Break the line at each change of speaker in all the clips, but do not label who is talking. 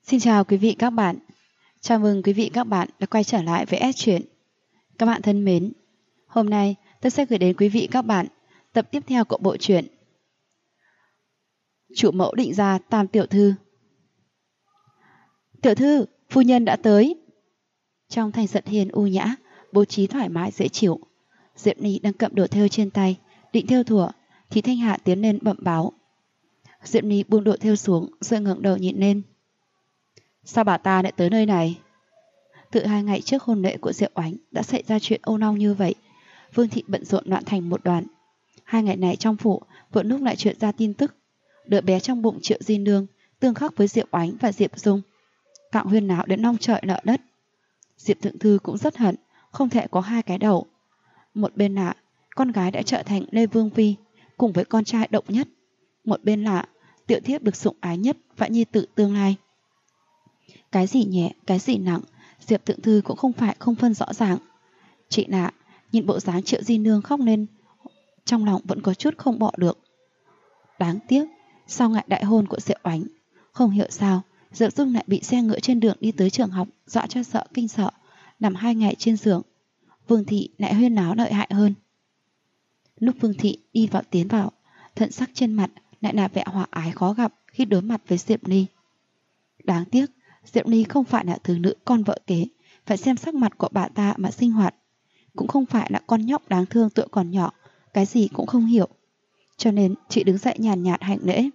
Xin chào quý vị các bạn. Chào mừng quý vị các bạn đã quay trở lại với S Truyện. Các bạn thân mến, hôm nay tôi sẽ gửi đến quý vị các bạn tập tiếp theo của bộ truyện Chủ mẫu định gia Tam tiểu thư. Tiểu thư, phu nhân đã tới. Trong thành giận hiền u nhã, bố trí thoải mái dễ chịu, Diệp Ni đang cầm đồ thêu trên tay, định thêu thủa thì Thanh Hạ tiến lên bẩm báo. Diệp Ni buông đồ thêu xuống rồi ngẩng đầu nhìn lên. Sao bà ta lại tới nơi này? Từ 2 ngày trước hôn lễ của Diệu Oánh đã xảy ra chuyện âu long như vậy. Vương thị bận rộn loạn thành một đoàn. 2 ngày này trong phủ vừa lúc lại chuyện ra tin tức đứa bé trong bụng Triệu Di Nương tương khắc với Diệu Oánh và Diệp Dung, cạo huyên náo đến long trời lở đất. Diệp Thượng Thư cũng rất hận, không thể có hai cái đầu. Một bên là con gái đã trở thành Lê Vương Phi cùng với con trai độc nhất, một bên là tiểu thiếp được sủng ái nhất và nhi tử tương lai. Cái gì nhẹ, cái gì nặng, Diệp Thượng Thư cũng không phải không phân rõ ràng. Chỉ là nhìn bộ dáng Triệu Di Nương khóc lên, trong lòng vẫn có chút không bỏ được. Đáng tiếc, sau ngày đại hôn của Diệu Oánh, không hiểu sao Diệp Dung lại bị xe ngựa trên đường đi tới trường học dọa cho sợ kinh sợ, nằm 2 ngày trên giường. Vương thị lại huyên náo lợi hại hơn. Lúc Vương thị đi vào tiến vào, thận sắc trên mặt lại là vẻ hòa ái khó gặp khi đối mặt với Diệp Ni. Đáng tiếc, Diệp Ni không phải là thứ nữ con vợ kế, phải xem sắc mặt của bà ta mà sinh hoạt. Cũng không phải là con nhóc đáng thương tuổi còn nhỏ, cái gì cũng không hiểu. Cho nên chị đứng dậy nhàn nhạt hành lễ.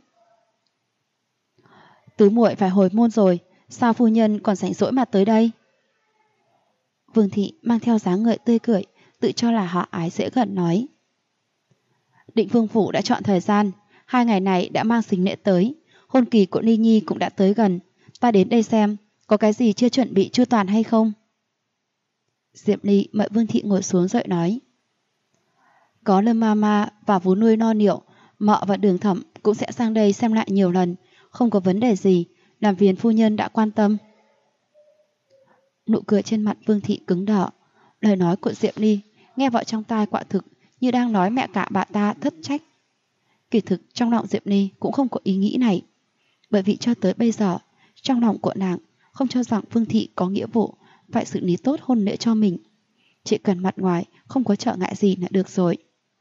Tứ muội phải hồi môn rồi, sao phu nhân còn rảnh rỗi mà tới đây? Vương thị mang theo dáng người tươi cười, tự cho là họ ái dễ gần nói. Định Vương phủ đã chọn thời gian, 2 ngày này đã mang sính lễ tới, hôn kỳ của Ni Nhi cũng đã tới gần. Ta đến đây xem có cái gì chưa chuẩn bị chu toàn hay không. Diệp Ly mời Vương thị ngồi xuống rồi nói. Có Lâm Mama và vú nuôi No Niệu, Mợ và Đường Thẩm cũng sẽ sang đây xem lại nhiều lần, không có vấn đề gì, làm phiền phu nhân đã quan tâm. Nụ cười trên mặt Vương thị cứng đờ. Lời nói của Diệp Ly nghe vào trong tai quả thực như đang nói mẹ cả bà ta thất trách. Kỳ thực trong lòng Diệp Ly cũng không có ý nghĩ này, bởi vì cho tới bây giờ trong lòng của nàng không cho rằng Vương thị có nghĩa vụ phải xử lý tốt hôn lễ cho mình. Chỉ cần mặt ngoài không có trở ngại gì là được rồi.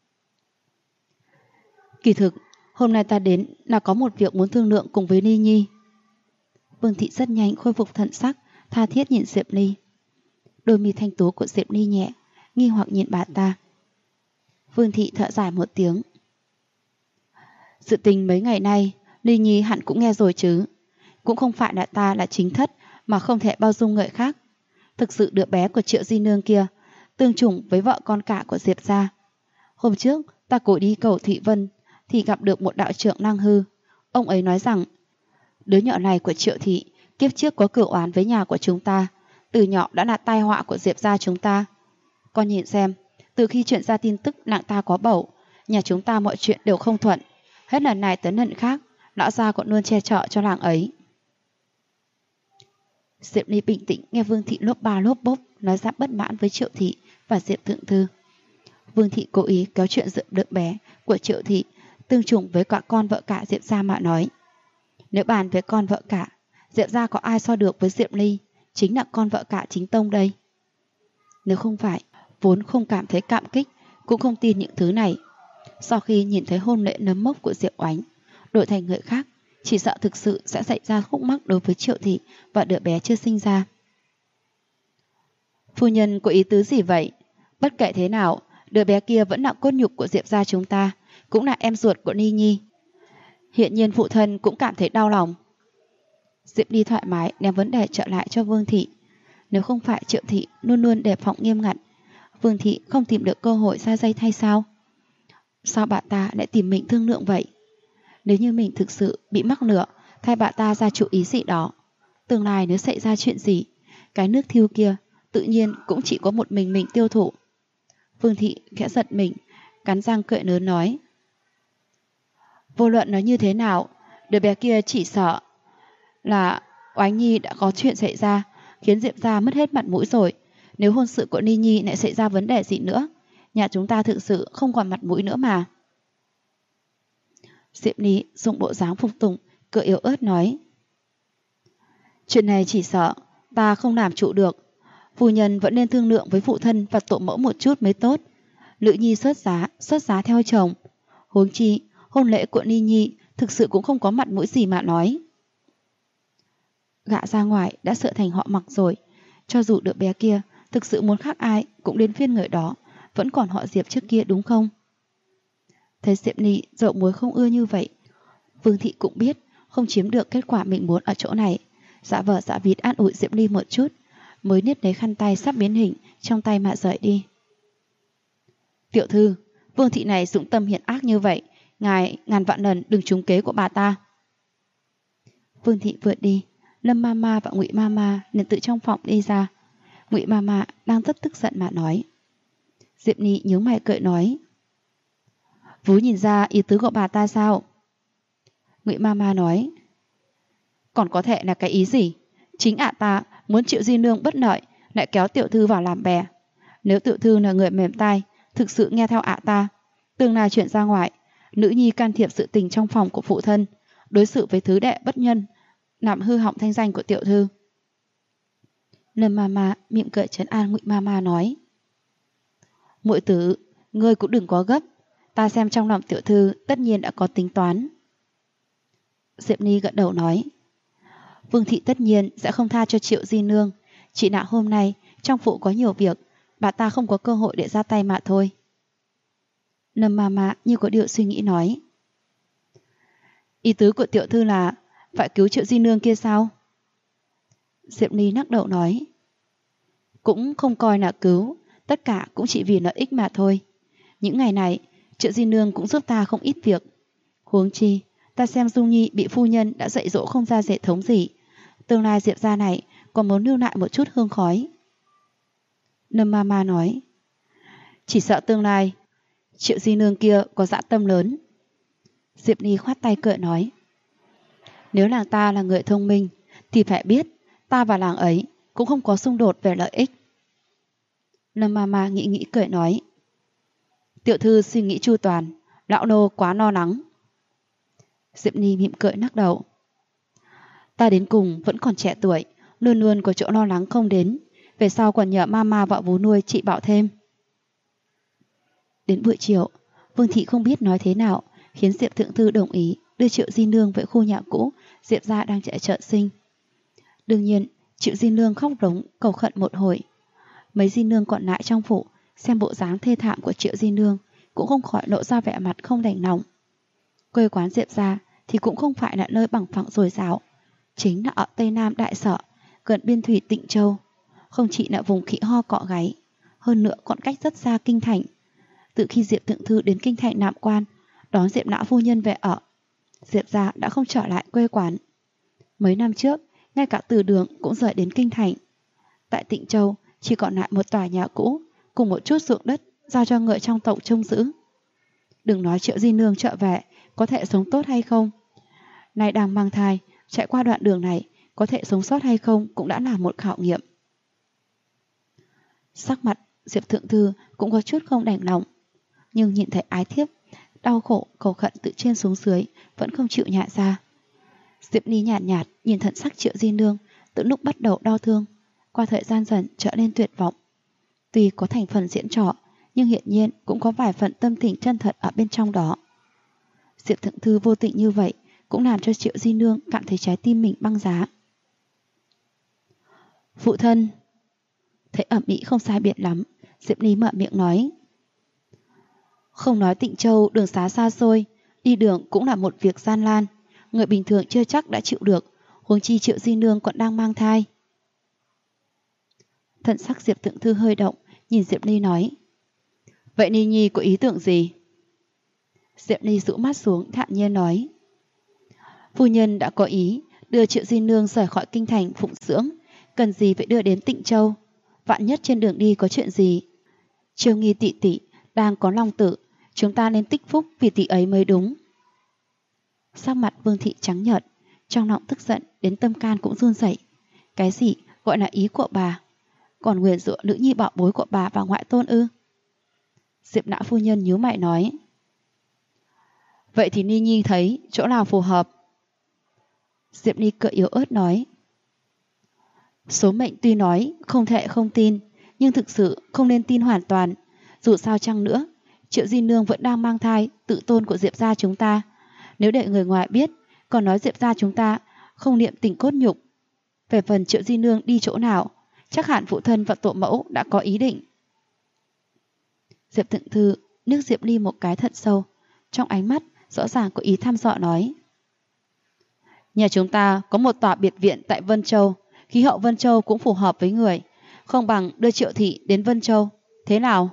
Kỳ thực hôm nay ta đến là có một việc muốn thương lượng cùng với Ni Nhi. Vương thị rất nhanh khôi phục thần sắc, tha thiết nhìn Diệp Ly. Đôi mi thanh tú của Diệp Ly nhẹ, nghi hoặc nhìn bà ta. Vương thị thở dài một tiếng. Sự tình mấy ngày nay Ni Nhi hẳn cũng nghe rồi chứ. Cũng không phải là ta là chính thất mà không thể bao dung người khác. Thực sự đứa bé của Triệu Di Nương kia tương chủng với vợ con cả của Diệp gia. Hôm trước ta cố đi cầu Thụy Vân thì gặp được một đạo trưởng Lăng Hư. Ông ấy nói rằng đứa nhỏ này của Triệu thị kiếp trước có cửu oán với nhà của chúng ta, từ nhỏ đã là tai họa của Diệp gia chúng ta. Con nhìn xem, từ khi chuyện ra tin tức nàng ta có bầu, nhà chúng ta mọi chuyện đều không thuận. Hết lần này tới lần khác, lão gia còn luôn che chở cho làng ấy. Diệp Ly bình tĩnh nghe Vương thị lốp ba lốp bốp nói ra bất mãn với Triệu thị và Diệp Thượng Thư. Vương thị cố ý kéo chuyện dựng đứa bé của Triệu thị tương trùng với cả con vợ cả Diệp gia mà nói. Nếu bàn với con vợ cả, Diệp gia có ai so được với Diệp Ly, chính là con vợ cả chính tông đây. Nếu không phải, vốn không cảm thấy cảm kích, cũng không tin những thứ này. Sau khi nhìn thấy hôn lễ nấm mốc của Diệp Oánh, đổi thành người khác, chỉ sợ thực sự sẽ xảy ra khúc mắc đối với Triệu thị và đứa bé chưa sinh ra. Phu nhân có ý tứ gì vậy? Bất kể thế nào, đứa bé kia vẫn là cốt nhục của Diệp gia chúng ta, cũng là em ruột của Ni Nhi. Hiện nhiên phụ thân cũng cảm thấy đau lòng. Diệp Ly thoải mái đem vấn đề trở lại cho Vương thị. Nếu không phải Triệu thị luôn luôn đề phòng nghiêm ngặt, Vương thị không tìm được cơ hội ra dây thay sao? Sao bà ta lại tìm mình thương lượng vậy? Nếu như mình thực sự bị mắc lửa, thay bà ta ra chủ ý gì đó, tương lai nếu xảy ra chuyện gì, cái nước thiêu kia tự nhiên cũng chỉ có một mình tiêu thụ. Vương thị khẽ giật mình, cắn răng cười lớn nói. Vô luận nói như thế nào, đứa bé kia chỉ sợ là Oánh Nhi đã có chuyện xảy ra, khiến Diệp gia mất hết mặt mũi rồi. Nếu hôn sự của Ni Nhi lại xảy ra vấn đề gì nữa, nhà chúng ta thực sự không còn mặt mũi nữa mà. Diệp Ly dùng bộ dáng phục tùng, cười yếu ớt nói. Chuyện này chỉ sợ ta không làm trụ được. Phu nhân vẫn nên thương lượng với phụ thân và tổ mẫu một chút mới tốt. Nữ nhi xuất giá theo chồng. Huống chi, hôn lễ của Ni Nhi thực sự cũng không có mặt mũi gì mà nói. Gả ra ngoài đã sợ thành họ Mặc rồi. Cho dù đứa bé kia thực sự muốn khác ai cũng đến phiên người đó, vẫn còn họ Diệp trước kia đúng không? Thấy Diệp Ni dậu muối không ưa như vậy, Vương thị cũng biết không chiếm được kết quả mình muốn ở chỗ này, giả vờ giả vịt an ủi Diệp Ni một chút, mới niết lấy khăn tay sắp biến hình trong tay mà rời đi. Tiểu thư, Vương thị này dũng tâm hiểm ác như vậy, ngài ngàn vạn lần đừng trúng kế của bà ta. Vương thị vừa đi, Lâm Mama và Ngụy Mama liền tự trong phòng đi ra. Ngụy Mama đang rất tức giận mà nói. Diệp Ni nhướng mày cười nói: Vú nhìn ra ý tứ của bà ta sao? Ngụy Mama nói: Còn có thể là cái ý gì? Chính ả ta muốn Triệu Di Nương bất lợi, lại kéo tiểu thư vào làm bè. Nếu tiểu thư là người mềm tai, thực sự nghe theo ả ta, tương lai chuyện ra ngoài, nữ nhi can thiệp sự tình trong phòng của phụ thân, đối xử với thứ đệ bất nhân, làm hư hỏng thanh danh của tiểu thư. Lâm Mama miệng cười trấn an Ngụy Mama nói: Muội tử, ngươi cũng đừng có gấp, ta xem trong lòng tiểu thư tất nhiên đã có tính toán. Diệp Ni gật đầu nói: Vương thị tất nhiên sẽ không tha cho Triệu Di Nương, chỉ là hôm nay trong phủ có nhiều việc, bà ta không có cơ hội để ra tay mà thôi. Lâm Mama như có điều suy nghĩ nói: Ý tứ của tiểu thư là phải cứu Triệu Di Nương kia sao? Diệp Ni lắc đầu nói: Cũng không coi là cứu, tất cả cũng chỉ vì lợi ích mà thôi. Những ngày này Triệu Di Nương cũng giúp ta không ít việc. Huống chi ta xem Dung Nhi bị phu nhân đã dạy dỗ không ra hệ thống gì, tương lai Diệp gia này còn muốn lưu lại một chút hương khói. Lâm Mama nói: Chỉ sợ tương lai Triệu Di Nương kia có dã tâm lớn. Diệp Ni khoát tay cười nói: Nếu làng ta là người thông minh thì phải biết ta và làng ấy cũng không có xung đột về lợi ích. Lâm Mama nghĩ nghĩ cười nói: Tiểu thư suy nghĩ chu toàn, lão nô quá lo lắng. Diệp Ni mỉm cười lắc đầu: Ta đến cùng vẫn còn trẻ tuổi, luôn luôn có chỗ lo lắng không đến, về sau còn nhờ mama vợ vú nuôi trị bảo thêm. Đến buổi chiều, Vương thị không biết nói thế nào, khiến Diệp thượng thư đồng ý đưa Triệu Di Nương về khu nhà cũ Diệp gia đang chạy chợ sinh. Đương nhiên, Triệu Di Nương khóc rống cầu khẩn một hồi. Mấy Di Nương còn lại trong phủ xem bộ dáng thê thảm của Triệu Di Nương cũng không khỏi lộ ra vẻ mặt không đành lòng. Quê quán Diệp gia thì cũng không phải là nơi bằng phẳng dồi dào, chính là ở Tây Nam Đại Sở, gần biên thủy Tịnh Châu. Không chỉ là vùng khỉ ho cọ gáy, hơn nữa còn cách rất xa kinh thành. Từ khi Diệp thượng thư đến kinh thành nạm quan, đón Diệp lão phu nhân về ở, Diệp gia đã không trở lại quê quán. Mấy năm trước, ngay cả Từ Đường cũng rời đến kinh thành. Tại Tịnh Châu chỉ còn lại một tòa nhà cũ cùng một chút ruộng đất giao cho người trong tộc trông giữ. Đừng nói Triệu Di Nương trở về có thể sống tốt hay không, nay đang mang thai, chạy qua đoạn đường này có thể sống sót hay không cũng đã là một khảo nghiệm. Sắc mặt Diệp thượng thư cũng có chút không đành lòng, nhưng nhìn thấy ái thiếp đau khổ cầu khẩn từ trên xuống dưới vẫn không chịu nhả ra. Diệp Ni nhạt nhạt nhìn thần sắc Triệu Di Nương, từ lúc bắt đầu đau thương, qua thời gian dần trở nên tuyệt vọng. Tuy có thành phần diễn trò, nhưng hiển nhiên cũng có vài phần tâm tình chân thật ở bên trong đó. Diệp thượng thư vô tình như vậy cũng làm cho Triệu Di Nương cảm thấy trái tim mình băng giá. Phụ thân, thấy ẩm ĩ không sai biệt lắm, Diệp Ni mở miệng nói: Không nói Tịnh Châu đường xá xa xôi, đi đường cũng là một việc gian nan, người bình thường chưa chắc đã chịu được, huống chi Triệu Di Nương còn đang mang thai. Thần sắc Diệp thượng thư hơi động, nhìn Diệp Ni nói: Vậy Ni Nhi có ý tưởng gì? Diệp Ni rũ mắt xuống thản nhiên nói: Phu nhân đã có ý đưa Triệu Di Nương rời khỏi kinh thành phụng dưỡng, cần gì phải đưa đến Tịnh Châu? Vạn nhất trên đường đi có chuyện gì, Chiêu Nghi tỷ tỷ đang có long tử, chúng ta nên tích phúc vì tỷ ấy mới đúng. Sắc mặt Vương thị trắng nhợt, trong lòng tức giận đến tâm can cũng run rẩy. Cái gì gọi là ý của bà? Còn nguyền rủa nữ nhi bảo bối của bà và ngoại tôn ư? Diệp lão phu nhân nhíu mày nói: Vậy thì Ni Nhi thấy chỗ nào phù hợp? Diệp Ni cười yếu ớt nói: Số mệnh tuy nói không thể không tin, nhưng thực sự không nên tin hoàn toàn. Dù sao chăng nữa, Triệu Di Nương vẫn đang mang thai tự tôn của Diệp gia chúng ta. Nếu để người ngoài biết, còn nói Diệp gia chúng ta không niệm tình cốt nhục. Về phần Triệu Di Nương đi chỗ nào, chắc hẳn phụ thân và tổ mẫu đã có ý định. Diệp Thượng Thư nước Diệp Ly một cái thật sâu, trong ánh mắt rõ ràng có ý thăm dò nói. Nhà chúng ta có một tòa biệt viện tại Vân Châu, khí hậu Vân Châu cũng phù hợp với người, không bằng đưa Triệu thị đến Vân Châu, thế nào?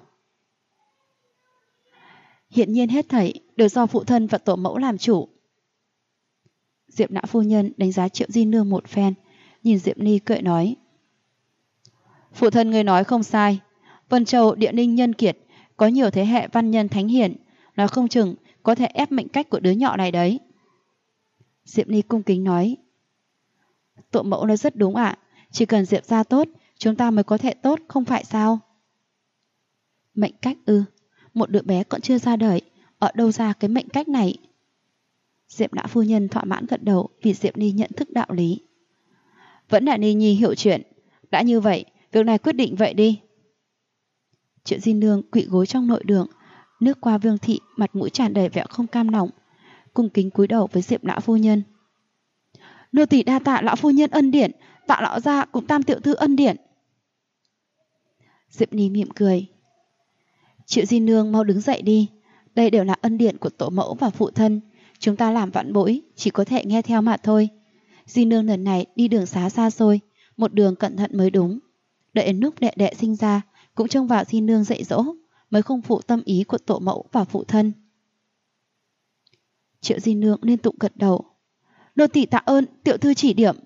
Hiện nhiên hết thảy đều do phụ thân và tổ mẫu làm chủ. Diệp Nã phu nhân đánh giá Triệu Di Nương một phen, nhìn Diệp Ly cười nói. Phụ thân ngươi nói không sai, Vân Châu địa ninh nhân kiệt, có nhiều thế hệ văn nhân thánh hiền, nói không chừng có thể ép mệnh cách của đứa nhỏ này đấy. Diệp Ly cung kính nói. Tổ mẫu nói rất đúng ạ, chỉ cần Diệp gia tốt, chúng ta mới có thể tốt, không phải sao? Mệnh cách ư? Một đứa bé còn chưa ra đời, ở đâu ra cái mệnh cách này? Diệp Nã phu nhân thỏa mãn gật đầu vì Diệp Ly nhận thức đạo lý. Vẫn là Ni Nhi hiểu chuyện, đã như vậy, việc này quyết định vậy đi. Triệu Di Nương quỵ gối trong nội đường, nước qua Vương thị, mặt mũi tràn đầy vẻ không cam lòng, cung kính cúi đầu với Diệp Nã phu nhân. Nô tỳ đa tạ lão phu nhân ân điển, tạ lão gia cũng tam tiểu thư ân điển. Diệp Ly mỉm cười. Triệu Di Nương mau đứng dậy đi, đây đều là ân điển của tổ mẫu và phụ thân, chúng ta làm vãn bối chỉ có thể nghe theo mà thôi. Di Nương lần này đi đường xá xa xôi, một đường cẩn thận mới đúng. Đợi đến lúc đệ đệ sinh ra cũng trông vào Di Nương dạy dỗ, mới không phụ tâm ý của tổ mẫu và phụ thân. Triệu Di Nương liên tục gật đầu. Nô tỳ tạ ơn tiểu thư chỉ điểm.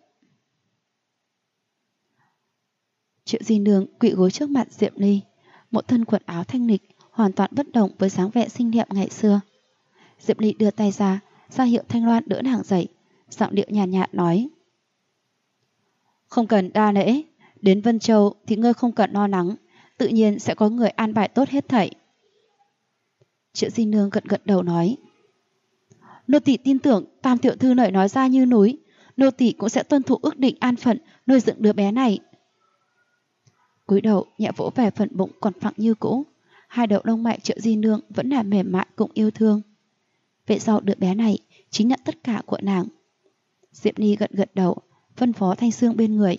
Triệu Di Nương quỵ gối trước mặt Diệp Ly, một thân quần áo thanh lịch, hoàn toàn bất động với dáng vẻ xinh đẹp ngày xưa. Diệp Ly đưa tay ra hiệu Thanh Loan đỡ nàng dậy, giọng điệu nhàn nhạt nói. Không cần đa lễ, đến Vân Châu thì ngươi không cần lo lắng, tự nhiên sẽ có người an bài tốt hết thảy. Triệu Di Nương gật gật đầu nói. Nô tỳ tin tưởng tam tiểu thư lời nói ra như núi, nô tỳ cũng sẽ tuân thủ ước định an phận nuôi dưỡng đứa bé này. Cúi đầu nhẹ vỗ về phần bụng còn phẳng như cũ, hai đầu lông mày Triệu Di Nương vẫn là mềm mại cũng yêu thương. Về sau đứa bé này chính nhận tất cả của nàng. Diệp Ly gật gật đầu, phân phó Thanh Sương bên người.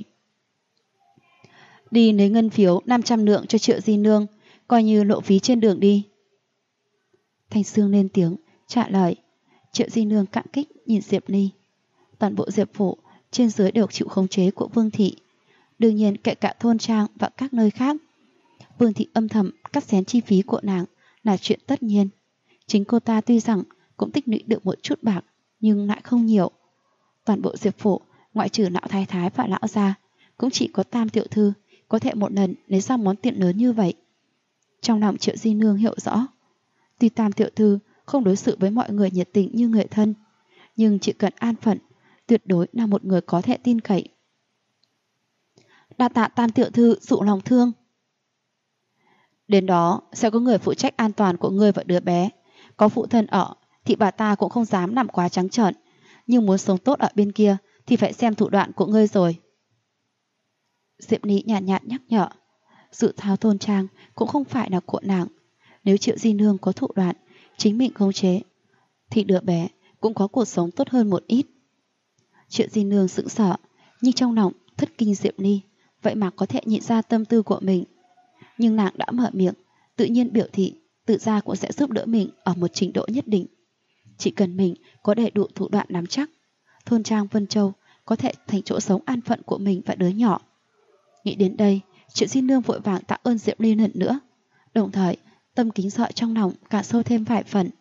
Đi lấy ngân phiếu 500 lượng cho Triệu Di Nương, coi như lộ phí trên đường đi. Thanh Sương lên tiếng trả lời. Triệu Di Nương cảm kích nhìn Diệp Ly. Toàn bộ Diệp phủ trên dưới đều chịu khống chế của Vương thị, đương nhiên kể cả thôn trang và các nơi khác. Vương thị âm thầm cắt xén chi phí của nàng là chuyện tất nhiên. Chính cô ta tuy rằng cũng tích lũy được một chút bạc, nhưng lại không nhiều. Toàn bộ Diệp phủ, ngoại trừ lão thái thái và lão gia, cũng chỉ có tam tiểu thư có thể một lần lấy ra món tiền lớn như vậy. Trong lòng Triệu Di Nương hiểu rõ, tuy tam tiểu thư không đối xử với mọi người nhiệt tình như người thân, nhưng chỉ cần an phận, tuyệt đối là một người có thể tin cậy. Đa tạ tam tiểu thư dụ lòng thương. Đến đó sẽ có người phụ trách an toàn của ngươi và đứa bé. Có phụ thân ở thì bà ta cũng không dám làm quá trắng trợn, nhưng muốn sống tốt ở bên kia thì phải xem thủ đoạn của ngươi rồi. Diệp Ly nhàn nhạt nhắc nhở. Sự thao thôn trang cũng không phải là của nàng. Nếu Triệu Di Nương có thủ đoạn chính mình khống chế thì đứa bé cũng có cuộc sống tốt hơn một ít. Triệu Di Nương sững sờ, nhưng trong lòng thất kinh Diệp Ly vậy mà có thể nhịn ra tâm tư của mình. Nhưng nàng đã mở miệng, tự nhiên biểu thị tự gia cũng sẽ giúp đỡ mình ở một trình độ nhất định. Chỉ cần mình có đầy đủ thủ đoạn nắm chắc, thôn trang Vân Châu có thể thành chỗ sống an phận của mình và đứa nhỏ. Nghĩ đến đây, Triệu Di Nương vội vàng tạ ơn Diệp Ly lần nữa, đồng thời tâm kính sợ trong lòng càng sâu thêm vài phần.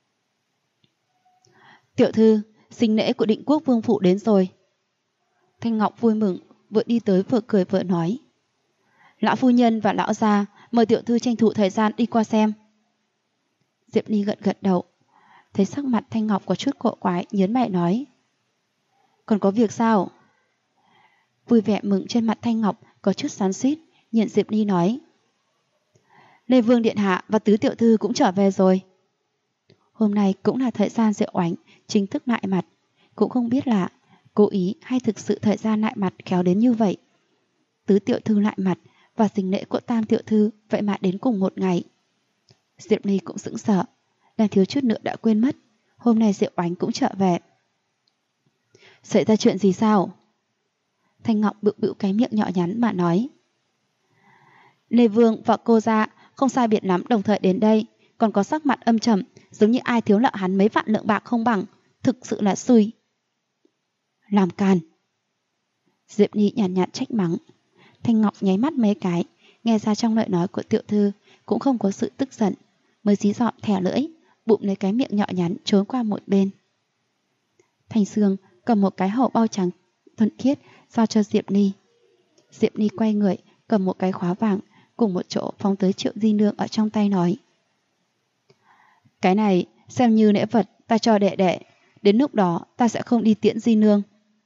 Tiểu thư, sinh lễ của Định Quốc Vương phủ đến rồi. Thanh Ngọc vui mừng, vừa đi tới vừa cười vừa nói. Lão phu nhân và lão gia mời tiểu thư tranh thủ thời gian đi qua xem. Diệp Ly gật gật đầu, thấy sắc mặt Thanh Ngọc có chút cổ quái, nhớn mày nói. Còn có việc sao? Vui vẻ mừng trên mặt Thanh Ngọc có chút xoắn xuýt, nhìn Diệp Ly nói. Lê Vương điện hạ và tứ tiểu thư cũng trở về rồi. Hôm nay cũng là thời gian Diệu Oánh chính thức lại mặt, cũng không biết là cố ý hay thực sự thời gian lại mặt khéo đến như vậy. Tứ tiểu thư lại mặt và sinh lễ của Tam tiểu thư vậy mà đến cùng một ngày. Diệp Ly cũng sững sờ, đang thiếu chút nữa đã quên mất. Hôm nay Diệu Oánh cũng trở về. Xảy ra chuyện gì sao? Thanh Ngọc bựu bựu cái miệng nhỏ nhắn mà nói. Lê Vương và cô gia không sai biệt lắm đồng thời đến đây, còn có sắc mặt âm trầm, giống như ai thiếu nợ hắn mấy vạn lượng bạc không bằng, thực sự là xui. Làm càn. Diệp Nhi nhàn nhạt trách mắng. Thanh Ngọc nháy mắt mấy cái, nghe ra trong lời nói của tiểu thư cũng không có sự tức giận, mới dí dọn thẻ lưỡi, bụng lấy cái miệng nhỏ nhắn trốn qua một bên. Thanh Sương cầm một cái hậu bao trắng thuần khiết giao cho Diệp Nhi. Diệp Nhi quay người cầm một cái khóa vàng cùng một chỗ phóng tới Triệu Di Nương ở trong tay nói. Cái này xem như lễ vật ta cho đệ đệ, đến lúc đó ta sẽ không đi tiễn Di Nương.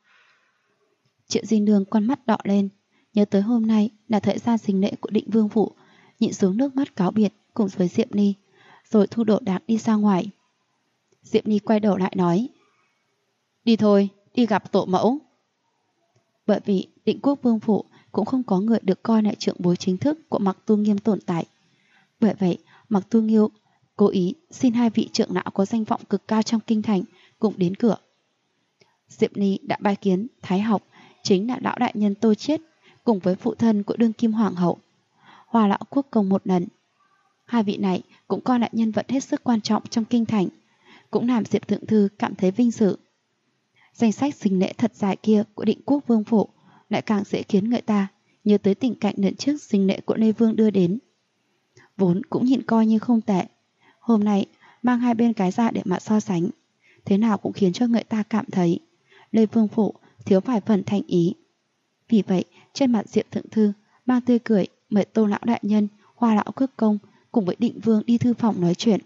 Triệu Di Nương con mắt đỏ lên, nhớ tới hôm nay là thời gian sinh lễ của Định Vương phủ, nhịn xuống nước mắt cáo biệt cùng với Diệp Nhi, rồi thu đồ đạc đi ra ngoài. Diệp Nhi quay đầu lại nói. Đi thôi, đi gặp tổ mẫu. Bởi vì Định Quốc Vương phủ cũng không có người được coi là trưởng bối chính thức của Mặc Tu Nghiêm tồn tại. Bởi vậy, Mặc Tu Nghiêu cố ý xin hai vị trưởng lão có danh vọng cực cao trong kinh thành cùng đến cửa. Diệp Nhi đã bái kiến Thái học, chính là lão đại nhân Tô Chiết cùng với phụ thân của đương kim hoàng hậu, Hoa lão quốc công một lần. Hai vị này cũng coi là nhân vật hết sức quan trọng trong kinh thành, cũng làm Diệp thượng thư cảm thấy vinh dự. Danh sách sinh lễ thật dài kia của Định Quốc Vương phủ lại càng dễ khiến người ta nhớ tới tình cảnh lần trước sinh lễ của Lê Vương đưa đến. Vốn cũng nhìn coi như không tệ, hôm nay mang hai bên cái ra để mà so sánh, thế nào cũng khiến cho người ta cảm thấy Lê Vương phủ thiếu vài phần thành ý. Vì vậy, trên mặt Diệp thượng thư mang tươi cười mời Tô lão đại nhân, Hoa lão quốc công cùng với Định Vương đi thư phòng nói chuyện.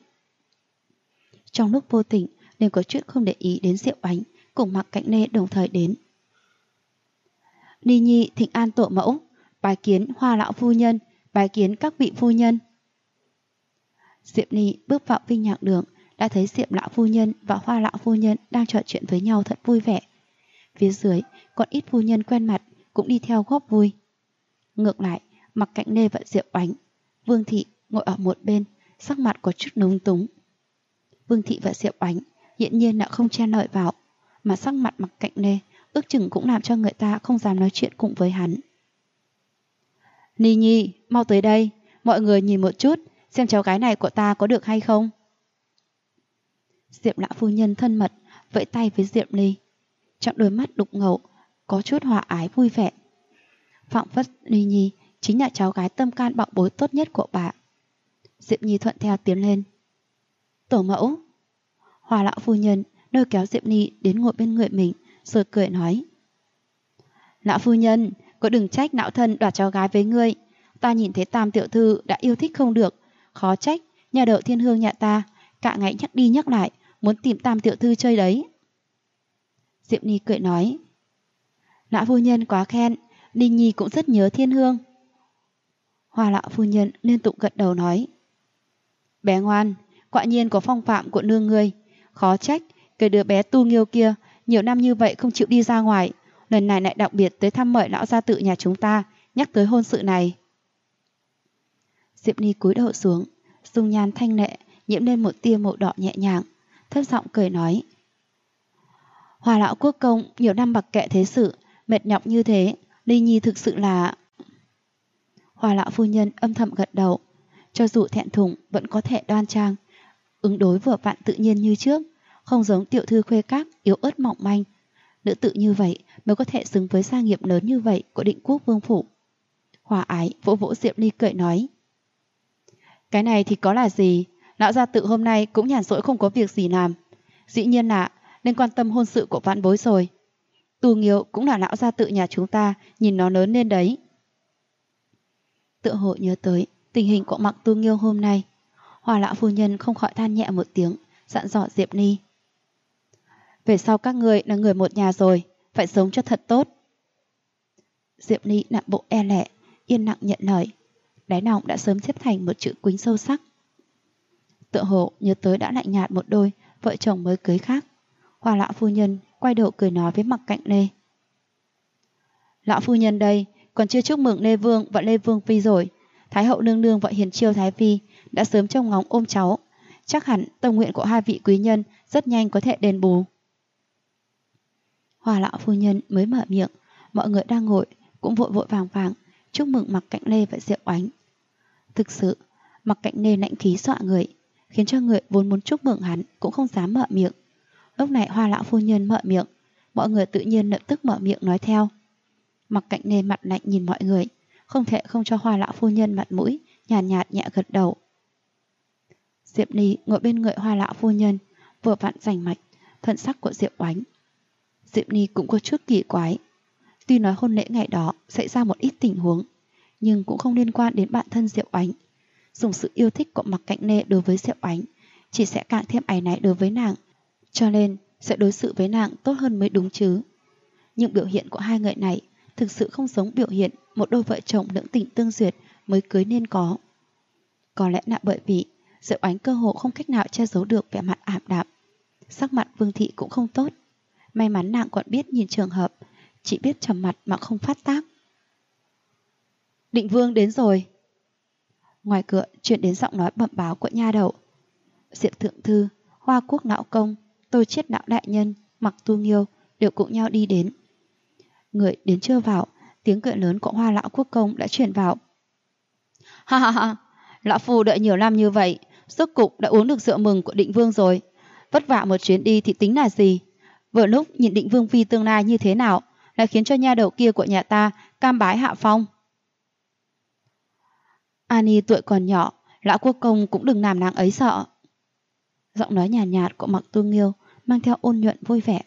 Trong lúc vô tình nên có chuyện không để ý đến Diệu Ánh cùng Mặc Cạnh Lê đồng thời đến. Ni Nhi thịnh an tổ mẫu, bái kiến Hoa lão phu nhân, bái kiến các vị phu nhân. Diệp Ni bước vào Vinh Nhạc đường, đã thấy Diệp lão phu nhân và Hoa lão phu nhân đang trò chuyện với nhau thật vui vẻ. Phía dưới còn ít phu nhân quen mặt cũng đi theo góp vui. Ngược lại, Mặc Cạnh Lê và Diệu Ánh, Vương Thị ngồi ở một bên, sắc mặt có chút lúng túng. Vương Thị và Diệu Ánh hiển nhiên đã không chen lợi vào, mà sắc mặt Mặc Cạnh Lê ước chừng cũng làm cho người ta không dám nói chuyện cùng với hắn. Ni Nhi, mau tới đây, mọi người nhìn một chút, xem cháu gái này của ta có được hay không. Diệp lão phu nhân thân mật vẫy tay với Diệp Ly, trong đôi mắt đục ngầu có chút hòa ái vui vẻ. Phảng phất Ni Nhi chính là cháu gái tâm can bảo bối tốt nhất của bà. Diệp Nhi thuận theo tiến lên. Tổ mẫu. Hoa lão phu nhân lôi kéo Diệp Nhi đến ngồi bên người mình, rồi cười nói. Lão phu nhân, có đừng trách lão thân đoạt cháu gái với ngươi. Ta nhìn thấy Tam tiểu thư đã yêu thích không được, khó trách nhà đậu Thiên Hương nhà ta cả ngày nhắc đi nhắc lại muốn tìm Tam tiểu thư chơi đấy. Diệp Nhi cười nói. Lão phu nhân quá khen, Ninh Nhi cũng rất nhớ Thiên Hương. Hoa lão phu nhân liên tục gật đầu nói. Bé ngoan, quả nhiên có phong phạm của nương ngươi, khó trách cái đứa bé Tu Nghiêu kia nhiều năm như vậy không chịu đi ra ngoài, lần này lại đặc biệt tới thăm mời lão gia tự nhà chúng ta, nhắc tới hôn sự này. Diệp Nhi cúi đầu xuống, dung nhan thanh lệ nhiễm lên một tia màu đỏ nhẹ nhàng, thấp giọng cười nói. Hoa lão quốc công nhiều năm mặc kệ thế sự, mệt nhọc như thế, Ly Nhi thực sự là... Hoa lão phu nhân âm thầm gật đầu, cho dù thẹn thùng vẫn có thể đoan trang, ứng đối vừa vặn tự nhiên như trước, không giống tiểu thư khuê các yếu ớt mỏng manh. Nữ tự như vậy mới có thể xứng với gia nghiệp lớn như vậy của Định Quốc Vương phủ. Hòa ái vỗ vỗ Diệp Ly cười nói. Cái này thì có là gì, lão gia tự hôm nay cũng nhàn rỗi không có việc gì làm, dĩ nhiên là nên quan tâm hôn sự của vãn bối rồi. Tu Nghiêu cũng là lão gia tự nhà chúng ta, nhìn nó lớn lên đấy. Tựa hồ nhớ tới tình hình của Mặc Tu Nghiêu hôm nay, Hoa lão phu nhân không khỏi than nhẹ một tiếng, dặn dò Diệp Ni. Về sau các người là người một nhà rồi, phải sống cho thật tốt. Diệp Ni nặng bộ e lệ, yên lặng nhận lời, đáy lòng đã sớm xếp thành một chữ quýnh sâu sắc. Tựa hồ nhớ tới đã lạnh nhạt một đôi vợ chồng mới cưới khác, Hoa lão phu nhân quay đầu cười nói với Mặc Cạnh Lê. Lão phu nhân đây còn chưa chúc mừng Lê Vương và Lê Vương Phi rồi. Thái hậu nương nương và Hiền Chiêu Thái Phi đã sớm trông ngóng ôm cháu. Chắc hẳn tâm nguyện của hai vị quý nhân rất nhanh có thể đền bù. Hoa lão phu nhân mới mở miệng, mọi người đang ngồi cũng vội vội vàng vàng chúc mừng Mạc Cạnh Lê và Diệp Oánh. Thực sự, Mạc Cạnh Lê lãnh khí dọa người, khiến cho người vốn muốn chúc mừng hắn cũng không dám mở miệng. Lúc này Hoa lão phu nhân mở miệng, mọi người tự nhiên lập tức mở miệng nói theo. Mạc Cạnh Lê mặt lạnh nhìn mọi người, không thể không cho Hoa lão phu nhân mặt mũi, nhàn nhạt nhẹ gật đầu. Diệp Ly ngồi bên người Hoa lão phu nhân, vừa vặn rành mạch thân sắc của Diệp Oánh. Diệp Ly cũng có chút kỳ quái. Tuy nói hôn lễ ngày đó xảy ra một ít tình huống, nhưng cũng không liên quan đến bản thân Diệp Oánh. Dùng sự yêu thích của Mạc Cạnh Lê đối với Diệp Oánh chỉ sẽ càng thêm áy náy đối với nàng, cho nên sẽ đối xử với nàng tốt hơn mới đúng chứ. Nhưng biểu hiện của hai người này thực sự không giống biểu hiện một đôi vợ chồng lưỡng tình tương duyệt mới cưới nên có. Có lẽ là bởi vì Diệp Oánh cơ hồ không cách nào che giấu được vẻ mặt ảm đạm. Sắc mặt Vương thị cũng không tốt. May mắn nàng còn biết nhìn trường hợp, chỉ biết trầm mặt mà không phát tác. Định Vương đến rồi. Ngoài cửa truyền đến giọng nói bẩm báo của nha đầu. Diệp thượng thư, Hoa Quốc lão công, Tôi Chiết lão đại nhân, Mặc Tu Nghiêu đều cùng nhau đi đến. Người đến chưa vào, tiếng cười lớn của Hoa lão quốc công đã truyền vào. Ha ha ha, lão phu đợi nhiều năm như vậy, rốt cục đã uống được rượu mừng của Định Vương rồi. Vất vả một chuyến đi thì tính là gì? Vừa lúc nhìn Định Vương phi tương lai như thế nào, lại khiến cho nha đầu kia của nhà ta cam bái hạ phong. Ani tuổi còn nhỏ, lão quốc công cũng đừng làm nàng ấy sợ. Giọng nói nhàn nhạt của Mặc Tu Nghiêu mang theo ôn nhuận vui vẻ.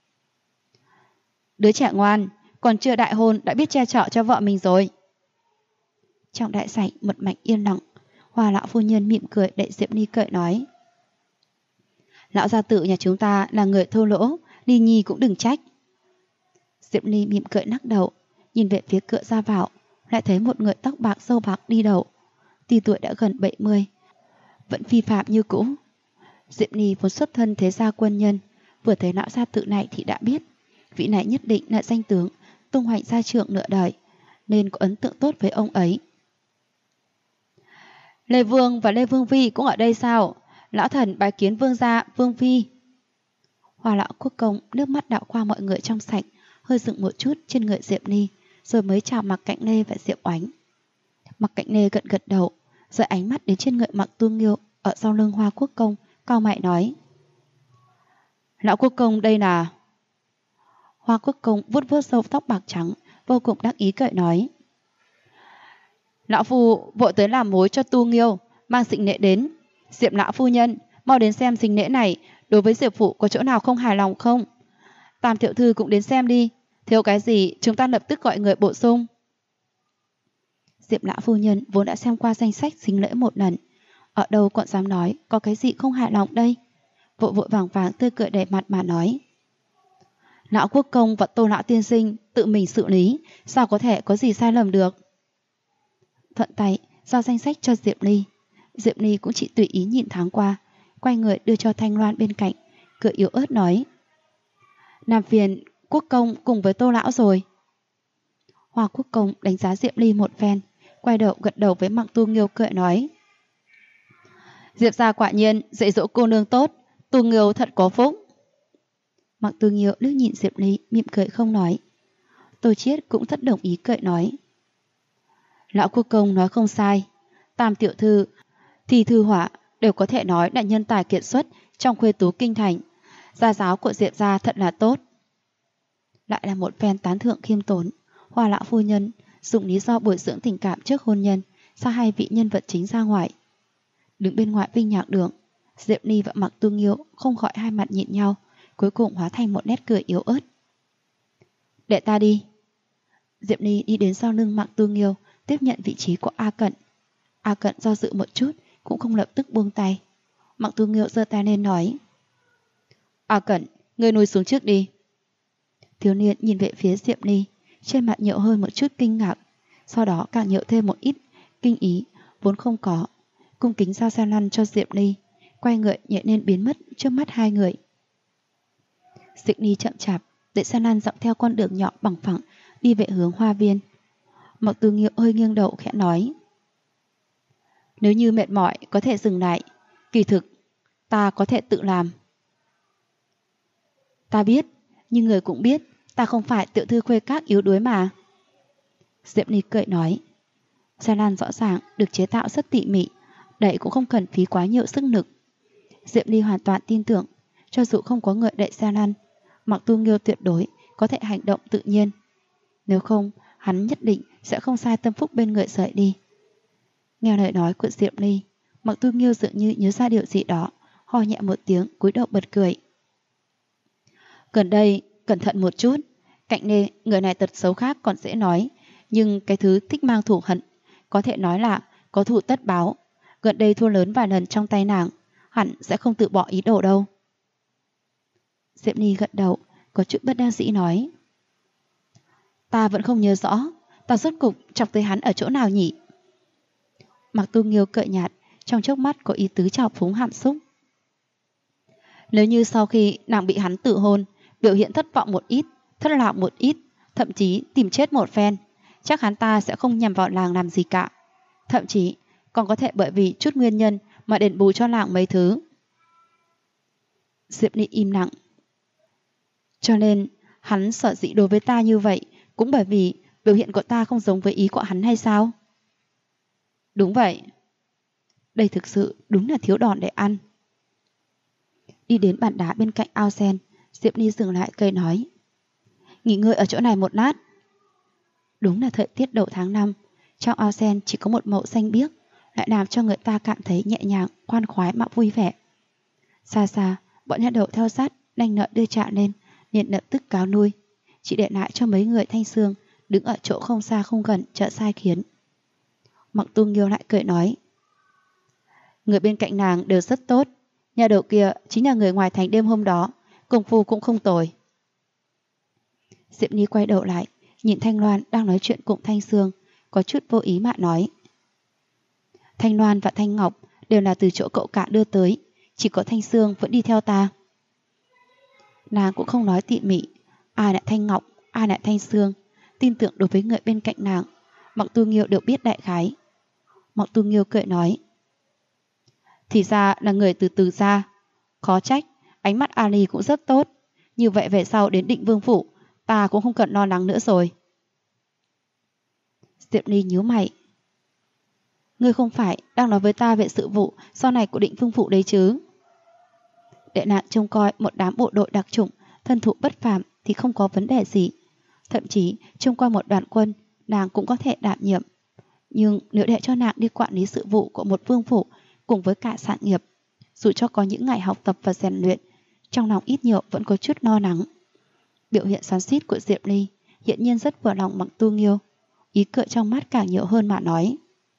Đứa trẻ ngoan, còn chưa đại hôn đã biết che chở cho vợ mình rồi. Trong đại sảnh một mảnh yên lặng, Hoa lão phu nhân mỉm cười đẩy Diệp Ly cởi nói. Lão gia tự nhà chúng ta là người thô lỗ, Ly Nhi cũng đừng trách. Diệp Ly mỉm cười lắc đầu, nhìn về phía cửa ra vào, lại thấy một người tóc bạc râu bạc đi đầu. Tuy tuổi đã gần 70, vẫn phi phạm như cũ. Diệp Ly vốn xuất thân thế gia quân nhân, vừa thấy lão gia tự này thì đã biết vị này nhất định là danh tướng tung hoành gia trưởng nửa đời, nên có ấn tượng tốt với ông ấy. Lê Vương và Lê Vương Phi cũng ở đây sao? Lão thần bái kiến vương gia, Vương Phi. Hoa lão quốc công nước mắt đảo qua mọi người trong sảnh, hơi dựng một chút trên người Diệp Ly, rồi mới chào Mạc Cạnh Lê và Diệp Oánh. Mạc Cạnh Lê gật gật đầu, rồi ánh mắt đến trên người Mạc Tu Nghiêu ở sau lưng Hoa quốc công, cau mày nói. Lão quốc công đây là... Hoa quốc công vuốt vuốt râu tóc bạc trắng, vô cùng đắc ý cười nói. Lão phu vội tới làm mối cho Tu Nghiêu, mang xịnh lễ đến. Diệp lão phu nhân, mau đến xem xịnh lễ này, đối với Diệp phụ có chỗ nào không hài lòng không? Tam tiểu thư cũng đến xem đi, thiếu cái gì chúng ta lập tức gọi người bổ sung. Diệp lão phu nhân vốn đã xem qua danh sách xính lễ một lần, ở đâu còn dám nói có cái gì không hài lòng đây? Vội vội vàng vàng tươi cười đầy mặt mà nói. Lão quốc công và Tô lão tiên sinh tự mình xử lý, sao có thể có gì sai lầm được? Thuận tay giao danh sách cho Diệp Ly. Diệp Ly cũng chỉ tùy ý nhìn thoáng qua, quay người đưa cho Thanh Loan bên cạnh, cười yếu ớt nói. Làm phiền quốc công cùng với Tô lão rồi. Hoa quốc công đánh giá Diệp Ly một phen, quay đầu gật đầu với Mạc Tu Nghiêu cười nói. Diệp gia quả nhiên dạy dỗ cô nương tốt, Tu Nghiêu thật có phúc. Mạc Tu Nghiêu liếc nhìn Diệp Ly mỉm cười không nói. Tô Chiết cũng rất đồng ý cười nói. Lão quốc công nói không sai, Tam tiểu thư, Thì Thư Hỏa đều có thể nói là nhân tài kiệt xuất trong khuê tú kinh thành. Gia giáo của Diệp gia thật là tốt. Lại là một phen tán thưởng khiêm tốn. Hoa lão phu nhân dùng lý do bồi dưỡng tình cảm trước hôn nhân, sao hai vị nhân vật chính ra ngoài. Đứng bên ngoài Vinh Nhạc Đường, Diệp Ly và Mạc Tu Nghiêu không khỏi hai mặt nhịn nhau, cuối cùng hóa thành một nét cười yếu ớt. Để ta đi. Diệp Ly đi đến sau lưng Mạc Tu Nghiêu, tiếp nhận vị trí của A Cận. A Cận do dự một chút, cũng không lập tức buông tay. Mạc Tu Nghiêu giơ tay lên nói. A Cận, ngươi nuôi xuống trước đi. Thiếu niên nhìn về phía Diệp Ly, trên mặt nhiều hơn một chút kinh ngạc, sau đó càng nhiều thêm một ít kinh ý vốn không có, cung kính giao xe lăn cho Diệp Ly, quay người nhẹ nên biến mất trước mắt hai người. Diệp Ly chậm chạp để xe lăn dọc theo con đường nhỏ bằng phẳng đi về hướng hoa viên. Mặc Tư Nghiêu hơi nghiêng đầu khẽ nói. Nếu như mệt mỏi có thể dừng lại. Kỳ thực, ta có thể tự làm. Ta biết, nhưng người cũng biết, ta không phải tiểu thư khuê các yếu đuối mà. Diệp Ly cười nói. Xe lan rõ ràng được chế tạo rất tỉ mỉ, đẩy cũng không cần phí quá nhiều sức lực. Diệp Ly hoàn toàn tin tưởng, cho dù không có người đẩy xe lăn, Mặc Tu Nghiêu tuyệt đối có thể hành động tự nhiên. Nếu không, hắn nhất định sẽ không sai tâm phúc bên người rời đi. Nghe lời nói của Diệp Ly, Mặc Tu Nghiêu dường như nhớ ra điều gì đó, ho nhẹ một tiếng, cúi đầu bật cười. Gần đây, cẩn thận một chút. Cạnh nê, người này tật xấu khác còn dễ nói, nhưng cái thứ thích mang thù hận, có thể nói là có thù tất báo. Gần đây thua lớn vài lần trong tay nàng, hẳn sẽ không tự bỏ ý đồ đâu. Diệp Ly gật đầu, có chút bất đắc dĩ nói. Ta vẫn không nhớ rõ, ta rốt cục chọc tới hắn ở chỗ nào nhỉ? Mặc Tu Nghiêu cợt nhạt, trong chốc mắt có ý tứ trào phúng hàm xúc. Nếu như sau khi nàng bị hắn tự hôn, biểu hiện thất vọng một ít, thất lạc một ít, thậm chí tìm chết một phen, chắc hắn ta sẽ không nhằm vào nàng làm gì cả. Thậm chí còn có thể bởi vì chút nguyên nhân mà đền bù cho nàng mấy thứ. Diệp Ly im lặng. Cho nên hắn sợ dĩ đối với ta như vậy cũng bởi vì biểu hiện của ta không giống với ý của hắn hay sao? Đúng vậy. Đây thực sự đúng là thiếu đòn để ăn. Đi đến bàn đá bên cạnh ao sen, Diệp Ly dừng lại cười nói. Nghỉ ngơi ở chỗ này một lát. Đúng là thời tiết đầu tháng 5, trong ao sen chỉ có một màu xanh biếc, lại làm cho người ta cảm thấy nhẹ nhàng, khoan khoái mà vui vẻ. Xa xa, bọn nha đầu theo sát, đanh nợ đưa chạm lên, liền lập tức cáo nuôi, chỉ để lại cho mấy người thanh xương đứng ở chỗ không xa không gần chợ sai khiến. Mặc Tu Nghiêu lại cười nói. Người bên cạnh nàng đều rất tốt, nhà đầu kia chính là người ngoài thành đêm hôm đó, công phu cũng không tồi. Diệp Ly quay đầu lại, nhìn Thanh Loan đang nói chuyện cùng Thanh Sương, có chút vô ý mà nói. Thanh Loan và Thanh Ngọc đều là từ chỗ cậu cả đưa tới, chỉ có Thanh Sương vẫn đi theo ta. Nàng cũng không nói tỉ mỉ, ai là Thanh Ngọc, ai là Thanh Sương, tin tưởng đối với người bên cạnh nàng, Mặc Tu Nghiêu đều biết đại khái. Mặc Tu Nghiêu cười nói. Thì ra là người từ từ ra, khó trách, ánh mắt Ali cũng rất tốt, như vậy về sau đến Định Vương phủ, ta cũng không cần lo lắng nữa rồi. Diệp Ly nhíu mày. Ngươi không phải đang nói với ta về sự vụ sau này của Định Vương phủ đấy chứ? Đệ nạn trông coi một đám bộ đội đặc chủng, thân thủ bất phàm thì không có vấn đề gì. Thậm chí trông coi một đoàn quân, nàng cũng có thể đảm nhiệm. Nhưng nếu để cho nàng đi quản lý sự vụ của một vương phủ cùng với cả sản nghiệp, dù cho có những ngày học tập và rèn luyện, trong lòng ít nhiều vẫn có chút lo lắng. Biểu hiện xoắn xuýt của Diệp Ly hiện nhiên rất vừa lòng Mặc Tu Nghiêu, ý cười trong mắt càng nhiều hơn mà nói.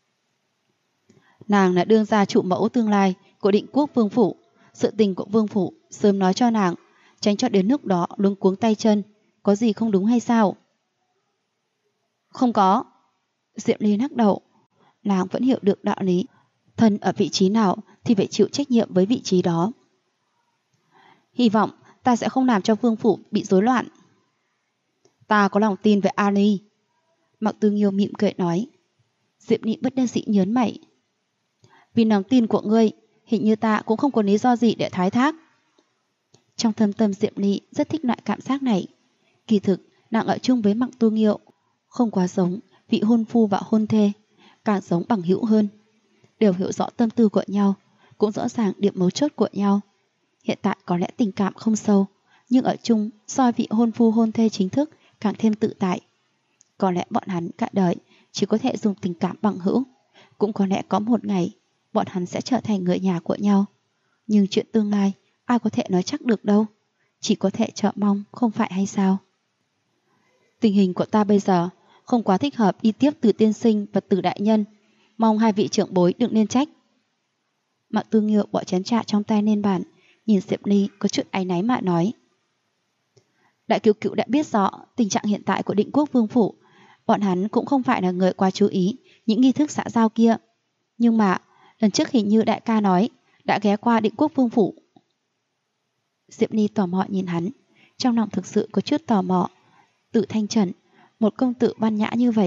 Nàng là đương gia trụ mẫu tương lai của Định Quốc Vương phủ, sự tình của Vương phủ sớm nói cho nàng, tránh cho đến lúc đó luống cuống tay chân, có gì không đúng hay sao? Không có. Diệp Ly lắc đầu, nàng vẫn hiểu được đạo lý, thân ở vị trí nào thì phải chịu trách nhiệm với vị trí đó. Hy vọng ta sẽ không làm cho Vương phủ bị rối loạn. Ta có lòng tin về Ali. Mặc Tu Nghiêu mỉm cười nói. Diệp Ly bất đắc dĩ nhớn mày. Vì lòng tin của ngươi, hình như ta cũng không có lý do gì để thoái thác. Trong thâm tâm Diệp Ly rất thích loại cảm giác này. Kỳ thực, nàng ở chung với Mặc Tu Nghiêu không quá giống vị hôn phu và hôn thê, càng giống bằng hữu hơn. Đều hiểu rõ tâm tư của nhau, cũng rõ ràng điểm mấu chốt của nhau. Hiện tại có lẽ tình cảm không sâu, nhưng ở chung so vị hôn phu hôn thê chính thức càng thêm tự tại. Có lẽ bọn hắn cả đời chỉ có thể dùng tình cảm bằng hữu, cũng có lẽ có một ngày bọn hắn sẽ trở thành người nhà của nhau. Nhưng chuyện tương lai ai có thể nói chắc được đâu, chỉ có thể chờ mong, không phải hay sao? Tình hình của ta bây giờ không quá thích hợp đi tiếp Từ tiên sinh và Từ đại nhân, mong hai vị trưởng bối đừng nên trách. Mặc Tu Nghiêu bỏ chén trà trong tay lên bàn, nhìn Diệp Ly có chút áy náy mà nói. Đại cứu cữu đã biết rõ tình trạng hiện tại của Định Quốc Vương phủ, bọn hắn cũng không phải là người quá chú ý những nghi thức xã giao kia. Nhưng mà lần trước hình như đại ca nói đã ghé qua Định Quốc Vương phủ. Diệp Ly tò mò nhìn hắn, trong lòng thực sự có chút tò mò. Tự Thanh Trần, một công tử văn nhã như vậy,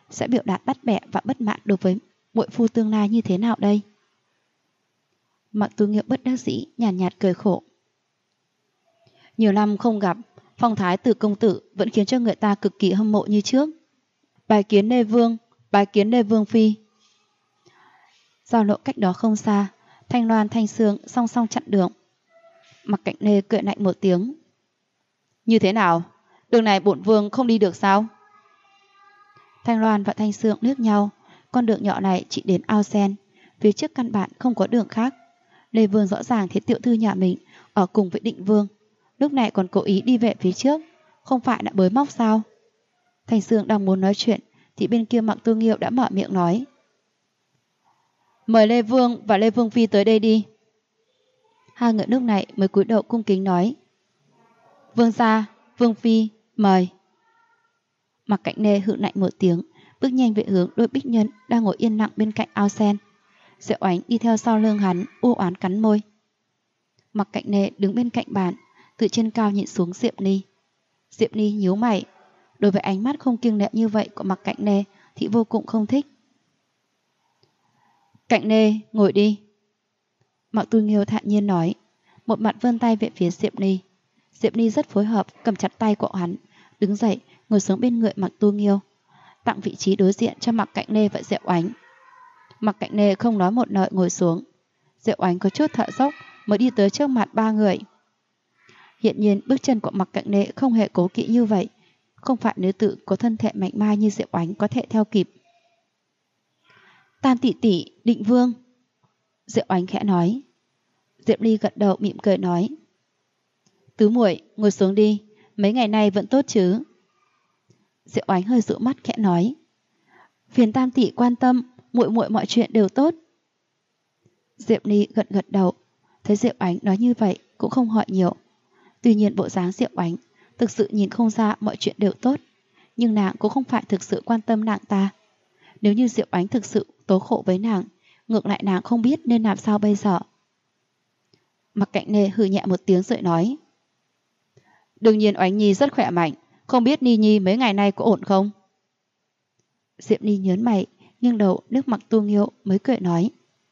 sẽ biểu đạt bắt bẻ và bất mãn đối với muội phu tương lai như thế nào đây? Mặc Tu Nghiêu bất đắc dĩ nhàn nhạt cười khổ. Nhiều năm không gặp, phong thái từ công tử vẫn khiến cho người ta cực kỳ hâm mộ như trước. Bái kiến Lê Vương, bái kiến Lê Vương phi. Giao lộ cách đó không xa, Thanh Loan Thanh Sương song song chặn đường. Mặc Cạnh Lê cười lạnh một tiếng. Như thế nào? Đường này bổn vương không đi được sao? Thanh Loan và Thanh Sương liếc nhau. Con đường nhỏ này chỉ đến ao sen, phía trước căn bản không có đường khác. Lê Vương rõ ràng thấy tiểu thư nhà mình ở cùng với Định Vương, lúc này còn cố ý đi về phía trước, không phải đã bới móc sao? Thanh Sương đang muốn nói chuyện thì bên kia Mặc Tu Nghiêu đã mở miệng nói. Mời Lê Vương và Lê Vương phi tới đây đi. Hai người lúc này mới cúi đầu cung kính nói. Vương gia, Vương phi, mời. Mặc Cạnh Lê hự lạnh một tiếng, bước nhanh về hướng đôi bích nhân đang ngồi yên lặng bên cạnh ao sen. Diệu Ánh đi theo sau lưng hắn, u oán cắn môi. Mặc Cạnh Lê đứng bên cạnh bàn, từ trên cao nhìn xuống Diệp Ly. Diệp Ly nhíu mày, đối với ánh mắt không kiêng nệ như vậy của Mặc Cạnh Lê thì vô cùng không thích. Cạnh Lê, ngồi đi. Mặc Tu Nghiêu thản nhiên nói, một mặt vươn tay về phía Diệp Ly. Diệp Ly rất phối hợp, cầm chặt tay của hắn, đứng dậy ngồi xuống bên người Mặc Tu Nghiêu, tặng vị trí đối diện cho Mặc Cạnh Lê và Diệu Ánh. Mặc Cạnh Lê không nói một lời ngồi xuống. Diệu Ánh có chút thở dốc mới đi tới trước mặt ba người. Hiện nhiên bước chân của Mặc Cạnh Lê không hề cố kỵ như vậy, không phải nữ tử có thân thể mạnh mai như Diệu Ánh có thể theo kịp. Tam tỷ tỷ, Định Vương. Diệu Ánh khẽ nói. Diệp Ly gật đầu mỉm cười nói. Tứ muội ngồi xuống đi, mấy ngày nay vẫn tốt chứ? Diệu Ánh hơi dụi mắt khẽ nói. Phiền Tam tỷ quan tâm, muội muội mọi chuyện đều tốt. Diệp Ly gật gật đầu, thấy Diệu Ánh nói như vậy cũng không hỏi nhiều. Tuy nhiên bộ dáng Diệu Ánh thực sự nhìn không ra mọi chuyện đều tốt, nhưng nàng cũng không phải thực sự quan tâm nàng ta. Nếu như Diệu Ánh thực sự tố khổ với nàng, ngược lại nàng không biết nên làm sao bây giờ. Mặc Cạnh Lê hừ nhẹ một tiếng rồi nói. Đương nhiên Oánh Nhi rất khỏe mạnh, không biết Ni Nhi mấy ngày nay có ổn không? Diệp Ly nhớn mày, nghiêng đầu nước Mặc Tu Nghiêu mới cười nói.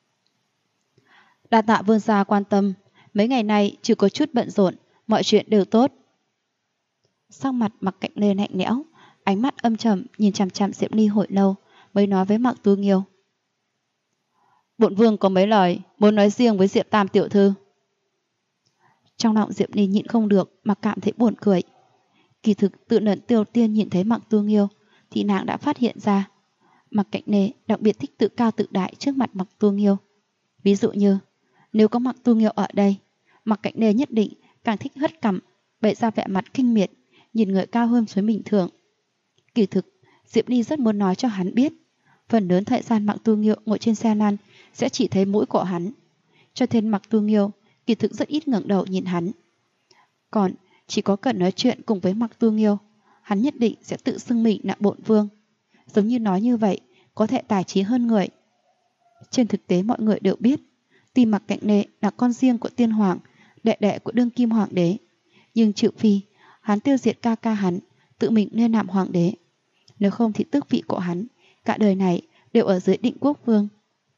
Đa tạ vương gia quan tâm, mấy ngày nay chỉ có chút bận rộn, mọi chuyện đều tốt. Sắc mặt Mặc Cạnh Lê lạnh lẽo, ánh mắt âm trầm nhìn chằm chằm Diệp Ly hồi lâu, mới nói với Mặc Tu Nghiêu. Bổn vương có mấy lời muốn nói riêng với Diệp Tam tiểu thư. Trong lòng Diệp Ly nhịn không được mà cảm thấy buồn cười. Kỳ thực tự lần đầu tiên nhìn thấy Mặc Tu Nghiêu thì nàng đã phát hiện ra Mặc Cạnh Lê đặc biệt thích tự cao tự đại trước mặt Mặc Tu Nghiêu. Ví dụ như nếu có Mặc Tu Nghiêu ở đây, Mặc Cạnh Lê nhất định càng thích hất cằm, bày ra vẻ mặt kinh miệt, nhìn người cao hơn với bình thường. Kỳ thực Diệp Ly rất muốn nói cho hắn biết, phần lớn thời gian Mặc Tu Nghiêu ngồi trên xe lăn sẽ chỉ thấy mũi của hắn, cho nên Mặc Tu Nghiêu kỳ thực rất ít ngẩng đầu nhìn hắn. Còn chỉ có cần nói chuyện cùng với Mặc Tu Nghiêu, hắn nhất định sẽ tự xưng mình là bổn vương, giống như nói như vậy có thể tài trí hơn người. Trên thực tế mọi người đều biết, tuy Mặc Cạnh Lê là con riêng của tiên hoàng, đệ đệ của đương kim hoàng đế, nhưng trừ phi hắn tiêu diệt ca ca hắn, tự mình nên làm hoàng đế, nếu không thì tước vị của hắn cả đời này đều ở dưới Định Quốc vương.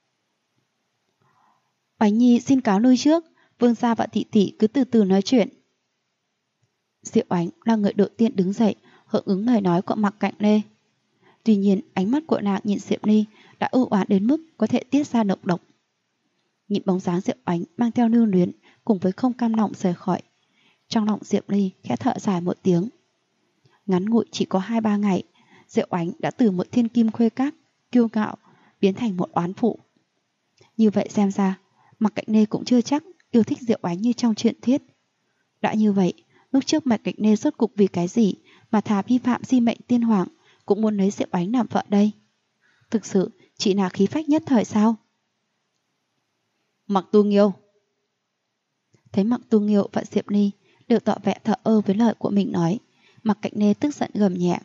Oánh Nhi xin cáo lui trước, vương gia và thị tỷ cứ từ từ nói chuyện. Diệu Ánh là người đầu tiên đứng dậy hưởng ứng lời nói của Mặc Cạnh Lê. Tuy nhiên ánh mắt của nàng nhìn Diệp Ly đã ưu oán đến mức có thể tiết ra độc độc. Nhìn bóng dáng Diệu Ánh mang theo lưu luyến cùng với không cam lòng rời khỏi, trong lòng Diệp Ly khẽ thở dài một tiếng. Ngắn ngủi chỉ có 2-3 ngày, Diệu Ánh đã từ một thiên kim khuê các kiêu ngạo biến thành một oán phụ. Như vậy xem ra Mặc Cạnh Lê cũng chưa chắc yêu thích Diệu Ánh như trong truyện thuyết. Đã như vậy, lúc trước Mặc Cạnh Lê rốt cục vì cái gì mà thà vi phạm di mệnh tiên hoàng cũng muốn lấy Diệu Ánh làm vợ đây? Thực sự chỉ là khí phách nhất thời sao? Mặc Tu Nghiêu. Thấy Mặc Tu Nghiêu và Diệp Ly đều tỏ vẻ thờ ơ với lời của mình nói, Mặc Cạnh Lê tức giận gầm nhẹ.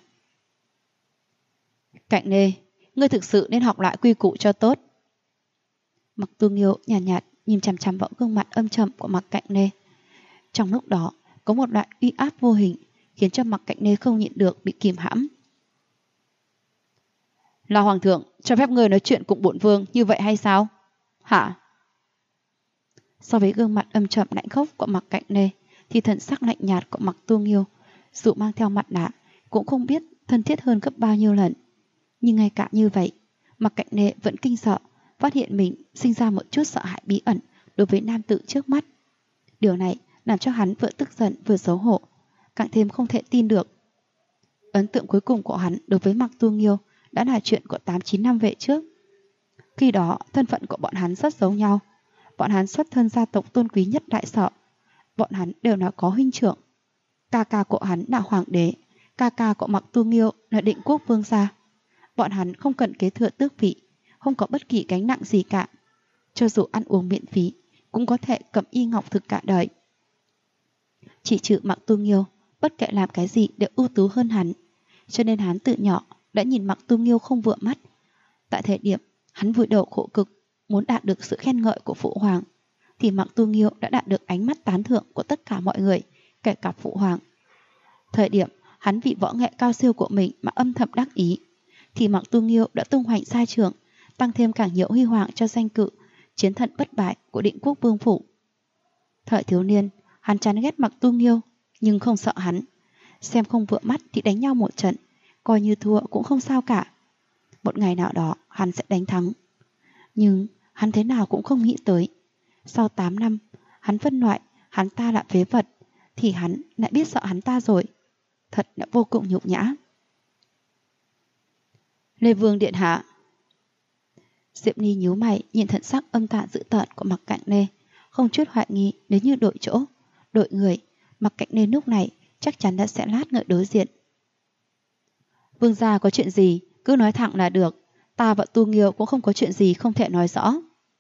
Cạnh Lê, ngươi thực sự nên học lại quy củ cho tốt. Mặc Tu Nghiêu nhàn nhạt nhìn chằm chằm vào gương mặt âm trầm của Mặc Cạnh Lê. Trong lúc đó có một loại uy áp vô hình khiến cho Mặc Cạnh Lê không nhịn được bị kìm hãm. Là hoàng thượng cho phép ngươi nói chuyện cùng bổn vương như vậy hay sao? Hả? So với gương mặt âm trầm lạnh khốc của Mạc Cạnh Nê thì thần sắc lạnh nhạt của Mạc Tu Nghiêu dù mang theo mặt nạ cũng không biết thân thiết hơn gấp bao nhiêu lần. Nhưng ngay cả như vậy, Mạc Cạnh Nê vẫn kinh sợ, phát hiện mình sinh ra một chút sợ hãi bí ẩn đối với nam tử trước mắt. Điều này làm cho hắn vừa tức giận vừa xấu hổ, càng thêm không thể tin được. Ấn tượng cuối cùng của hắn đối với Mạc Tu Nghiêu đã là chuyện của 8-9 năm về trước. Khi đó, thân phận của bọn hắn rất giống nhau. Bọn hắn xuất thân gia tộc tôn quý nhất Đại Sở. Bọn hắn đều là có huynh trưởng. Ca ca của hắn là hoàng đế, ca ca của Mạc Tu Nghiêu là định quốc vương gia. Bọn hắn không cần kế thừa tước vị, không có bất kỳ gánh nặng gì cả. Cho dù ăn uống miễn phí, cũng có thể cầm y ngọc thực cả đời. Chỉ trừ Mạc Tu Nghiêu, bất kể làm cái gì đều ưu tú hơn hắn. Cho nên hắn từ nhỏ đã nhìn Mạc Tu Nghiêu không vừa mắt. Tại thời điểm hắn vùi đầu khổ cực muốn đạt được sự khen ngợi của phụ hoàng, thì Mạc Tu Nghiêu đã đạt được ánh mắt tán thưởng của tất cả mọi người, kể cả phụ hoàng. Thời điểm hắn vì võ nghệ cao siêu của mình mà âm thầm đắc ý, thì Mạc Tu Nghiêu đã tung hoành sai trường, tăng thêm càng nhiều huy hoàng cho danh cự chiến thần bất bại của Định Quốc Vương phủ. Thời thiếu niên, hắn chán ghét Mạc Tu Nghiêu, nhưng không sợ hắn. Xem không vừa mắt thì đánh nhau một trận, coi như thua cũng không sao cả. Một ngày nào đó hắn sẽ đánh thắng. Nhưng hắn thế nào cũng không nghĩ tới, sau 8 năm, hắn phân loại hắn ta là phế vật, thì hắn lại biết sợ hắn ta rồi. Thật là vô cùng nhục nhã. Lê Vương điện hạ. Diệp Ni nhíu mày nhìn thần sắc âm tàn dữ tợn của Mạc Cạnh Nê, không chút hoài nghi nếu như đổi chỗ, đổi người, Mạc Cạnh Nê lúc này chắc chắn đã sẽ lát ngợi đối diện. Vương gia có chuyện gì cứ nói thẳng là được, ta và Tu Nghiêu cũng không có chuyện gì không thể nói rõ.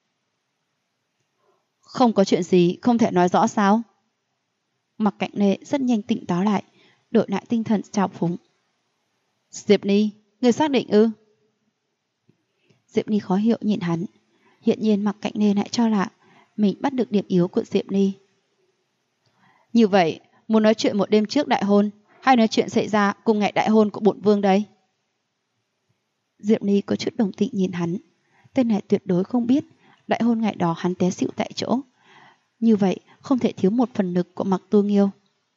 Không có chuyện gì không thể nói rõ sao? Mạc Cạnh Nê rất nhanh tỉnh táo lại, đổi lại tinh thần trào phúng. Diệp Ni, người xác định ư? Diệp Ni khó hiểu nhìn hắn. Hiện nhiên Mạc Cạnh Nê lại cho là mình bắt được điểm yếu của Diệp Ni. Như vậy, muốn nói chuyện một đêm trước đại hôn, hay nói chuyện xảy ra cùng ngày đại hôn của bổn vương đây? Diệp Ni có chút đồng tình nhìn hắn. Tên này tuyệt đối không biết đại hôn ngày đó hắn té xỉu tại chỗ. Như vậy không thể thiếu một phần lực của Mạc Tu Nghiêu.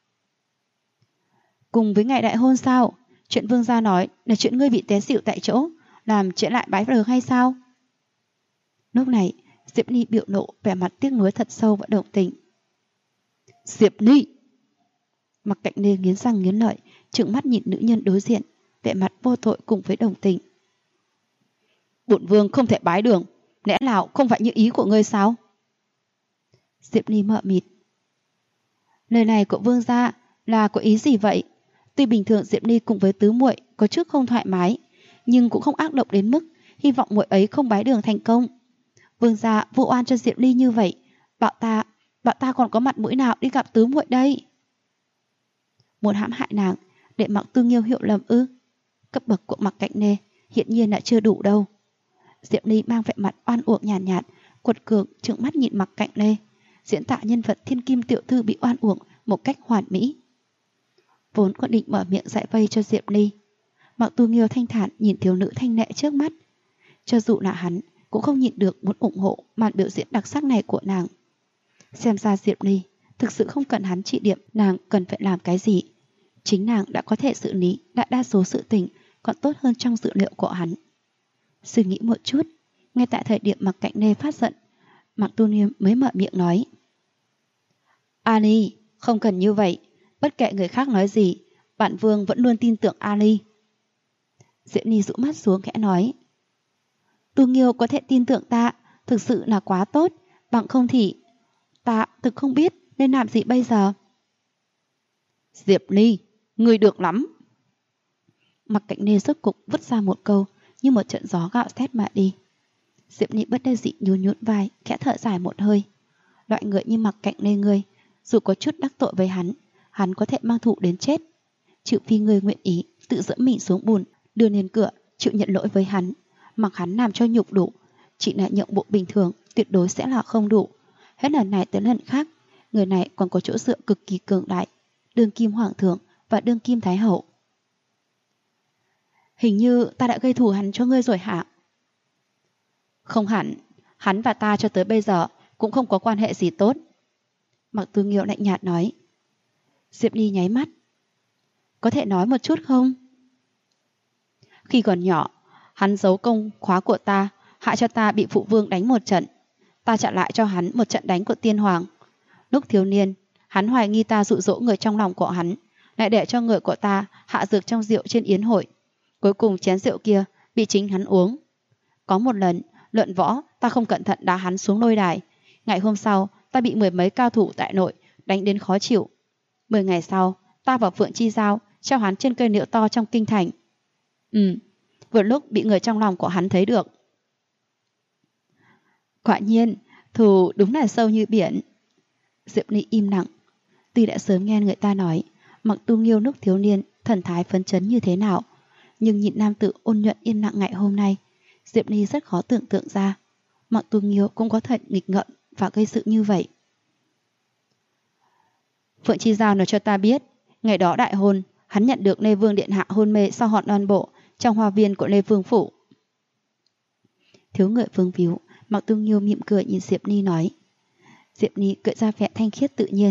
Cùng với ngày đại hôn sao? Chuyện vương gia nói là chuyện ngươi bị té xỉu tại chỗ, làm trễ lại bái được hay sao? Lúc này Diệp Ni biểu lộ vẻ mặt tiếc nuối thật sâu và đồng tình. Diệp Ni! Mạc Cạnh Nê nghiến răng nghiến lợi, trừng mắt nhìn nữ nhân đối diện, vẻ mặt vô tội cùng với đồng tình. Bổn vương không thể bái đường, lẽ nào không phải như ý của ngươi sao? Diệp Ni mờ mịt. Lời này của vương gia là có ý gì vậy? Tuy bình thường Diệp Ni cùng với tứ muội có chút không thoải mái, nhưng cũng không ác độc đến mức hy vọng muội ấy không bái đường thành công. Vương gia vu oan cho Diệp Ni như vậy, bảo ta còn có mặt mũi nào đi gặp tứ muội đây? Muốn hãm hại nàng để Mạc Tu Nghiêu hiểu lầm ư? Cấp bậc của Mạc Cạnh Nê hiện nhiên là chưa đủ đâu. Diệp Ni mang vẻ mặt oan uổng nhàn nhạt, quật cường trừng mắt nhìn Mạc Cạnh Nê, diễn tả nhân vật thiên kim tiểu thư bị oan uổng một cách hoàn mỹ. Vốn còn định mở miệng giải vây cho Diệp Ni, Mạc Tu Nghiêu thanh thản nhìn thiếu nữ thanh lệ trước mắt. Cho dù là hắn cũng không nhịn được muốn ủng hộ màn biểu diễn đặc sắc này của nàng. Xem ra Diệp Ni thực sự không cần hắn chỉ điểm nàng cần phải làm cái gì. Chính nàng đã có thể xử lý đại đa số sự tình còn tốt hơn trong dự liệu của hắn. Suy nghĩ một chút, ngay tại thời điểm Mạc Cạnh Nê phát giận, Mạc Tu Nghiêu mới mở miệng nói. Ali, không cần như vậy. Bất kể người khác nói gì, bản vương vẫn luôn tin tưởng Ali. Diệp Ni rũ mắt xuống khẽ nói. Tu Nghiêu có thể tin tưởng ta, thực sự là quá tốt, bằng không thì ta thực không biết nên làm gì bây giờ. Diệp Ni, ngươi được lắm. Mạc Cạnh Nê rốt cục vứt ra một câu như một trận gió gạo thét mà đi. Diệp Ni bất đắc dĩ nhún nhún vai, khẽ thở dài một hơi. Loại người như Mạc Cạnh Nê ngươi, dù có chút đắc tội với hắn có thể mang thù đến chết. Trừ phi ngươi nguyện ý tự dẫm mình xuống bùn, đưa lên cửa, chịu nhận lỗi với hắn, mặc hắn làm cho nhục đủ, chỉ là nhượng bộ bình thường tuyệt đối sẽ là không đủ. Hết lần này tới lần khác, người này còn có chỗ dựa cực kỳ cường đại, đương kim hoàng thượng và đương kim thái hậu. Hình như ta đã gây thù hắn cho ngươi rồi hả? Không hẳn, hắn và ta cho tới bây giờ cũng không có quan hệ gì tốt. Mạc Tư Nghiêu lạnh nhạt nói. Diệp Ly nháy mắt. Có thể nói một chút không? Khi còn nhỏ, hắn giấu công khóa của ta, hại cho ta bị phụ vương đánh một trận. Ta trả lại cho hắn một trận đánh của tiên hoàng. Lúc thiếu niên, hắn hoài nghi ta dụ dỗ người trong lòng của hắn, lại để cho người của ta hạ dược trong rượu trên yến hội. Cuối cùng chén rượu kia bị chính hắn uống. Có một lần, luận võ, ta không cẩn thận đá hắn xuống lôi đài. Ngày hôm sau, ta bị 10 mấy cao thủ tại nội đánh đến khó chịu. 10 ngày sau, ta và Phượng Chi Giao treo hắn trên cây liễu to trong kinh thành. Vừa lúc bị người trong lòng của hắn thấy được. Quả nhiên, thù đúng là sâu như biển. Diệp Ly im lặng. Tuy đã sớm nghe người ta nói Mạc Tu Nghiêu lúc thiếu niên thần thái phấn chấn như thế nào, nhưng nhịn nam tử ôn nhuận yên lặng ngày hôm nay, Diệp Ly rất khó tưởng tượng ra Mạc Tu Nghiêu cũng có thật nghịch ngợm và gây sự như vậy. Phượng Chi Giao nói cho ta biết, ngày đó đại hôn, hắn nhận được Lê Vương điện hạ hôn mê sau hòn non bộ trong hoa viên của Lê Vương phủ. Thiếu người vương víu, Mạc Tu Nghiêu mỉm cười nhìn Diệp Ly nói. Diệp Ly cười ra vẻ thanh khiết tự nhiên.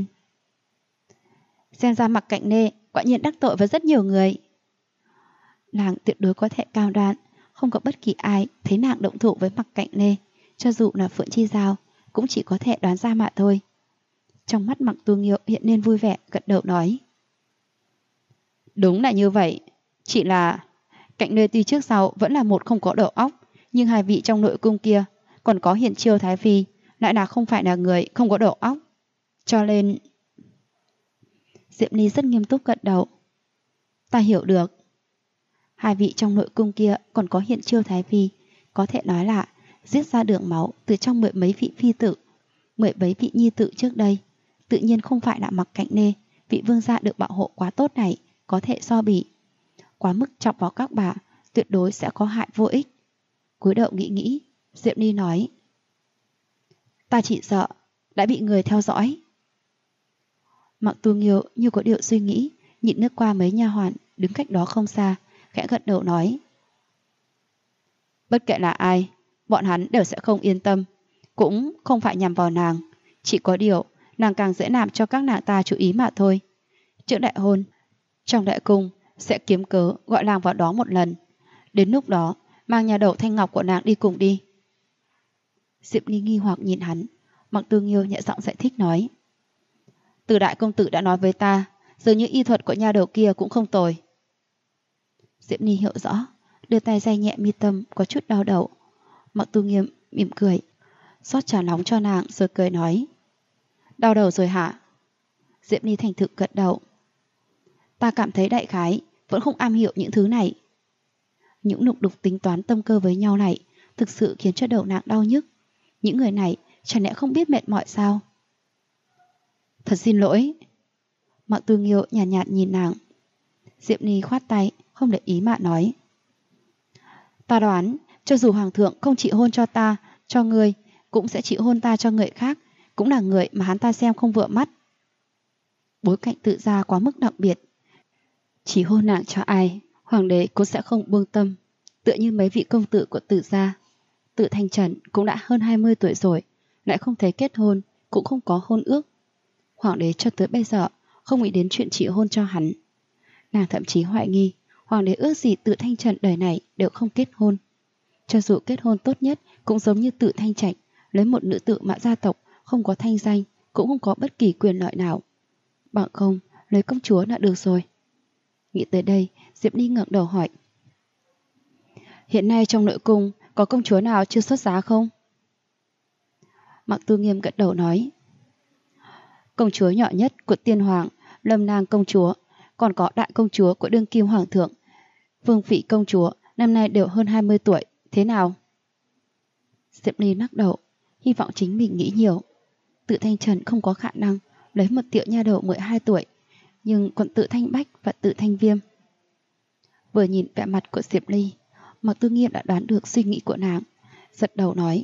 Xem ra Mạc Cạnh Nê quả nhiên đắc tội với rất nhiều người. Nàng tuyệt đối có thể cam đoan, không có bất kỳ ai thấy nàng động thủ với Mạc Cạnh Nê, cho dù là Phượng Chi Giao, cũng chỉ có thể đoán ra mà thôi. Trong mắt Mạc Tu Nghiêu hiện lên vui vẻ, gật đầu nói. Đúng là như vậy, chỉ là Cạnh Nê tuy trước sau vẫn là một không có đầu óc, nhưng hai vị trong nội cung kia còn có Hiền Chiêu Thái Phi lại là không phải là người không có đầu óc. Cho nên... Diệp Ly rất nghiêm túc gật đầu. Ta hiểu được. Hai vị trong nội cung kia còn có Hiền Chiêu Thái Phi, có thể nói là giết ra đường máu từ trong 10 mấy vị phi tử, 10 mấy vị nhi tử trước đây. Tự nhiên không phải là Mạc Cạnh Nê, vị vương gia được bảo hộ quá tốt này, có thể so bì. Quá mức chọc vào các bà, tuyệt đối sẽ có hại vô ích. Cúi đầu nghĩ nghĩ, Diệp Ly nói. Ta chỉ sợ đã bị người theo dõi. Mạc Tu Nghiêu như có điều suy nghĩ, nhịn nước qua mấy nha hoàn đứng cách đó không xa, khẽ gật đầu nói. Bất kể là ai, bọn hắn đều sẽ không yên tâm, cũng không phải nhằm vào nàng. Chỉ có điều, nàng càng dễ làm cho các nàng ta chú ý mà thôi. Trước đại hôn, trong đại cung sẽ kiếm cớ gọi nàng vào đó một lần. Đến lúc đó, mang nhà đầu thanh ngọc của nàng đi cùng đi. Diệp Ly nghi hoặc nhìn hắn, Mạc Tu Nghiêu nhẹ giọng giải thích nói. Từ đại công tử đã nói với ta, dường như y thuật của nha đầu kia cũng không tồi. Diệp Ly hiểu rõ, đưa tay day nhẹ mi tâm có chút đau đầu. Mạc Tu Nghiêu mỉm cười, rót trà nóng cho nàng rồi cười nói. Đau đầu rồi hả? Diệp Ly thành thực gật đầu. Ta cảm thấy đại khái vẫn không am hiểu những thứ này. Những lục đục tính toán tâm cơ với nhau này thực sự khiến cho đầu nàng đau nhức. Những người này chẳng lẽ không biết mệt mỏi sao? Thật xin lỗi. Mạc Tu Nghiêu nhàn nhạt nhìn nàng. Diệp Ly khoát tay, không để ý mà nói. Ta đoán, cho dù hoàng thượng không chỉ hôn cho ta, cho ngươi, cũng sẽ chỉ hôn ta cho người khác, cũng là người mà hắn ta xem không vừa mắt. Bối cảnh Tự Gia quá mức đặc biệt. Chỉ hôn nàng cho ai, hoàng đế cũng sẽ không buông tâm. Tựa như mấy vị công tử của Tự Gia. Tự Thanh Trần cũng đã hơn 20 tuổi rồi, lại không thấy kết hôn, cũng không có hôn ước. Hoàng đế cho tới bây giờ không nghĩ đến chuyện chỉ hôn cho hắn. Nàng thậm chí hoài nghi hoàng đế ước gì Tự Thanh Trần đời này đều không kết hôn. Cho dù kết hôn tốt nhất cũng giống như Tự Thanh Trạch, lấy một nữ tử mã gia tộc, không có thanh danh, cũng không có bất kỳ quyền lợi nào. Bằng không, lấy công chúa là được rồi. Nghĩ tới đây, Diệp Ly ngẩng đầu hỏi. Hiện nay trong nội cung có công chúa nào chưa xuất giá không? Mạc Tu Nghiêu gật đầu nói. Công chúa nhỏ nhất của tiên hoàng, Lâm Nang công chúa, còn có đại công chúa của đương kim hoàng thượng, Vương Phỉ công chúa, năm nay đều hơn 20 tuổi, thế nào? Diệp Ly lắc đầu, hy vọng chính mình nghĩ nhiều. Tự Thanh Trần không có khả năng lấy một tiểu nha đầu 12 tuổi, nhưng còn Tự Thanh Bách và Tự Thanh Viêm. Vừa nhìn vẻ mặt của Diệp Ly, Mạc Tu Nghiêu đã đoán được suy nghĩ của nàng, gật đầu nói.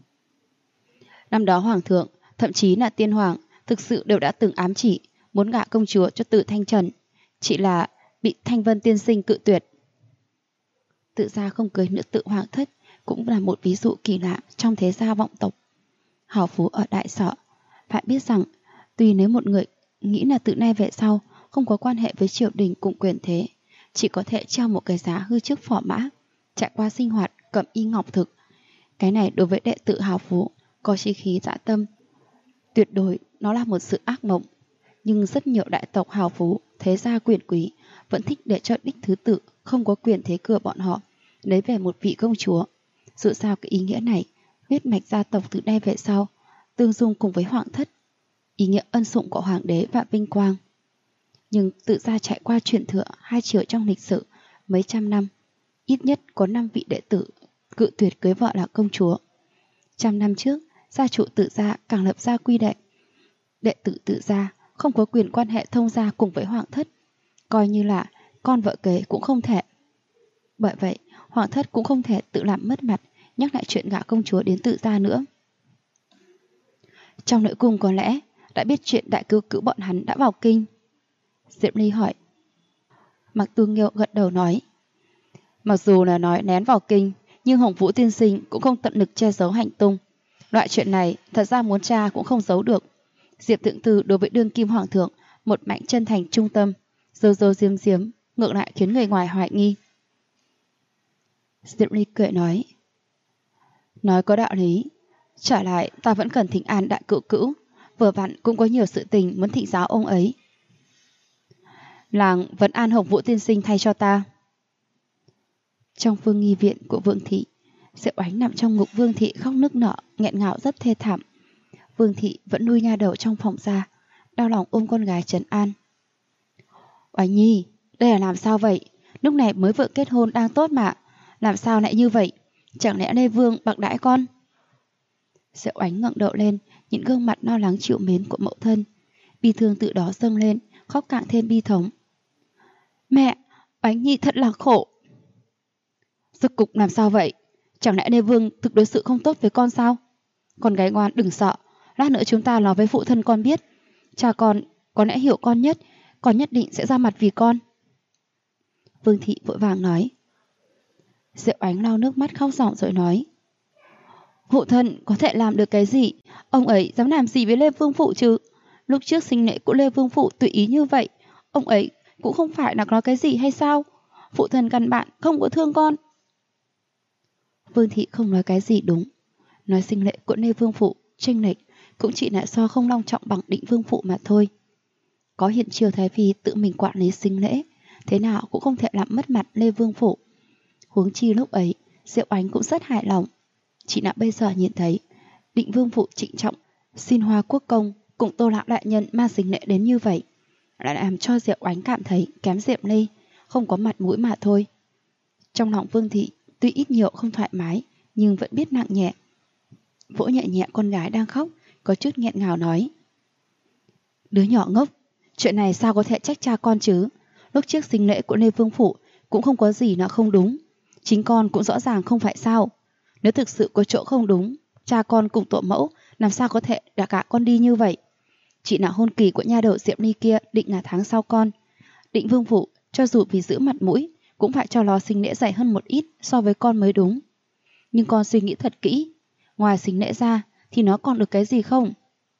Năm đó hoàng thượng, thậm chí là tiên hoàng, thực sự đều đã từng ám chỉ muốn gả công chúa cho Tự Thanh Trần, chỉ là bị Thanh Vân tiên sinh cự tuyệt. Tự gia không cưới nữ tự hoàng thất cũng là một ví dụ kỳ lạ trong thế gia vọng tộc. Hào phú ở Đại Sở, phải biết rằng tuy nếu một người nghĩ là từ nay về sau không có quan hệ với triều đình cùng quyền thế, chỉ có thể treo một cái giá hư chức phò mã, trải qua sinh hoạt cẩm y ngọc thực, cái này đối với đệ tử hào phú có chí khí dã tâm, tuyệt đối nó là một sự ác mộng. Nhưng rất nhiều đại tộc hào phú, thế gia quyền quý vẫn thích để cho đích thứ tự không có quyền thế cửa bọn họ lấy về một vị công chúa. Dù sao cái ý nghĩa này, huyết mạch gia tộc từ nay về sau tương dung cùng với hoàng thất, ý nghĩa ân sủng của hoàng đế và vinh quang. Nhưng Tự gia trải qua truyền thừa 2 triều trong lịch sử mấy trăm năm, ít nhất có 5 vị đệ tử cự tuyệt cưới vợ là công chúa. 100 năm trước, gia chủ Tự gia càng lập ra quy định, đệ tử Tự gia không có quyền quan hệ thông gia cùng với hoàng thất, coi như là con vợ kế cũng không thể. Bởi vậy, hoàng thất cũng không thể tự làm mất mặt nhắc lại chuyện gả công chúa đến Tự gia nữa. Trong nội cung có lẽ đã biết chuyện đại cứu cứu bọn hắn đã vào kinh. Diệp Ly hỏi. Mạc Tu Nghiêu gật đầu nói, mặc dù là nói nén vào kinh, nhưng Hồng Vũ tiên sinh cũng không tận lực che giấu hành tung. Loại chuyện này thật ra muốn tra cũng không giấu được. Diệp Thượng Thư đối với đương kim hoàng thượng một mảnh chân thành trung tâm, dâu dâu diếm diếm, ngược lại khiến người ngoài hoài nghi. Diệp Ly cười nói có đạo lý. Trở lại ta vẫn cần thỉnh an đại cữu cữu, vừa vặn cũng có nhiều sự tình muốn thỉnh giáo ông ấy. Làng vẫn an Hồng Vũ tiên sinh thay cho ta. Trong Vương nghi viện của Vương thị, Diệu Ánh nằm trong ngục Vương thị khóc nức nở, nghẹn ngào rất thê thảm. Vương thị vẫn nuôi nha đầu trong phòng ra, đau lòng ôm con gái trấn an. Oánh nhi, đây là làm sao vậy? Lúc này mới vừa kết hôn đang tốt mà, làm sao lại như vậy? Chẳng lẽ Lê Vương bạc đãi con? Diệu Ánh ngẩng đầu lên, nhìn gương mặt lo lắng chịu mến của mẫu thân, bi thương tự đó dâng lên, khóc càng thêm bi thống. Mẹ, Oánh nhi thật là khổ. Rốt cục làm sao vậy? Chẳng lẽ Lê Vương thực đối xử không tốt với con sao? Con gái ngoan đừng sợ, lát nữa chúng ta nói với phụ thân con biết. Cha con có lẽ hiểu con nhất, con nhất định sẽ ra mặt vì con. Vương thị vội vàng nói. Diệu Ánh lau nước mắt khóc ròng rồi nói. Phụ thân có thể làm được cái gì? Ông ấy dám làm gì với Lê Vương Phụ chứ? Lúc trước sinh lễ của Lê Vương Phụ tùy ý như vậy, ông ấy cũng không phải là nói cái gì hay sao? Phụ thân căn bản không có thương con. Vương thị không nói cái gì đúng. Nói sinh lễ của Lê Vương Phụ chênh lệch cũng chỉ là do không long trọng bằng Định Vương Phụ mà thôi. Có hiện Triều Thái Phi tự mình quản lý sinh lễ, thế nào cũng không thể làm mất mặt Lê Vương Phụ. Huống chi lúc ấy Diệu Ánh cũng rất hài lòng. Chỉ là bây giờ nhìn thấy Định Vương Phụ trịnh trọng xin Hoa Quốc Công cùng Tô Lão đại nhân mang sinh lễ đến như vậy, lại làm cho Diệu Ánh cảm thấy kém Diệp Ly, không có mặt mũi mà thôi. Trong lòng Vương thị tuy ít nhiều không thoải mái, nhưng vẫn biết nặng nhẹ. Vỗ nhẹ nhẹ con gái đang khóc, có chút nghẹn ngào nói. Đứa nhỏ ngốc, chuyện này sao có thể trách cha con chứ? Lúc trước sinh lễ của Lê Vương Phụ cũng không có gì là không đúng. Chính con cũng rõ ràng không phải sao. Nếu thực sự có chỗ không đúng, cha con cùng tổ mẫu làm sao có thể đã cả con đi như vậy? Chỉ là hôn kỳ của nha đầu Diệp Ly kia định là tháng sau con. Định Vương Phụ cho dù vì giữ mặt mũi cũng phải cho nó sinh lễ dày hơn một ít so với con mới đúng. Nhưng con suy nghĩ thật kỹ, ngoài sinh lễ ra thì nó còn được cái gì không?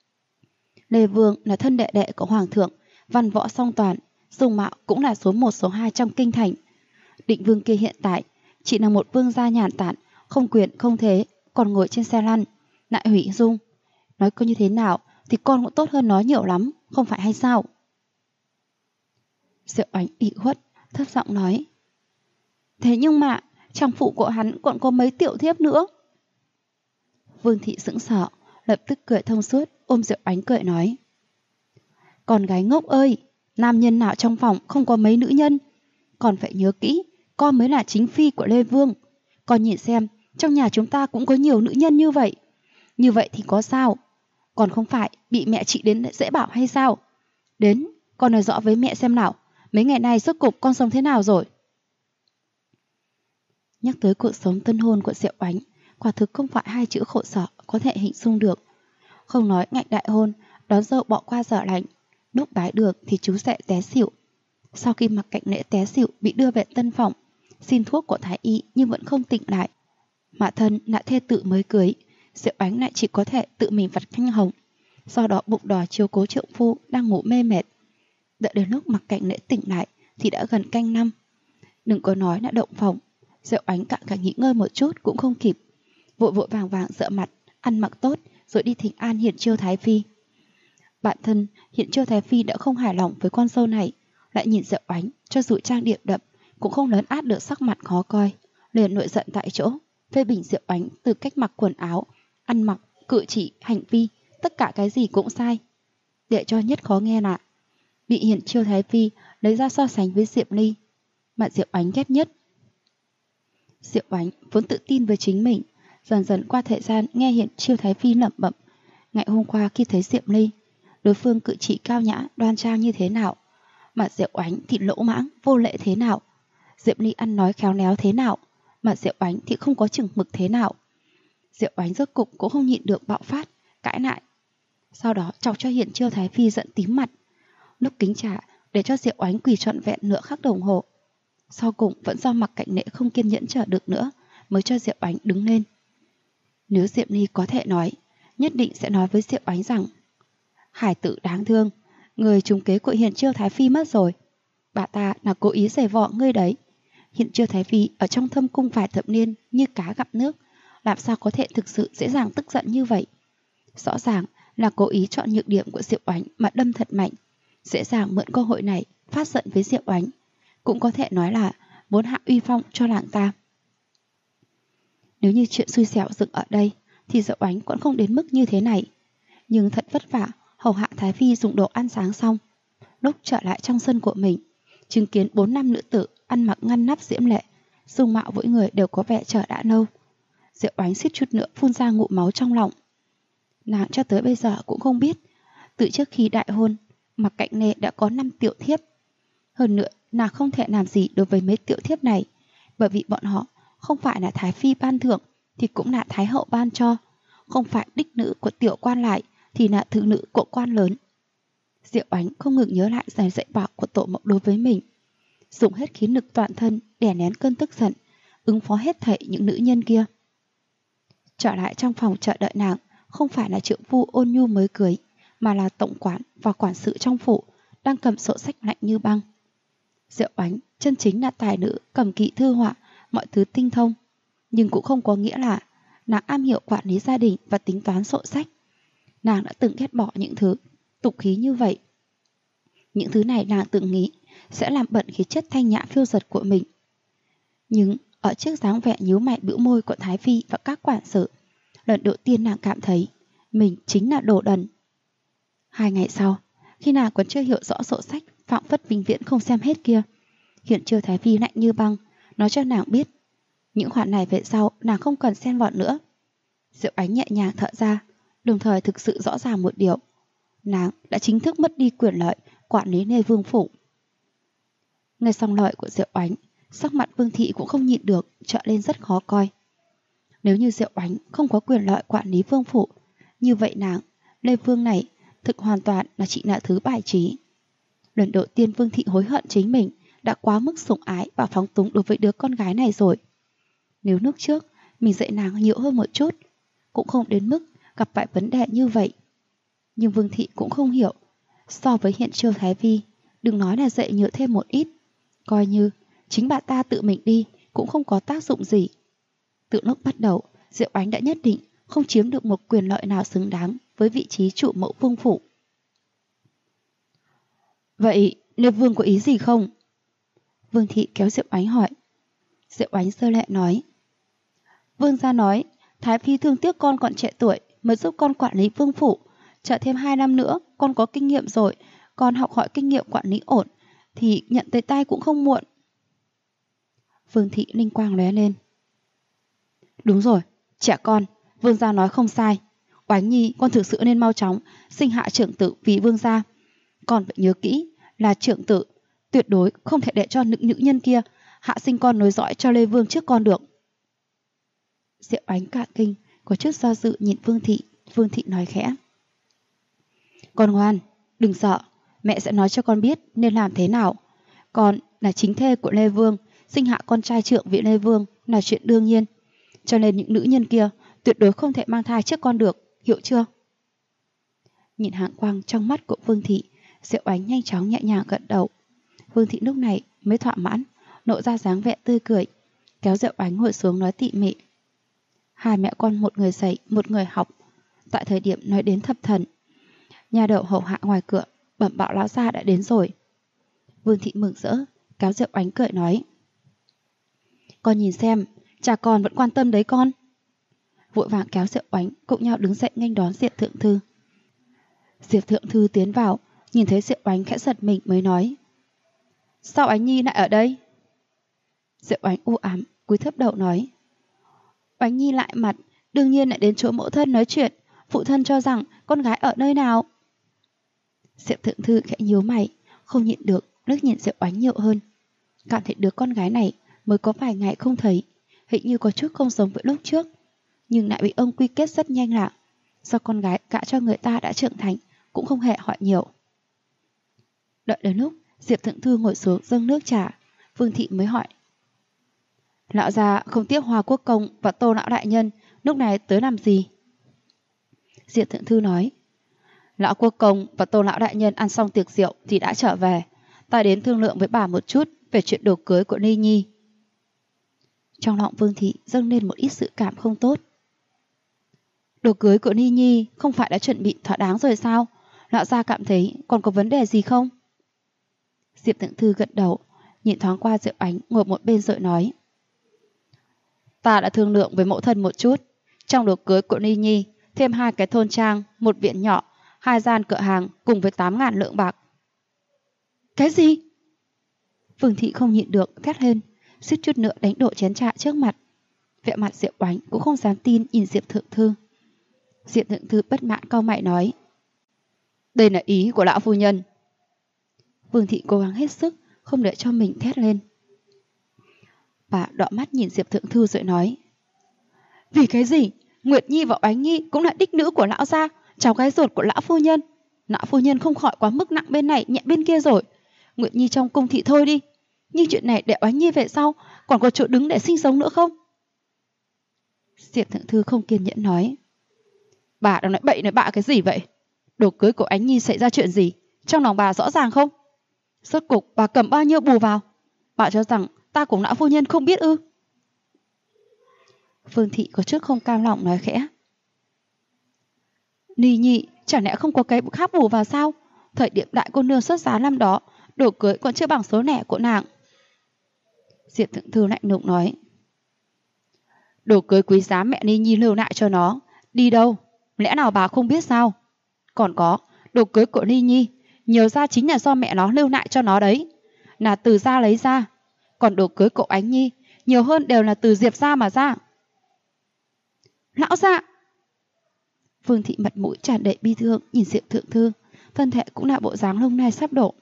Lê Vương là thân đệ đệ của Hoàng thượng, văn võ song toàn, dung mạo cũng là số 1 số 2 trong kinh thành. Định Vương kia hiện tại chỉ là một vương gia nhàn tản, không quyền không thế, còn ngồi trên xe lăn, lại hủy dung. Nói coi như thế nào thì con cũng tốt hơn nó nhiều lắm, không phải hay sao? Diệu Ánh ủy khuất, thấp giọng nói. Thế nhưng mà trong phủ của hắn còn có mấy tiểu thiếp nữa. Vương thị sững sờ, lập tức cười thông suốt, ôm Diệu Ánh cười nói. Con gái ngốc ơi, nam nhân nào trong phòng không có mấy nữ nhân? Còn phải nhớ kỹ, con mới là chính phi của Lê Vương. Con nhìn xem, trong nhà chúng ta cũng có nhiều nữ nhân như vậy. Như vậy thì có sao? Còn không phải bị mẹ chị đến dễ bảo hay sao? Đến, con nói rõ với mẹ xem nào, mấy ngày nay rốt cục con sống thế nào rồi? Nhắc tới cuộc sống tân hôn của Diệu Ánh, quả thực không phải 2 chữ khổ sở có thể hình dung được. Không nói ngạnh đại hôn, đón dâu bỏ qua giờ lạnh, lúc bái được thì chú sẽ té xỉu. Sau khi mặc cạnh lễ té xỉu bị đưa về tân phòng, xin thuốc của thái y nhưng vẫn không tỉnh lại. Mạ thân đã thê tự mới cưới, Diệu Ánh lại chỉ có thể tự mình vặt canh hồng, sau đó bụng đòi chiếu cố trượng phu đang ngủ mê mệt. Đợi đến lúc Mặc Cảnh Nễ tỉnh lại thì đã gần canh năm. Đừng có nói là động phòng, Diệu Ánh cả nghỉ ngơi một chút cũng không kịp, vội vội vàng vàng rửa mặt, ăn mặc tốt rồi đi thỉnh an Hiển Chiêu Thái Phi. Bản thân Hiển Chiêu Thái Phi đã không hài lòng với con dâu này, lại nhìn Diệu Ánh cho dù trang điểm đậm cũng không lấn át được sắc mặt khó coi, liền nổi giận tại chỗ, phê bình Diệu Ánh từ cách mặc quần áo, ăn mặc, cử chỉ, hành vi, tất cả cái gì cũng sai. Để cho nhất khó nghe là bị Hiển Chiêu Thái Phi lấy ra so sánh với Diệp Ly, mà Diệu Ánh ghét nhất. Diệu Ánh vốn tự tin với chính mình, dần dần qua thời gian nghe Hiển Chiêu Thái Phi lẩm bẩm, ngày hôm qua khi thấy Diệp Ly, đối phương cử chỉ cao nhã, đoan trang như thế nào, mà Diệu Ánh thì lỗ mãng, vô lễ thế nào. Diệp Ly ăn nói khéo léo thế nào, mà Diệu Ánh thì không có chừng mực thế nào. Diệu Ánh rốt cục cũng không nhịn được bạo phát, cãi lại. Sau đó chọc cho Hiển Chiêu Thái Phi giận tím mặt, lúc kính trả để cho Diệu Ánh quỳ trọn vẹn nửa khắc đồng hồ. Sau cùng vẫn do Mặc Cảnh Nễ không kiên nhẫn chờ được nữa, mới cho Diệu Ánh đứng lên. Nếu Diệp Ly có thể nói, nhất định sẽ nói với Diệu Ánh rằng: hải tử đáng thương, người trúng kế của Hiển Chiêu Thái Phi mất rồi. Bà ta là cố ý giày vò ngươi đấy. Hiển Chiêu Thái Phi ở trong thâm cung vài thập niên như cá gặp nước, làm sao có thể thực sự dễ dàng tức giận như vậy. Rõ ràng là cố ý chọn nhược điểm của Diệu Ánh mà đâm thật mạnh, dễ dàng mượn cơ hội này phát giận với Diệu Ánh, cũng có thể nói là muốn hạ uy phong cho làng ta. Nếu như chuyện xui xẻo dừng ở đây thì Diệu Ánh cũng không đến mức như thế này, nhưng thật vất vả hầu hạ Thái Phi dùng đồ ăn sáng xong, lúc trở lại trong sân của mình, chứng kiến 4 năm nữ tử ăn mặc ngăn nắp diễm lệ, dung mạo mỗi người đều có vẻ chờ đã lâu. Diệu Ánh suýt chút nữa phun ra ngụm máu trong lòng. Nàng cho tới bây giờ cũng không biết, từ trước khi đại hôn, Mặc Cảnh Nề đã có 5 tiểu thiếp. Hơn nữa, nàng không thể làm gì đối với mấy tiểu thiếp này, bởi vì bọn họ không phải là Thái Phi ban thưởng thì cũng là Thái Hậu ban cho, không phải đích nữ của tiểu quan lại thì là thứ nữ của quan lớn. Diệu Ánh không ngừng nhớ lại lời dạy bảo của tổ mẫu đối với mình, dùng hết khí lực toàn thân đè nén cơn tức giận, ứng phó hết thảy những nữ nhân kia. Trở lại trong phòng chờ đợi nàng không phải là trượng phu ôn nhu mới cưới, mà là tổng quản và quản sự trong phủ đang cầm sổ sách lạnh như băng. Diệu Ánh chân chính là tài nữ cầm kỵ thư họa, mọi thứ tinh thông, nhưng cũng không có nghĩa là nàng am hiểu quản lý gia đình và tính toán sổ sách. Nàng đã từng ghét bỏ những thứ tục khí như vậy. Những thứ này nàng từng nghĩ sẽ làm bận khí chất thanh nhã phiêu dật của mình. Nhưng ở trước dáng vẻ nhíu mày bĩu môi của Thái Phi và các quản sự, lần đầu tiên nàng cảm thấy mình chính là đồ đần. 2 ngày sau, khi nàng còn chưa hiểu rõ sổ sách phảng phất vĩnh viễn không xem hết kia, Hiển Chiêu Thái Phi lạnh như băng nói cho nàng biết những khoản này về sau nàng không cần xen vào nữa. Diệu Ánh nhẹ nhàng thở ra, đồng thời thực sự rõ ràng một điều: nàng đã chính thức mất đi quyền lợi quản lý Lê Vương phủ. Nghe xong lời của Diệu Ánh, sắc mặt Vương thị cũng không nhịn được trở lên rất khó coi. Nếu như Diệu Ánh không có quyền lợi quản lý Vương phủ, như vậy nàng, Lê Vương này, thực hoàn toàn là chỉ là thứ bài trí. Lần đầu tiên Vương thị hối hận chính mình đã quá mức sủng ái và phóng túng đối với đứa con gái này rồi. Nếu lúc trước mình dạy nàng nhiều hơn một chút, cũng không đến mức gặp phải vấn đề như vậy. Nhưng Vương thị cũng không hiểu, so với Hiển Chiêu Thái Phi, đừng nói là dạy nhiều thêm một ít, coi như chính bà ta tự mình đi cũng không có tác dụng gì. Từ lúc bắt đầu, Diệu Ánh đã nhất định không chiếm được một quyền lợi nào xứng đáng với vị trí chủ mẫu vương phủ. Vậy Lê Vương có ý gì không? Vương thị kéo Diệu Ánh hỏi. Diệu Ánh giơ lệ nói: Vương gia nói Thái Phi thương tiếc con còn trẻ tuổi mới giúp con quản lý vương phủ, chờ thêm 2 năm nữa con có kinh nghiệm rồi, con học hỏi kinh nghiệm quản lý ổn thì nhận tới tay cũng không muộn. Vương thị linh quang lóe lên. Đúng rồi, trẻ con, Vương gia nói không sai. Oánh nhi, con thực sự nên mau chóng sinh hạ trưởng tử vì Vương gia. Con phải nhớ kỹ là trưởng tử, tuyệt đối không thể để cho những nữ nhân kia hạ sinh con nối dõi cho Lê Vương trước con được. Diệu Ánh cả kinh, có chút do dự nhìn Vương thị. Vương thị nói khẽ: Con ngoan, đừng sợ, mẹ sẽ nói cho con biết nên làm thế nào. Con là chính thê của Lê Vương, sinh hạ con trai trưởng vị Lê Vương là chuyện đương nhiên. Cho nên những nữ nhân kia tuyệt đối không thể mang thai trước con được, hiểu chưa? Nhìn hạng quang trong mắt của Vương Thị, Diệu Ánh nhanh chóng nhẹ nhàng gật đầu. Vương Thị lúc này mới thỏa mãn, nộ ra dáng vẻ tươi cười, kéo Diệu Ánh ngồi xuống nói tỉ mỉ. Hai mẹ con một người dạy, một người học. Tại thời điểm nói đến thập thần, nhà đậu hầu hạ ngoài cửa bẩm báo lão gia đã đến rồi. Vương Thị mừng rỡ, kéo Diệu Ánh cười nói. Con nhìn xem, cha con vẫn quan tâm đấy con. Vội vàng kéo Diệu Ánh cùng nhau đứng dậy nghênh đón Diệp Thượng Thư. Diệp Thượng Thư tiến vào, nhìn thấy Diệu Ánh khẽ giật mình mới nói. Sao Ánh Nhi lại ở đây? Diệu Ánh u ám, cúi thấp đầu nói. Ánh Nhi lại mặt, đương nhiên lại đến chỗ mẫu thân nói chuyện. Phụ thân cho rằng con gái ở nơi nào? Diệp Thượng Thư khẽ nhíu mày, không nhịn được, liếc nhìn Diệu Ánh nhiều hơn. Cảm thấy đứa con gái này mới có vài ngày không thấy, hình như có chút không giống với lúc trước, nhưng lại bị ông quy kết rất nhanh lạc. Do con gái gả cho người ta đã trưởng thành, cũng không hề hỏi nhiều. Đợi đến lúc Diệp Thượng Thư ngồi xuống dâng nước trà, Vương Thị mới hỏi. Lão gia không tiếc Hoa Quốc Công và Tô lão đại nhân lúc này tới làm gì? Diệp Thượng Thư nói. Lão Quốc Công và Tô lão đại nhân ăn xong tiệc rượu thì đã trở về. Ta đến thương lượng với bà một chút về chuyện đồ cưới của Ni Nhi. Trong lòng Vương Thị dâng lên một ít sự cảm không tốt. Đồ cưới của Ni Nhi không phải đã chuẩn bị thỏa đáng rồi sao? Lão gia cảm thấy còn có vấn đề gì không? Diệp Thượng Thư gật đầu, nhìn thoáng qua Diệu Ánh ngồi một bên rồi nói. Ta đã thương lượng với mẫu thân một chút. Trong đồ cưới của Ni Nhi thêm 2 cái thôn trang, 1 viện nhỏ, 2 gian cửa hàng cùng với 8.000 lượng bạc. Cái gì? Vương Thị không nhịn được thét lên, suýt chút nữa đánh đổ chén trà trước mặt. Vẻ mặt Diệu Ánh cũng không dám tin nhìn Diệp Thượng Thư. Diệp Thượng Thư bất mãn cau mày nói. Đây là ý của lão phu nhân. Vương Thị cố gắng hết sức không để cho mình thét lên. Bà đỏ mắt nhìn Diệp Thượng Thư rồi nói. Vì cái gì? Nguyệt Nhi và Oánh Nhi cũng là đích nữ của lão gia, cháu gái ruột của lão phu nhân. Lão phu nhân không khỏi quá mức nặng bên này nhẹ bên kia rồi. Nguyệt Nhi trong cung thị thôi đi, nhưng chuyện này để Oánh Nhi về sau còn có chỗ đứng để sinh sống nữa không? Diệp Thượng Thư không kiên nhẫn nói. Bà đang nói bậy nói bạ cái gì vậy? Đồ cưới của Ánh Nhi xảy ra chuyện gì? Trong lòng bà rõ ràng không? Rốt cục bà cầm bao nhiêu bù vào? Bà cho rằng ta cùng lão phu nhân không biết ư? Vương Thị có chút không cam lòng nói khẽ. Ni Nhi chẳng lẽ không có cái khác bù vào sao? Thời điểm đại cô nương xuất giá năm đó, đồ cưới còn chưa bằng số lẻ của nàng. Diệp Thượng Thư lạnh lùng nói. Đồ cưới quý giá mẹ Ni Nhi lưu lại cho nó, đi đâu? Lẽ nào bà không biết sao? Còn có, đồ cưới của Ni Nhi nhiều ra chính là do mẹ nó lưu lại cho nó đấy, là từ gia lấy ra. Còn đồ cưới của Ánh Nhi nhiều hơn đều là từ Diệp gia mà ra. Lão gia! Vương Thị mặt mũi tràn đầy bi thương nhìn Diệp Thượng Thư, thân thể cũng là bộ dáng lông nai sắp đổ.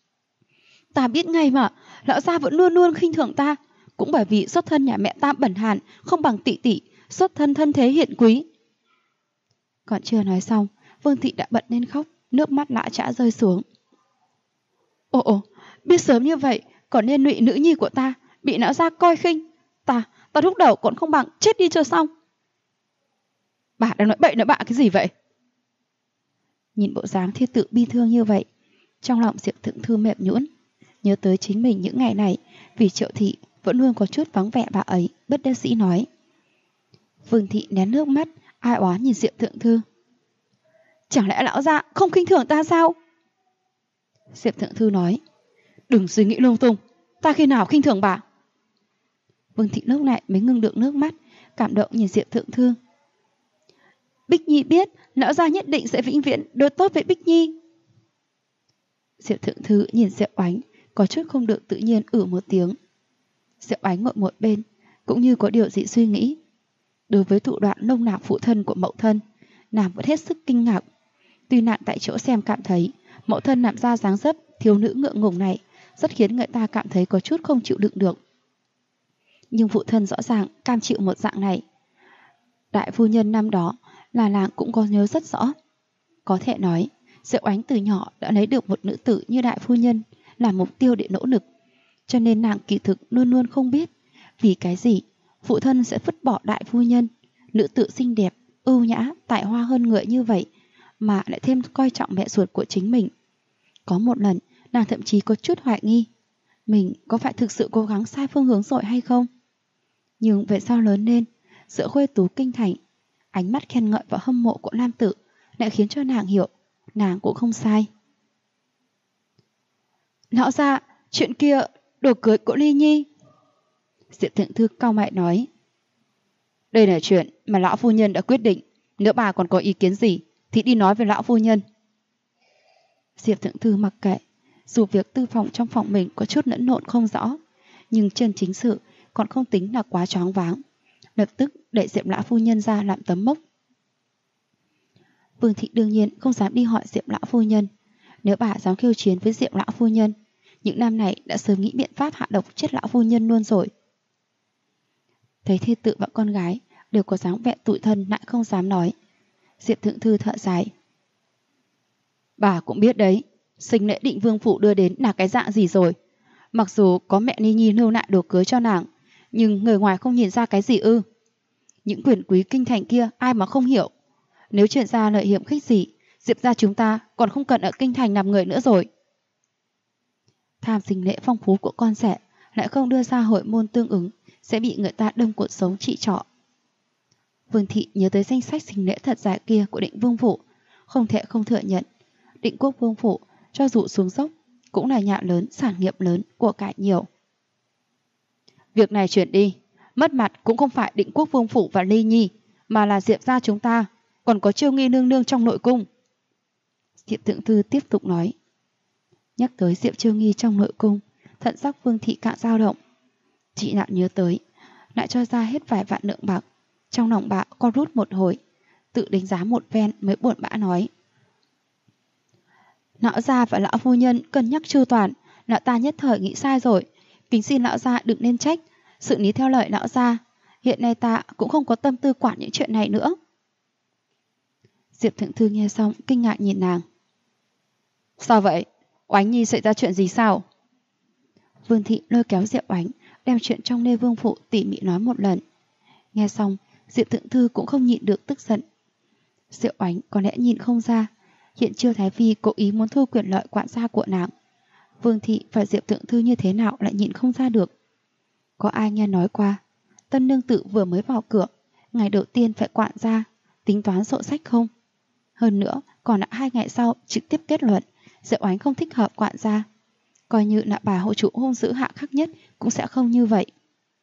Ta biết ngay mà, lão gia vẫn luôn luôn khinh thường ta, cũng bởi vì xuất thân nhà mẹ ta bẩn hàn, không bằng tỷ tỷ, xuất thân thân thế hiển quý. Còn chưa nói xong, Vương Thị đã bật lên khóc, nước mắt lã chã rơi xuống. Ồ, biết sớm như vậy, còn nên lụy nữ nhi của ta, bị lão gia coi khinh. Ta lúc đầu còn không bằng chết đi cho xong. Bà đang nói bậy nói bạ cái gì vậy? Nhìn bộ dáng thiết tự bi thương như vậy, trong lòng Diệp Thượng Thư mềm nhũn, nhớ tới chính mình những ngày này vì Triệu Thị vẫn luôn có chút vắng vẻ bà ấy, bất đắc dĩ nói. Vương Thị nén nước mắt, ai oán nhìn Diệp Thượng Thư. Chẳng lẽ lão gia không khinh thường ta sao? Diệp Thượng Thư nói. Đừng suy nghĩ lung tung, ta khi nào khinh thường bà? Vương Thị lúc này mới ngưng được nước mắt, cảm động nhìn Diệp Thượng Thư. Bích Nhi biết lão gia nhất định sẽ vĩnh viễn đối tốt với Bích Nhi. Diệp Thượng Thư nhìn Diệp Oánh, có chút không được tự nhiên một tiếng. Diệp Oánh ngồi một bên, cũng như có điều gì suy nghĩ. Đối với thủ đoạn nông nạp phụ thân của mẫu thân, nàng vẫn hết sức kinh ngạc. Tuy nàng tại chỗ xem cảm thấy mẫu thân nằm ra dáng dấp thiếu nữ ngượng ngùng này rất khiến người ta cảm thấy có chút không chịu đựng được. Nhưng phụ thân rõ ràng cam chịu một dạng này. Đại phu nhân năm đó là nàng cũng có nhớ rất rõ. Có thể nói, Diệu Oánh từ nhỏ đã lấy được một nữ tử như đại phu nhân làm mục tiêu để nỗ lực. cho nên nàng kỳ thực luôn luôn không biết vì cái gì phụ thân sẽ vứt bỏ đại phu nhân, nữ tự xinh đẹp, ưu nhã, tài hoa hơn người như vậy, mà lại thêm coi trọng mẹ ruột của chính mình. Có một lần, nàng thậm chí có chút hoài nghi, mình có phải thực sự cố gắng sai phương hướng rồi hay không? Nhưng về sau lớn lên, giữa khuê tú kinh thành, ánh mắt khen ngợi và hâm mộ của nam tử lại khiến cho nàng hiểu, nàng cũng không sai. Lão gia, chuyện kia, đồ cưới của Ly Nhi. Diệp Thượng Thư cau mày nói. Đây là chuyện mà lão phu nhân đã quyết định, nếu bà còn có ý kiến gì thì đi nói với lão phu nhân. Diệp Thượng Thư mặc kệ, dù việc tư phòng trong phòng mình có chút lẫn lộn không rõ, nhưng chân chính sự còn không tính là quá choáng váng. Lập tức đẩy Diệp lão phu nhân ra làm tấm mốc. Vương thị đương nhiên không dám đi hỏi Diệp lão phu nhân. Nếu bà dám khiêu chiến với Diệp lão phu nhân, những năm này đã sớm nghĩ biện pháp hạ độc chết lão phu nhân luôn rồi. Thấy thê tự và con gái đều có dáng vẻ tủi thân lại không dám nói, Diệp Thượng Thư thở dài. Bà cũng biết đấy, sinh lễ Định Vương phủ đưa đến là cái dạng gì rồi. Mặc dù có mẹ Ni Nhi lưu lại đồ cưới cho nàng, nhưng người ngoài không nhìn ra cái gì ư? Những quyền quý kinh thành kia ai mà không hiểu. Nếu chuyện ra lợi hiểm khích gì, Diệp gia chúng ta còn không cần ở kinh thành làm người nữa rồi. Tham sinh lễ phong phú của con rể lại không đưa ra hội môn tương ứng, sẽ bị người ta đâm cuộc sống trị trọ. Vương thị nhớ tới danh sách sinh lễ thật dài kia của Định Vương phủ, không thể không thừa nhận, Định Quốc Vương phủ cho dù xuống dốc cũng là nhà lớn, sản nghiệp lớn, của cải nhiều. Việc này chuyển đi, mất mặt cũng không phải Định Quốc Vương phủ và Ly Nhi, mà là Diệp gia chúng ta, còn có Chiêu Nghi nương nương trong nội cung. Diệp Thượng Thư tiếp tục nói. Nhắc tới Diệp Chiêu Nghi trong nội cung, thận sắc Vương thị càng dao động. Chị nào nhớ tới, lại cho ra hết vài vạn lượng bạc. Trong lòng bà co rút một hồi, tự đánh giá một ven mới buồn bã nói. Lão gia và lão phu nhân cân nhắc chu toàn, lão ta nhất thời nghĩ sai rồi. Kính xin lão gia đừng nên trách, sự ní theo lời lão gia. Hiện nay ta cũng không có tâm tư quản những chuyện này nữa. Diệp Thượng Thư nghe xong kinh ngạc nhìn nàng. Sao vậy? Oánh Nhi xảy ra chuyện gì sao? Vương thị lôi kéo Diệp Oánh, đem chuyện trong Lê Vương phủ tỉ mỉ nói một lần. Nghe xong, Diệp Thượng Thư cũng không nhịn được tức giận. Diệp Oánh có lẽ nhìn không ra, hiện Chiêu Thái Phi cố ý muốn thu quyền lợi quản gia của nàng. Vương thị và Diệp Thượng Thư như thế nào lại nhìn không ra được? Có ai nghe nói qua, tân nương tự vừa mới vào cửa, ngày đầu tiên phải quản gia, tính toán sổ sách không? Hơn nữa, còn lại 2 ngày sau trực tiếp kết luận Diệp Oánh không thích hợp quản gia. Coi như là bà hộ chủ hôn giữ hạ khắc nhất cũng sẽ không như vậy.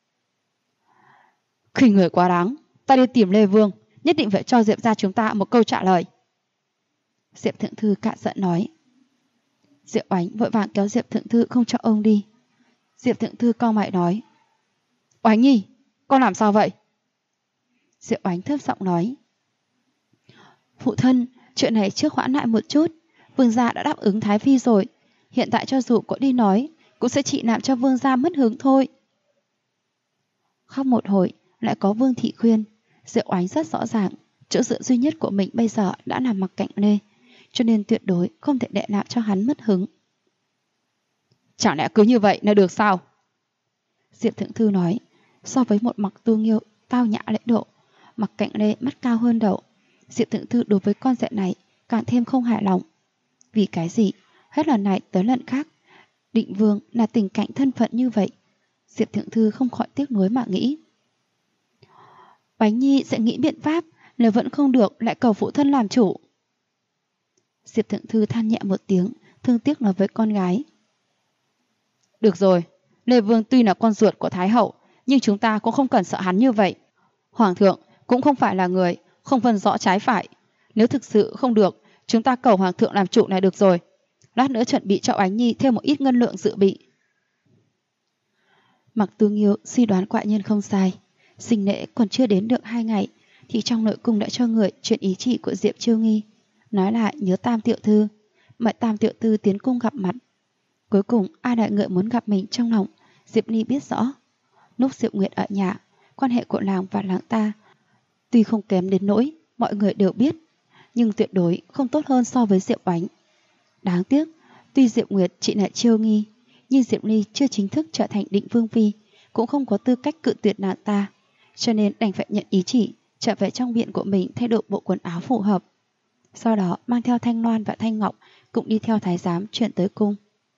Khinh người quá đáng, ta đi tìm Lê Vương, nhất định phải cho Diệp gia chúng ta một câu trả lời. Diệp Thượng Thư cạn giận nói. Diệp Oánh vội vàng kéo Diệp Thượng Thư không cho ông đi. Diệp Thượng Thư cau mày nói. Oánh Nhi, con làm sao vậy? Diệp Oánh thấp giọng nói. Phụ thân, chuyện này trước hoãn lại một chút. Vương gia đã đáp ứng Thái Phi rồi. Hiện tại cho dù có đi nói, cũng sẽ chỉ làm cho Vương gia mất hứng thôi. Khóc một hồi, lại có Vương thị khuyên. Diệp Oánh rất rõ ràng, chỗ dựa duy nhất của mình bây giờ đã là Mặc Cạnh Lê, cho nên tuyệt đối không thể để làm cho hắn mất hứng. Chẳng lẽ cứ như vậy là được sao? Diệp Thượng Thư nói. So với một Mặc Tu Nghiêu tao nhã lễ độ, Mặc Cạnh Lê mắt cao hơn đầu. Diệp Thượng Thư đối với con rể này càng thêm không hài lòng. Vì cái gì? Hết lần này tới lần khác, Định Vương là tình cảnh thân phận như vậy. Diệp Thượng Thư không khỏi tiếc nuối mà nghĩ. Oánh Nhi sẽ nghĩ biện pháp, nếu vẫn không được lại cầu phụ thân làm chủ. Diệp Thượng Thư than nhẹ một tiếng, thương tiếc nói với con gái. Được rồi, Lê Vương tuy là con ruột của Thái Hậu, nhưng chúng ta cũng không cần sợ hắn như vậy. Hoàng thượng cũng không phải là người không phân rõ trái phải. Nếu thực sự không được, chúng ta cầu Hoàng thượng làm chủ này được rồi. Lát nữa chuẩn bị cho Oánh Nhi thêm một ít ngân lượng dự bị. Mặc Tu Nghiêu suy đoán quả nhân không sai. Sinh lễ còn chưa đến được 2 ngày, thì trong nội cung đã cho người truyền ý chỉ của Diệp Chiêu Nghi, nói lại nhớ Tam tiểu thư, mời Tam tiểu thư tiến cung gặp mặt. Cuối cùng ai đại ngợi muốn gặp mình trong lòng, Diệp Ly biết rõ. Lúc Diệp Nguyệt ở nhà, quan hệ của làng và làng ta tuy không kém đến nỗi mọi người đều biết, nhưng tuyệt đối không tốt hơn so với Diệp Oánh. Đáng tiếc, tuy Diệp Nguyệt chỉ là Chiêu Nghi, nhưng Diệp Ly chưa chính thức trở thành định vương phi, cũng không có tư cách cự tuyệt nàng ta, cho nên đành phải nhận ý chỉ, trở về trong viện của mình thay đổi bộ quần áo phù hợp. Sau đó mang theo Thanh Loan và Thanh Ngọc cũng đi theo thái giám chuyển tới cung.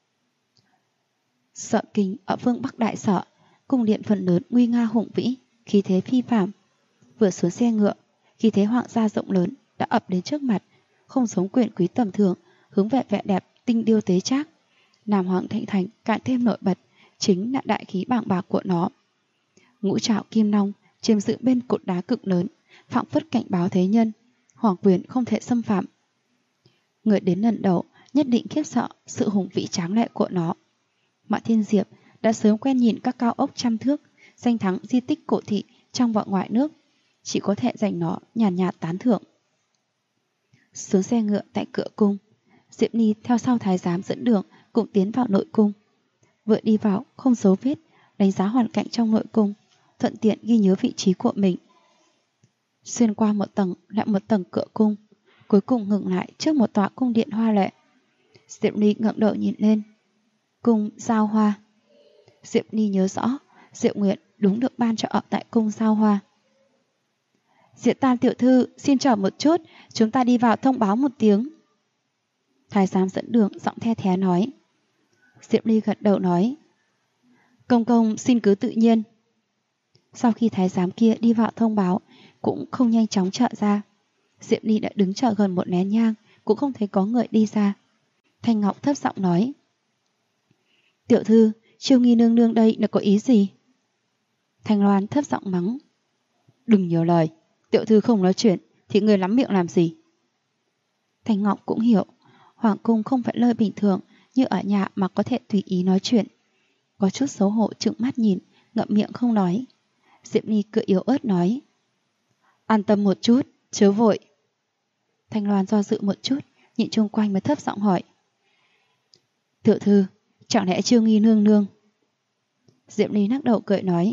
Sở Kinh ở phương Bắc Đại Sở, cung điện phần lớn nguy nga hùng vĩ, khí thế phi phàm. Vừa xuống xe ngựa, khí thế hoàng gia rộng lớn đã ập đến trước mặt, không giống quyền quý tầm thường, hướng về vẻ đẹp tinh điêu tế trác. Nam hoàng thịnh thành càng thêm nổi bật, chính là đại khí bàng bạc của nó. Ngũ trảo kim long chiếm giữ bên cột đá cực lớn, phảng phất cảnh báo thế nhân, hoàng quyền không thể xâm phạm. Người đến lần đầu nhất định khiếp sợ sự hùng vĩ tráng lệ của nó. Mã Thiên Diệp đã sớm quen nhìn các cao ốc trăm thước, danh thắng di tích cổ thị trong và ngoài nước, chỉ có thể dành nó nhàn nhạt tán thưởng. Xuống xe ngựa tại cửa cung, Diệp Ly theo sau thái giám dẫn đường cùng tiến vào nội cung. Vừa đi vào không giấu vết, đánh giá hoàn cảnh trong nội cung, thuận tiện ghi nhớ vị trí của mình. Xuyên qua một tầng lại một tầng cửa cung, cuối cùng ngừng lại trước một tòa cung điện hoa lệ. Diệp Ly ngẩng đầu nhìn lên. Cung Giao Hoa. Diệp Ly nhớ rõ, Diệu Nguyệt đúng được ban cho ở tại cung Giao Hoa. Diệp Tam tiểu thư, xin chờ một chút, chúng ta đi vào thông báo một tiếng. Thái giám dẫn đường giọng the thé nói. Diệp Ly gật đầu nói. Công công xin cứ tự nhiên. Sau khi thái giám kia đi vào thông báo, cũng không nhanh chóng trở ra. Diệp Ly đã đứng chờ gần một nén nhang, cũng không thấy có người đi ra. Thanh Ngọc thấp giọng nói. Tiểu thư, Chiêu Nghi nương nương đây là có ý gì? Thanh Loan thấp giọng mắng. Đừng nhiều lời, tiểu thư không nói chuyện thì người lắm miệng làm gì? Thanh Ngọc cũng hiểu, hoàng cung không phải nơi bình thường như ở nhà mà có thể tùy ý nói chuyện. Có chút xấu hổ trừng mắt nhìn, ngậm miệng không nói. Diệp Ly cười yếu ớt nói. An tâm một chút, chớ vội. Thanh Loan do dự một chút, nhìn chung quanh mới thấp giọng hỏi. Tiểu thư, chẳng lẽ Chiêu Nghi nương nương? Diệp Ly lắc đầu cười nói.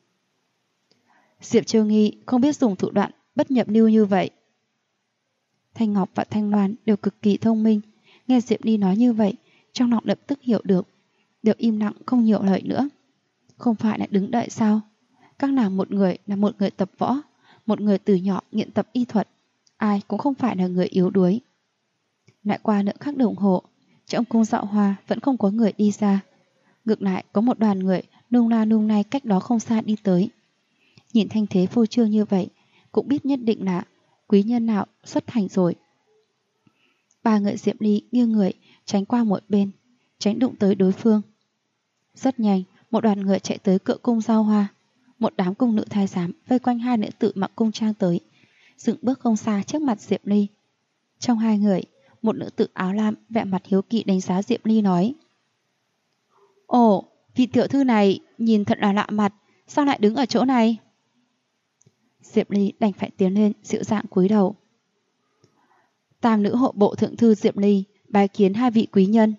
Diệp Chiêu Nghi không biết dùng thủ đoạn bất nhập lưu như vậy. Thanh Ngọc và Thanh Loan đều cực kỳ thông minh, nghe Diệp Ly nói như vậy, trong lòng lập tức hiểu được, đều im lặng không nhiều lời nữa. Không phải là đứng đợi sao? Các nàng một người là một người tập võ, một người từ nhỏ nghiện tập y thuật, ai cũng không phải là người yếu đuối. Lại qua nửa khắc đồng hồ, trong cung Dạo Hoa vẫn không có người đi ra. Ngược lại có một đoàn người nung la nung nay cách đó không xa đi tới. Nhìn thanh thế phô trương như vậy, cũng biết nhất định là quý nhân nào xuất hành rồi. Ba người Diệp Ly nghiêng người tránh qua một bên, tránh đụng tới đối phương. Rất nhanh, một đoàn người chạy tới cửa cung Giao Hoa. Một đám cung nữ thái giám vây quanh hai nữ tử mặc cung trang tới, dựng bước không xa trước mặt Diệp Ly. Trong hai người, một nữ tử áo lam vẻ mặt hiếu kỳ đánh giá Diệp Ly nói. Ồ, vị tiểu thư này nhìn thật là lạ mặt, sao lại đứng ở chỗ này? Diệp Ly đành phải tiến lên dịu dàng cúi đầu. Tam nữ hộ bộ thượng thư Diệp Ly bái kiến hai vị quý nhân.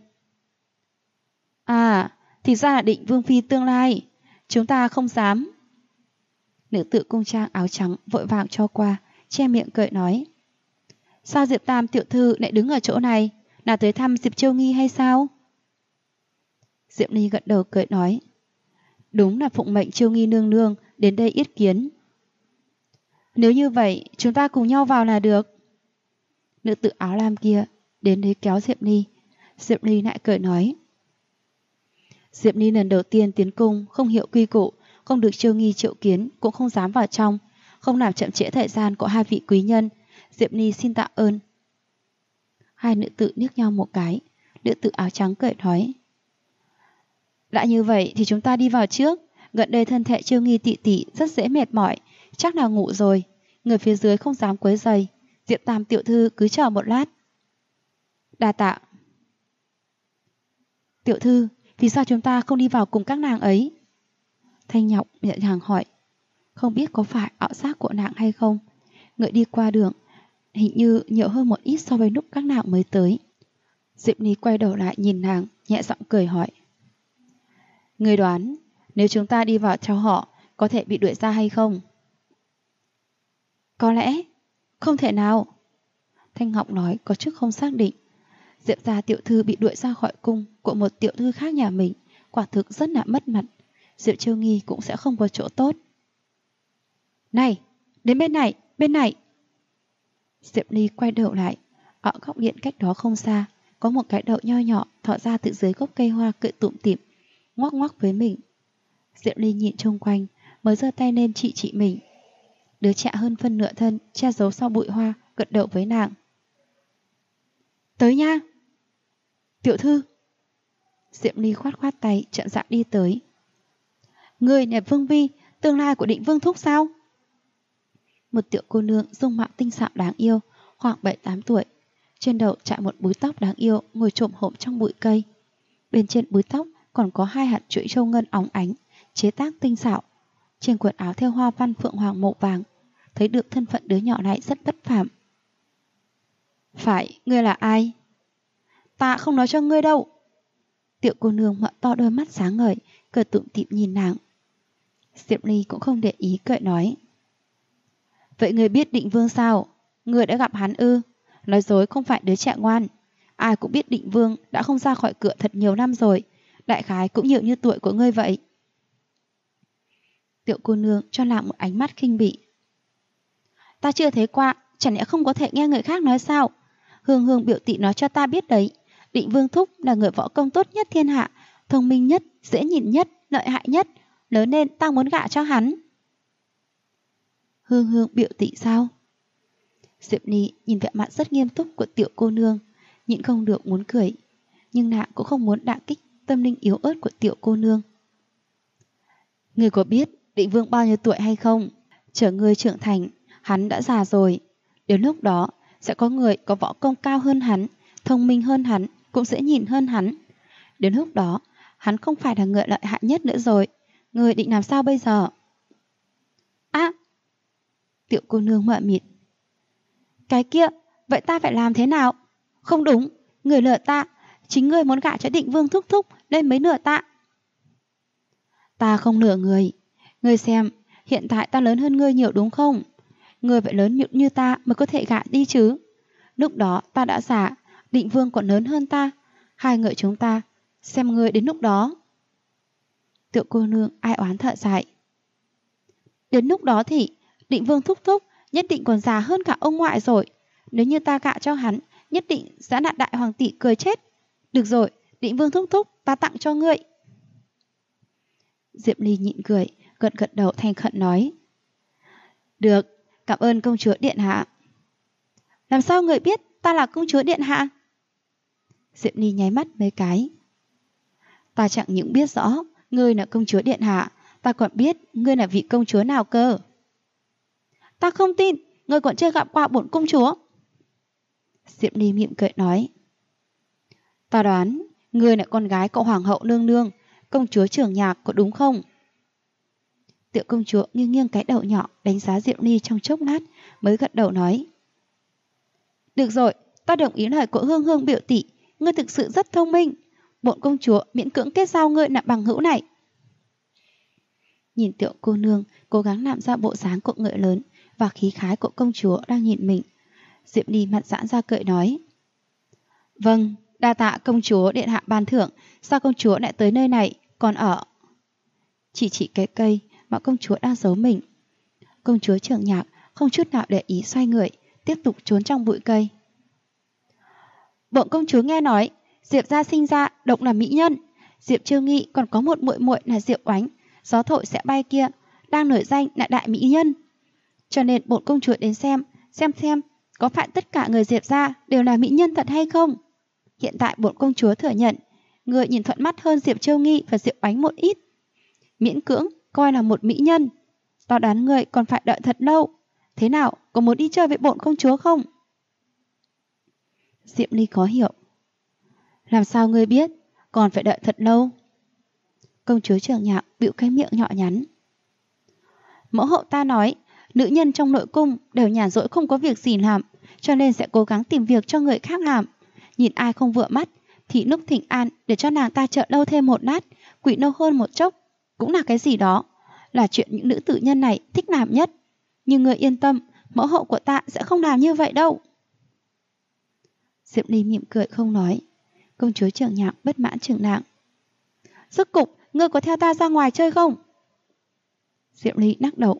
À, thì ra là Định vương phi tương lai, chúng ta không dám. Nữ tử cung trang áo trắng vội vàng cho qua, che miệng cười nói. Sao Diệp Tam tiểu thư lại đứng ở chỗ này, là tới thăm Diệp Chiêu Nghi hay sao? Diệp Ly gật đầu cười nói. Đúng là phụng mệnh Chiêu Nghi nương nương đến đây yết kiến. Nếu như vậy, chúng ta cùng nhau vào là được. Nữ tử áo lam kia đến đấy kéo Diệp Ly. Diệp Ly lại cười nói. Diệp Ly lần đầu tiên tiến cung, không hiểu quy củ, không được Chiêu Nghi triệu kiến, cũng không dám vào trong, không làm chậm trễ thời gian của hai vị quý nhân. Diệp Ly xin tạ ơn. Hai nữ tử liếc nhau một cái. Nữ tử áo trắng cười nói. Đã như vậy thì chúng ta đi vào trước. Gần đây thân thể Chiêu Nghi tị tỉ rất dễ mệt mỏi, chắc là ngủ rồi. Người phía dưới không dám quấy rầy. Diệp Tam tiểu thư cứ chờ một lát. Đa tạ. Tiểu thư, vì sao chúng ta không đi vào cùng các nàng ấy? Thanh Ngọc nhẹ nhàng hỏi. Không biết có phải ảo giác của nàng hay không, người đi qua đường hình như nhiều hơn một ít so với lúc các nàng mới tới. Diệp Ly quay đầu lại nhìn nàng, nhẹ giọng cười hỏi. Người đoán, nếu chúng ta đi vào theo họ, có thể bị đuổi ra hay không? Có lẽ, không thể nào. Thanh Ngọc nói có chút không xác định. Diệp gia tiểu thư bị đuổi ra khỏi cung của một tiểu thư khác nhà mình, quả thực rất là mất mặt. Diệp Chiêu Nghi cũng sẽ không có chỗ tốt. Này, đến bên này, bên này. Diệp Ly quay đầu lại. Ở góc điện cách đó không xa, có một cái đậu nho nhỏ thỏ ra từ dưới gốc cây hoa cười tủm tỉm, ngoắc ngoắc với mình. Diệp Ly nhìn chung quanh, mới giơ tay lên chị mình. Đứa trẻ hơn phân nửa thân, che giấu sau bụi hoa, gật đầu với nàng. Tới nha! Tiểu thư! Diệp Ly khoát khoát tay, chậm rãi đi tới. Người là Vương Vi, tương lai của Định Vương Thúc sao? Một tiểu cô nương dung mạo tinh xảo đáng yêu, khoảng 7-8 tuổi. Trên đầu trải một búi tóc đáng yêu, ngồi chồm hổm trong bụi cây. Bên trên búi tóc còn có 2 hạt chuỗi châu ngân óng ánh, chế tác tinh xảo. Trên quần áo thêu hoa văn phượng hoàng màu vàng. Thấy được thân phận đứa nhỏ này rất bất phàm. Phải, ngươi là ai? Ta không nói cho ngươi đâu. Tiểu cô nương mở to đôi mắt sáng ngời, cười tủm tỉm nhìn nàng. Diệp Ly cũng không để ý, cười nói. Vậy ngươi biết Định Vương sao? Ngươi đã gặp hắn ư? Nói dối không phải đứa trẻ ngoan. Ai cũng biết Định Vương đã không ra khỏi cửa thật nhiều năm rồi. Đại khái cũng nhiều như tuổi của ngươi vậy. Tiểu cô nương cho nàng một ánh mắt khinh bỉ. Ta chưa thấy qua, chẳng lẽ không có thể nghe người khác nói sao? Hương Hương biểu tỷ nói cho ta biết đấy. Định Vương Thúc là người võ công tốt nhất thiên hạ, thông minh nhất, dễ nhìn nhất, lợi hại nhất. Lớn nên ta muốn gả cho hắn. Hương Hương biểu tỷ sao? Diệp Ly nhìn vẻ mặt rất nghiêm túc của tiểu cô nương, nhịn không được muốn cười, nhưng nàng cũng không muốn đả kích tâm linh yếu ớt của tiểu cô nương. Ngươi có biết Định Vương bao nhiêu tuổi hay không? Chờ ngươi trưởng thành, hắn đã già rồi. Đến lúc đó sẽ có người có võ công cao hơn hắn, thông minh hơn hắn, cũng dễ nhìn hơn hắn. Đến lúc đó hắn không phải là người lợi hại nhất nữa rồi. Ngươi định làm sao bây giờ? Tiểu cô nương mờ mịt. Cái kia, vậy ta phải làm thế nào? Không đúng, người lừa ta. Chính ngươi muốn gả cho Định Vương Thúc Thúc nên mới lừa ta. Ta không lừa người. Ngươi xem, hiện tại ta lớn hơn ngươi nhiều đúng không? Ngươi phải lớn như ta mới có thể gả đi chứ. Lúc đó ta đã già, Định Vương còn lớn hơn ta. Hai người chúng ta, xem ngươi đến lúc đó. Tiểu cô nương ai oán thở dài. Đến lúc đó thì Định Vương Thúc Thúc nhất định còn già hơn cả ông ngoại rồi. Nếu như ta gả cho hắn, nhất định sẽ là đại hoàng tỷ cười chết. Được rồi, Định Vương Thúc Thúc, ta tặng cho ngươi. Diệp Ly nhịn cười, gật gật đầu thành khẩn nói. Được, cảm ơn công chúa điện hạ. Làm sao người biết ta là công chúa điện hạ? Diệp Ly nháy mắt mấy cái. Ta chẳng những biết rõ ngươi là công chúa điện hạ, ta còn biết ngươi là vị công chúa nào cơ. Ta không tin, ngươi còn chưa gặp qua bổn công chúa. Diệp Ly mỉm cười nói. Ta đoán ngươi là con gái của hoàng hậu nương nương, công chúa Trường Nhạc, có đúng không? Tiểu công chúa nghiêng nghiêng cái đầu nhỏ đánh giá Diệp Ly trong chốc lát, mới gật đầu nói. Được rồi, ta đồng ý lời của Hương Hương biểu tỷ, ngươi thực sự rất thông minh. Bổn công chúa miễn cưỡng kết giao ngươi là bằng hữu này. Nhìn tiểu cô nương cố gắng làm ra bộ dáng của người lớn và khí khái của công chúa đang nhìn mình, Diệp Ly mặt giãn ra cười nói. Vâng, đa tạ công chúa điện hạ ban thưởng. Sao công chúa lại tới nơi này còn ở? Chỉ cái cây mà công chúa đang giấu mình. Công chúa Trường Nhạc không chút nào để ý, xoay người tiếp tục trốn trong bụi cây. Bổn công chúa nghe nói Diệp gia sinh ra độc là mỹ nhân. Diệp Chiêu Nghi còn có một muội muội là Diệp Oánh, gió thổi sẽ bay kia, đang nổi danh là đại mỹ nhân. Cho nên bổn công chúa đến xem có phải tất cả người Diệp gia đều là mỹ nhân thật hay không. Hiện tại bổn công chúa thừa nhận người nhìn thuận mắt hơn Diệp Chiêu Nghi và Diệp Oánh một ít, miễn cưỡng coi là một mỹ nhân. Ta đoán người còn phải đợi thật lâu. Thế nào, có muốn đi chơi với bổn công chúa không? Diệp Ly khó hiểu. Làm sao ngươi biết còn phải đợi thật lâu? Công chúa Trường Nhạc bĩu cái miệng nhỏ nhắn. Mẫu hậu ta nói nữ nhân trong nội cung đều nhàn rỗi không có việc gì làm, cho nên sẽ cố gắng tìm việc cho người khác làm. Nhìn ai không vừa mắt thì lúc thỉnh an để cho nàng ta chờ lâu thêm một lát, quỵ nâu hơn một chốc, cũng là cái gì đó, là chuyện những nữ tử nhân này thích làm nhất. Nhưng người yên tâm, mẫu hậu của ta sẽ không làm như vậy đâu. Diệp Ly mỉm cười không nói. Công chúa Trường Nhạc bất mãn chừng nàng. Rốt cục, ngươi có theo ta ra ngoài chơi không? Diệp Ly lắc đầu.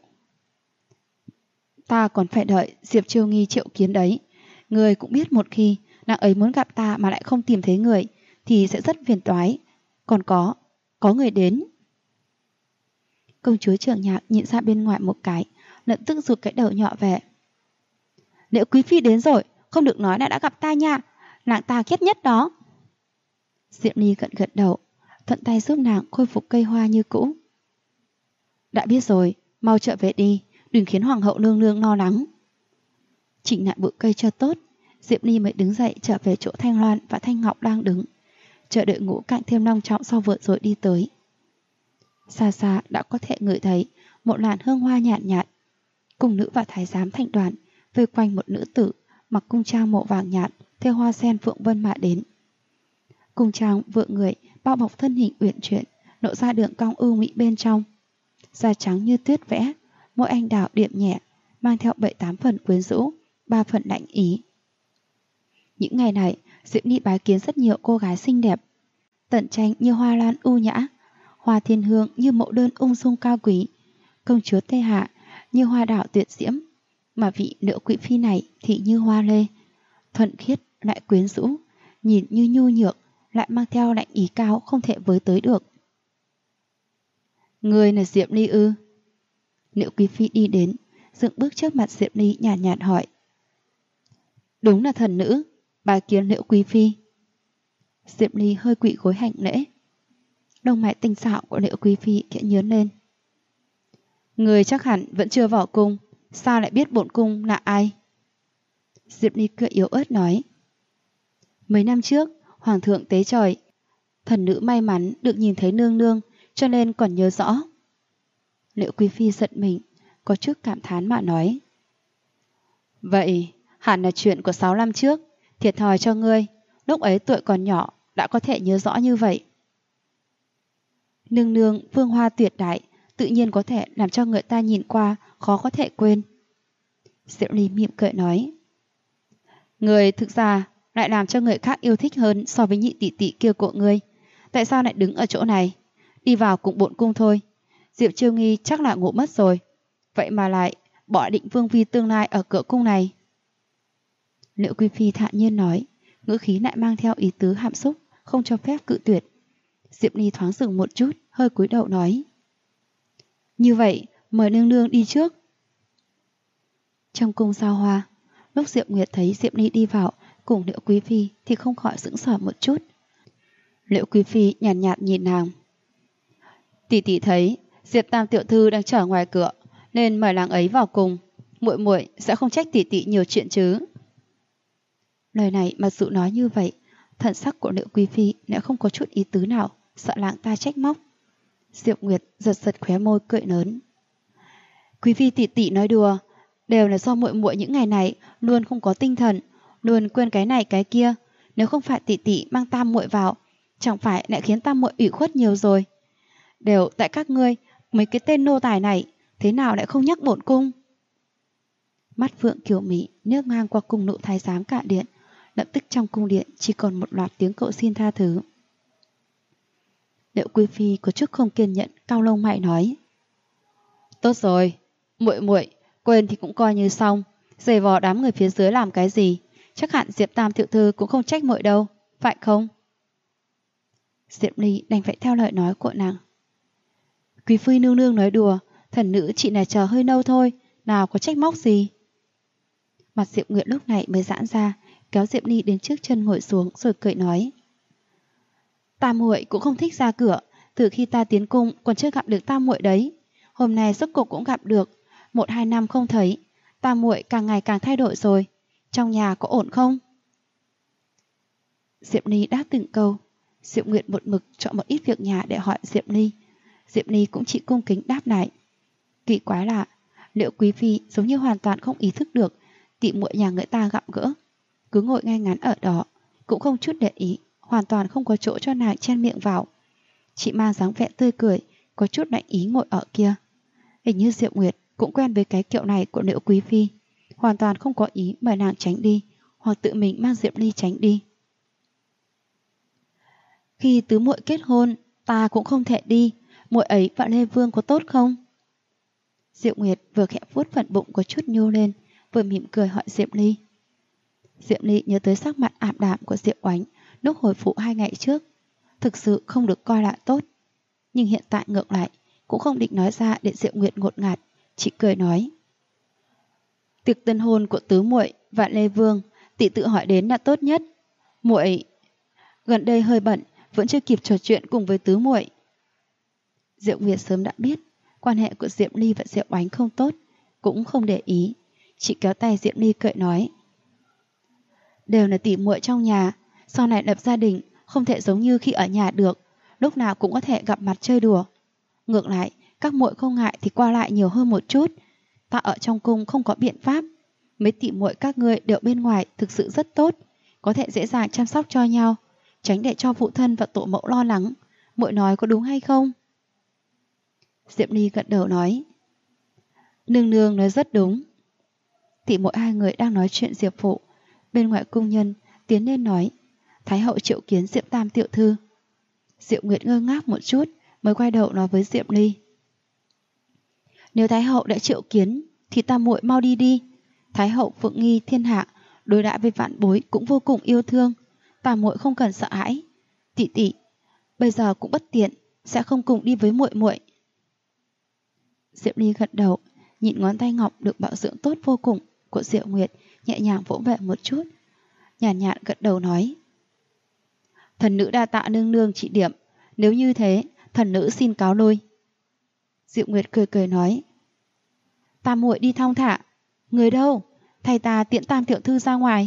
Ta còn phải đợi Diệp Chiêu Nghi triệu kiến đấy. Ngươi cũng biết một khi nàng ấy muốn gặp ta mà lại không tìm thấy người thì sẽ rất phiền toái. Còn có người đến. Công chúa Trường Nhạc nhìn ra bên ngoài một cái, lập tức rụt cái đầu nhỏ về. Liệu quý phi đến rồi, không được nói đã gặp ta nha, nàng ta ghét nhất đó. Diệp Ly gật gật đầu, thuận tay giúp nàng khôi phục cây hoa như cũ. Đã biết rồi, mau trở về đi, đừng khiến hoàng hậu nương nương lo lắng. Chỉnh lại bụi cây cho tốt, Diệp Ly mới đứng dậy trở về chỗ Thanh Loan và Thanh Ngọc đang đứng, chờ đợi ngũ cạnh thêm long trọng sau vừa rồi đi tới. Xa xa đã có thể ngửi thấy một làn hương hoa nhạt nhạt. Cung nữ và thái giám thành đoàn vây quanh một nữ tử mặc cung trang màu vàng nhạt theo hoa sen phượng vân mà đến. Cung trang vượng người bao bọc thân hình uyển chuyển, lộ ra đường cong ưu mỹ bên trong. Da trắng như tuyết vẽ, môi anh đào điểm nhẹ, mang theo 7-8 phần quyến rũ, 3 phần lạnh ý. Những ngày này, Diệp Ly bái kiến rất nhiều cô gái xinh đẹp. Tận tranh như hoa lan ưu nhã, hoa thiên hương như mẫu đơn ung dung cao quý, công chúa Tây Hạ như hoa đảo tuyệt diễm, mà vị nữ quý phi này thì như hoa lê, thuần khiết lại quyến rũ, nhìn như nhu nhược lại mang theo lạnh ý cao không thể với tới được. Người là Diệp Ly ư? Nữ quý phi đi đến, dựng bước trước mặt Diệp Ly nhàn nhạt hỏi. Đúng là thần nữ, bái kiến nữ quý phi. Diệp Ly hơi quỵ gối hành lễ. Lông mày tinh xảo của nữ quý phi khẽ nhướng lên. Người chắc hẳn vẫn chưa vào cung, sao lại biết bổn cung là ai? Diệp Ly cười yếu ớt nói. Mấy năm trước, hoàng thượng tế trời, thần nữ may mắn được nhìn thấy nương nương, cho nên còn nhớ rõ. Nữ quý phi giận mình, có chút cảm thán mà nói. Vậy hẳn là chuyện của 6 năm trước, thiệt thòi cho ngươi, lúc ấy tuổi còn nhỏ đã có thể nhớ rõ như vậy. Nương nương phương hoa tuyệt đại, tự nhiên có thể làm cho người ta nhìn qua khó có thể quên. Diệp Ly mỉm cười nói. Người thực ra lại làm cho người khác yêu thích hơn so với nhị tỷ tỷ kia của ngươi. Tại sao lại đứng ở chỗ này? Đi vào cùng bổn cung thôi. Diệp Chiêu Nghi chắc là ngủ mất rồi. Vậy mà lại bỏ định vương phi tương lai ở cửa cung này. Nữ quý phi thản nhiên nói, ngữ khí lại mang theo ý tứ hàm xúc, không cho phép cự tuyệt. Diệp Ly thoáng dừng một chút, hơi cúi đầu nói. Như vậy, mời nương nương đi trước. Trong cung giao hoa, lúc Diệp Nguyệt thấy Diệp Ly đi vào cùng Liễu quý phi thì không khỏi sững sờ một chút. Liễu quý phi nhàn nhạt nhìn nàng. Tỷ tỷ thấy Diệp Tam tiểu thư đang chờ ngoài cửa, nên mời nàng ấy vào cùng. Muội muội sẽ không trách tỷ tỷ nhiều chuyện chứ? Lời này mặc dù nói như vậy, thần sắc của Liễu quý phi lại không có chút ý tứ nào, sợ làng ta trách móc. Diệp Nguyệt giật giật khóe môi cười lớn. Quý phi tỷ tỷ nói đùa, đều là do muội muội những ngày này luôn không có tinh thần, luôn quên cái này cái kia. Nếu không phải tỷ tỷ mang tam muội vào, chẳng phải lại khiến tam muội ủy khuất nhiều rồi. Đều tại các ngươi, mấy cái tên nô tài này, thế nào lại không nhắc bổn cung? Mắt Phượng Kiều Mỹ nước ngang qua cung nữ thái giám cả điện, lập tức trong cung điện chỉ còn một loạt tiếng cầu xin tha thứ. Liễu quý phi có chút không kiên nhẫn, cau lông mày nói. Tốt rồi, muội muội quên thì cũng coi như xong, giày vò đám người phía dưới làm cái gì? Chắc hẳn Diệp Tam tiểu thư cũng không trách muội đâu, phải không? Diệp Ly đành phải theo lời nói của nàng. Quý phi nương nương nói đùa, thần nữ chỉ là chờ hơi lâu thôi, nào có trách móc gì. Mặt Diệp Nguyệt lúc này mới giãn ra, kéo Diệp Ly đến trước chân ngồi xuống rồi cười nói. Tam muội cũng không thích ra cửa, từ khi ta tiến cung còn chưa gặp được tam muội đấy. Hôm nay rốt cuộc cũng gặp được, 1-2 năm không thấy, tam muội càng ngày càng thay đổi rồi. Trong nhà có ổn không? Diệp Ly đáp từng câu. Diệp Nguyệt một mực chọn một ít việc nhà để hỏi Diệp Ly. Diệp Ly cũng chỉ cung kính đáp lại. Kỳ quái lạ, Liễu quý phi giống như hoàn toàn không ý thức được tỷ muội nhà người ta gặp gỡ, cứ ngồi ngay ngắn ở đó, cũng không chút để ý, hoàn toàn không có chỗ cho nàng chen miệng vào. Chị mang dáng vẻ tươi cười, có chút lạnh ý ngồi ở kia. Hình như Diệp Nguyệt cũng quen với cái kiểu này của Liễu quý phi, hoàn toàn không có ý mời nàng tránh đi, hoặc tự mình mang Diệp Ly tránh đi. Khi tứ muội kết hôn, Ta cũng không thể đi, muội ấy và Lê Vương có tốt không? Diệu Nguyệt vừa khẽ vuốt phần bụng có chút nhô lên, vừa mỉm cười hỏi Diệm Ly. Diệm Ly nhớ tới sắc mặt ảm đạm của Diệu Oánh lúc hồi phụ 2 ngày trước, thực sự không được coi là tốt. Nhưng hiện tại ngược lại, cũng không định nói ra để Diệu Nguyệt ngột ngạt, chỉ cười nói. Tiệc tân hôn của tứ muội và Lê Vương, tỷ tự hỏi đến là tốt nhất. Muội gần đây hơi bận, vẫn chưa kịp trò chuyện cùng với tứ muội. Diệu Nguyệt sớm đã biết quan hệ của Diệm Ly và Diệu Oánh không tốt, cũng không để ý, chỉ kéo tay Diệm Ly cười nói. Đều là tỷ muội trong nhà, sau này lập gia đình không thể giống như khi ở nhà được, lúc nào cũng có thể gặp mặt chơi đùa. Ngược lại, các muội không ngại thì qua lại nhiều hơn một chút. Ta ở trong cung không có biện pháp. Mấy tỷ muội các ngươi đều bên ngoài thực sự rất tốt, có thể dễ dàng chăm sóc cho nhau, tránh để cho phụ thân và tổ mẫu lo lắng. Muội nói có đúng hay không? Diệm Ly gật đầu nói. Nương nương nói rất đúng. Tỷ muội hai người đang nói chuyện Diệp phụ, bên ngoài cung nhân tiến lên nói. Thái hậu triệu kiến Diệm Tam tiểu thư. Diệu Nguyệt ngơ ngác một chút, mới quay đầu nói với Diệm Ly. Nếu Thái hậu đã triệu kiến thì tam muội mau đi đi. Thái hậu phượng nghi thiên hạ, đối đãi với vạn bối cũng vô cùng yêu thương, tam muội không cần sợ hãi. Tỷ tỷ bây giờ cũng bất tiện, sẽ không cùng đi với muội muội. Diệm Ly gật đầu, nhìn ngón tay ngọc được bảo dưỡng tốt vô cùng của Diệu Nguyệt, nhẹ nhàng vỗ về một chút, nhàn nhạt gật đầu nói. Thần nữ đa tạ nương nương chỉ điểm, nếu như thế thần nữ xin cáo lui. Diệu Nguyệt cười cười nói. Tam muội đi thong thả. Người đâu? Thay ta tiễn Tam tiểu thư ra ngoài.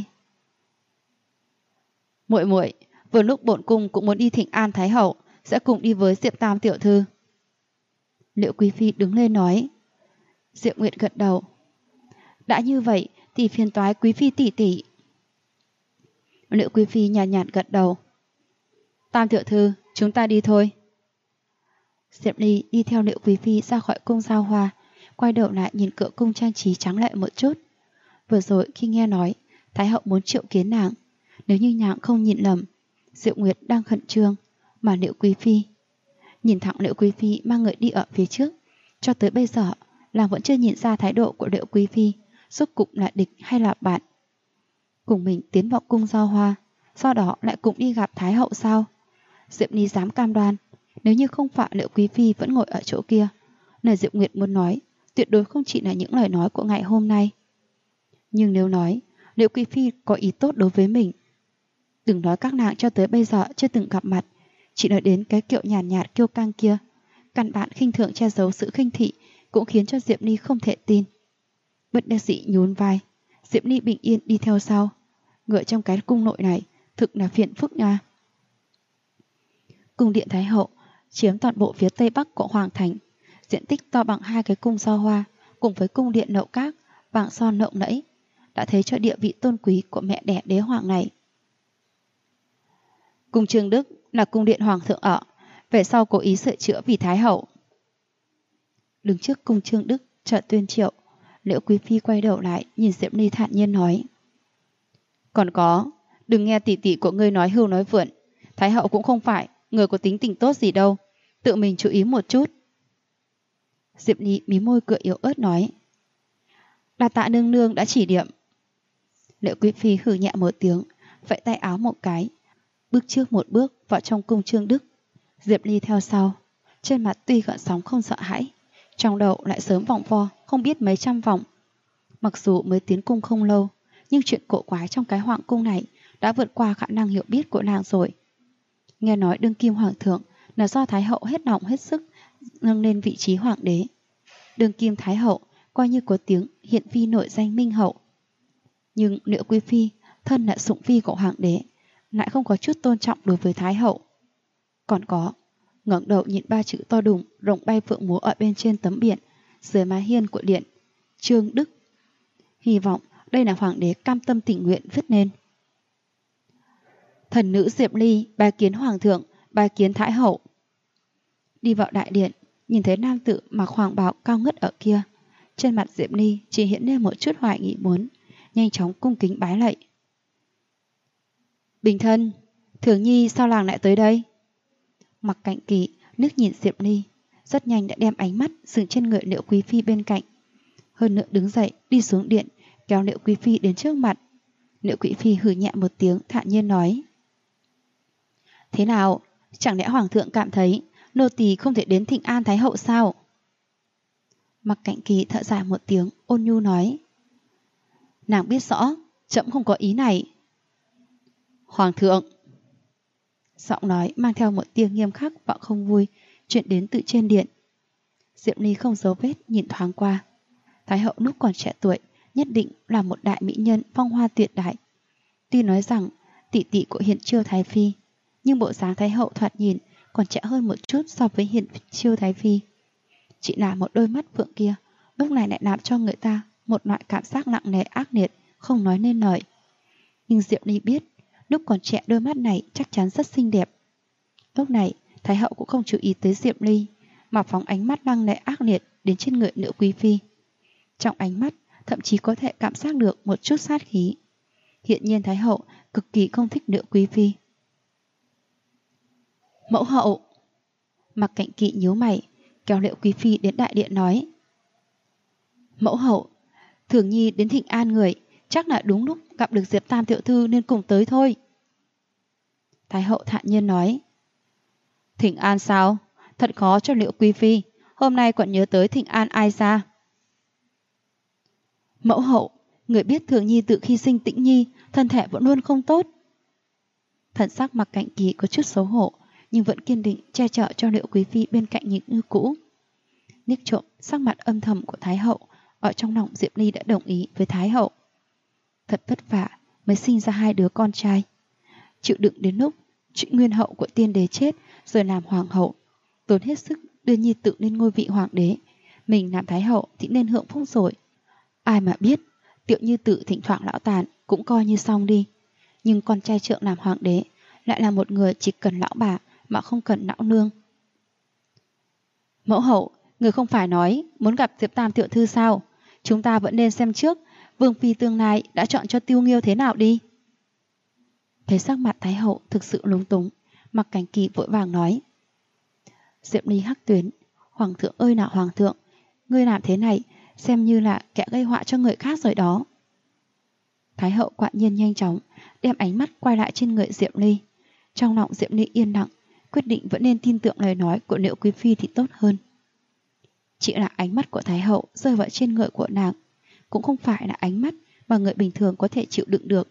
Muội muội, vừa lúc bổn cung cũng muốn đi thỉnh an Thái hậu, sẽ cùng đi với Diệp Tam tiểu thư. Liệu Quý phi đứng lên nói. Diệu Nguyệt gật đầu. Đã như vậy thì phiền toái Quý phi tỷ tỷ. Liệu Quý phi nhàn nhạt gật đầu. Tam tiểu thư, chúng ta đi thôi. Diệp Ly đi theo Liệu Quý phi ra khỏi cung giao hoa, quay đầu lại nhìn cửa cung trang trí trắng lệ một chút. Vừa rồi khi nghe nói Thái hậu muốn triệu kiến nàng, nếu như nàng không nhìn lầm, Diệu Nguyệt đang khẩn trương, mà Liệu Quý phi nhìn thẳng Liệu Quý phi mang người đi ở phía trước. Cho tới bây giờ, nàng vẫn chưa nhìn ra thái độ của Liệu Quý phi rốt cục là địch hay là bạn. Cùng mình tiến vào cung giao hoa, sau đó lại cùng đi gặp Thái hậu sao? Diệp Ly dám cam đoan, nếu như không phải Liệu Quý phi vẫn ngồi ở chỗ kia, lời Diệu Nguyệt muốn nói tuyệt đối không chỉ là những lời nói của ngày hôm nay. Nhưng nếu nói Liệu Quý phi có ý tốt đối với mình, đừng nói các nàng cho tới bây giờ chưa từng gặp mặt, chỉ nói đến cái kiệu nhàn nhạt kiêu căng kia, căn bản khinh thường che giấu sự khinh thị, cũng khiến cho Diệp Ly không thể tin. Bất đắc dĩ nhún vai, Diệp Ly bình yên đi theo sau. Ngựa trong cái cung nội này thực là phiền phức nha. Cung điện Thái hậu chiếm toàn bộ phía tây bắc của Hoàng thành, diện tích to bằng 2 cái cung giao hoa, cùng với cung điện Nậu Các vàng son lộng lẫy, đã thấy cho địa vị tôn quý của mẹ đẻ đế hoàng này. Cung Trương Đức là cung điện hoàng thượng ở, về sau cố ý sửa chữa vì Thái hậu. Đứng trước cung Trương Đức chợt tuyên triệu, Liễu Quý phi quay đầu lại nhìn Diệp Ly thản nhiên nói. Còn có, đừng nghe tỷ tỷ của ngươi nói hưu nói vượn, Thái hậu cũng không phải người có tính tình tốt gì đâu, tự mình chú ý một chút. Diệp Ly mí môi cười yếu ớt nói. Đa tạ nương nương đã chỉ điểm. Liễu Quý phi hừ nhẹ một tiếng, vẫy tay áo một cái, bước trước một bước vào trong cung Trương Đức. Diệp Ly theo sau, trên mặt tuy gợn sóng không sợ hãi, trong đầu lại sớm vòng vo không biết mấy trăm vòng. Mặc dù mới tiến cung không lâu, nhưng chuyện cổ quái trong cái hoàng cung này đã vượt qua khả năng hiểu biết của nàng rồi. Nghe nói đương kim hoàng thượng là do Thái hậu hết lòng hết sức nâng lên vị trí hoàng đế. Đương kim Thái hậu coi như có tiếng hiện vi nội danh minh hậu. Nhưng Liễu Quý phi thân là sủng phi của hoàng đế, lại không có chút tôn trọng đối với Thái hậu. Còn có, ngẩng đầu nhìn 3 chữ to đùng rồng bay phượng múa ở bên trên tấm biển dưới mái hiên của điện Trương Đức. Hy vọng đây là hoàng đế cam tâm tình nguyện viết nên. Thần nữ Diệp Ly bái kiến hoàng thượng, bái kiến Thái hậu. Đi vào đại điện, nhìn thấy nam tử mặc hoàng bào cao ngất ở kia, trên mặt Diệp Ly chỉ hiện lên một chút hoài nghi muốn, nhanh chóng cung kính bái lạy. Bình thân, Thường nhi sao làng lại tới đây? Mặc Cạnh Kỳ nước nhìn Diệp Ly, rất nhanh đã đem ánh mắt dừng trên người Liễu Quý Phi bên cạnh. Hơn nữa đứng dậy đi xuống điện, kéo Liễu Quý Phi đến trước mặt. Liễu Quý Phi hừ nhẹ một tiếng, thản nhiên nói: Thế nào, chẳng lẽ Hoàng thượng cảm thấy nô tỳ không thể đến thỉnh an Thái hậu sao? Mặc Cạnh Kỳ thở dài một tiếng, ôn nhu nói: Nàng biết rõ, trẫm không có ý này. Hoàng thượng! Giọng nói mang theo một tia nghiêm khắc và không vui truyền đến từ trên điện. Diệp Ly không giấu vết nhìn thoáng qua. Thái hậu lúc còn trẻ tuổi nhất định là một đại mỹ nhân phong hoa tuyệt đại. Tuy nói rằng tỷ tỷ của Hiền Chiêu Thái Phi, nhưng bộ dáng Thái hậu thoạt nhìn còn trẻ hơn một chút so với Hiền Chiêu Thái Phi. Chỉ là một đôi mắt phượng kia lúc này lại làm cho người ta một loại cảm giác nặng nề ác liệt, không nói nên lời. Nhưng Diệp Ly biết lúc còn trẻ đôi mắt này chắc chắn rất xinh đẹp. Lúc này Thái hậu cũng không chú ý tới Diệp Ly, mà phóng ánh mắt lăng lệ ác liệt đến trên người Liễu Quý Phi. Trong ánh mắt thậm chí có thể cảm giác được một chút sát khí. Hiện nhiên Thái hậu cực kỳ không thích Liễu Quý Phi. Mẫu hậu! Mặc Cạnh Kỵ nhíu mày, kéo Liễu Quý Phi đến đại điện nói: Mẫu hậu, Thường Nhi đến thỉnh an người, chắc là đúng lúc gặp được Diệp Tam tiểu thư nên cùng tới thôi. Thái hậu thản nhiên nói: Thỉnh an sao? Thật khó cho Liễu Quý Phi, hôm nay còn nhớ tới thỉnh an ai ra? Mẫu hậu, người biết Thường Nhi tự khi sinh Tĩnh Nhi, thân thể vẫn luôn không tốt. Thần sắc Mặc Cạnh Kỳ có chút xấu hổ, nhưng vẫn kiên định che chở cho Liễu Quý Phi bên cạnh những như cũ. Liếc trộm sắc mặt âm thầm của Thái hậu, ở trong lòng Diệp Ly đã đồng ý với Thái hậu. Thật vất vả mới sinh ra hai đứa con trai, chịu đựng đến lúc chuyện nguyên hậu của tiên đế chết rồi làm hoàng hậu, tốn hết sức đưa nhi tự lên ngôi vị hoàng đế, mình làm Thái hậu thì nên hưởng phúc rồi. Ai mà biết Tiểu Như Tử thỉnh thoảng lão tàn cũng coi như xong đi, nhưng con trai trưởng làm hoàng đế lại là một người chỉ cần lão bà mà không cần lão nương. Mẫu hậu, người không phải nói muốn gặp Diệp Tam tiểu thư sao? Chúng ta vẫn nên xem trước Vương Phi tương lai đã chọn cho Tiêu Nghiêu thế nào đi. Thấy sắc mặt Thái hậu thực sự lúng túng, Mặc Cảnh Kỳ vội vàng nói: Diệp Ly hắc tuyến: Hoàng thượng ơi là hoàng thượng, ngươi làm thế này xem như là kẻ gây họa cho người khác rồi đó. Thái hậu quả nhiên nhanh chóng đem ánh mắt quay lại trên người Diệp Ly. Trong lòng Diệp Ly yên lặng, quyết định vẫn nên tin tưởng lời nói của Liễu Quý Phi thì tốt hơn. Chỉ là ánh mắt của Thái hậu rơi vào trên người của nàng, cũng không phải là ánh mắt mà người bình thường có thể chịu đựng được.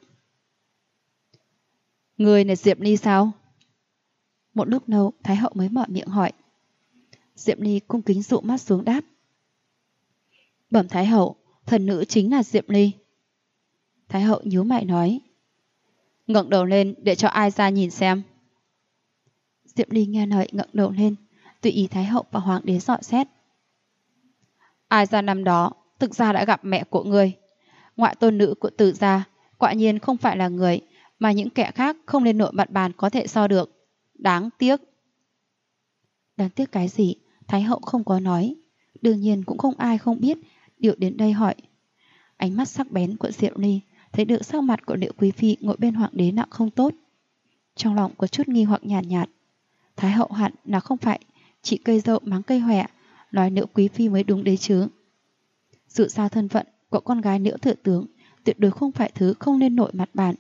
Người là Diệp Ly sao? Một lúc lâu Thái hậu mới mở miệng hỏi. Diệp Ly cung kính dụ mắt xuống đáp: Bẩm Thái hậu, thần nữ chính là Diệp Ly. Thái hậu nhíu mày nói: Ngẩng đầu lên để cho ai ra nhìn xem. Diệp Ly nghe lời ngẩng đầu lên, tùy ý Thái hậu và hoàng đế dò xét. Ai ra năm đó thực ra đã gặp mẹ của người, ngoại tôn nữ của Tử gia, quả nhiên không phải là người mà những kẻ khác không lên nổi mặt bàn có thể so được. Đáng tiếc. Đáng tiếc cái gì? Thái hậu không có nói. Đương nhiên cũng không ai không biết điều đến đây hỏi. Ánh mắt sắc bén của Diệp Ly thấy được sắc mặt của Liễu Quý Phi ngồi bên hoàng đế nặng không tốt. Trong lòng có chút nghi hoặc nhàn nhạt. Thái hậu hẳn là không phải chỉ cây dậu mắng cây hòe, nói Liễu Quý Phi mới đúng đấy chứ. Dù sao thân phận của con gái Liễu thừa tướng tuyệt đối không phải thứ không nên nổi mặt bàn.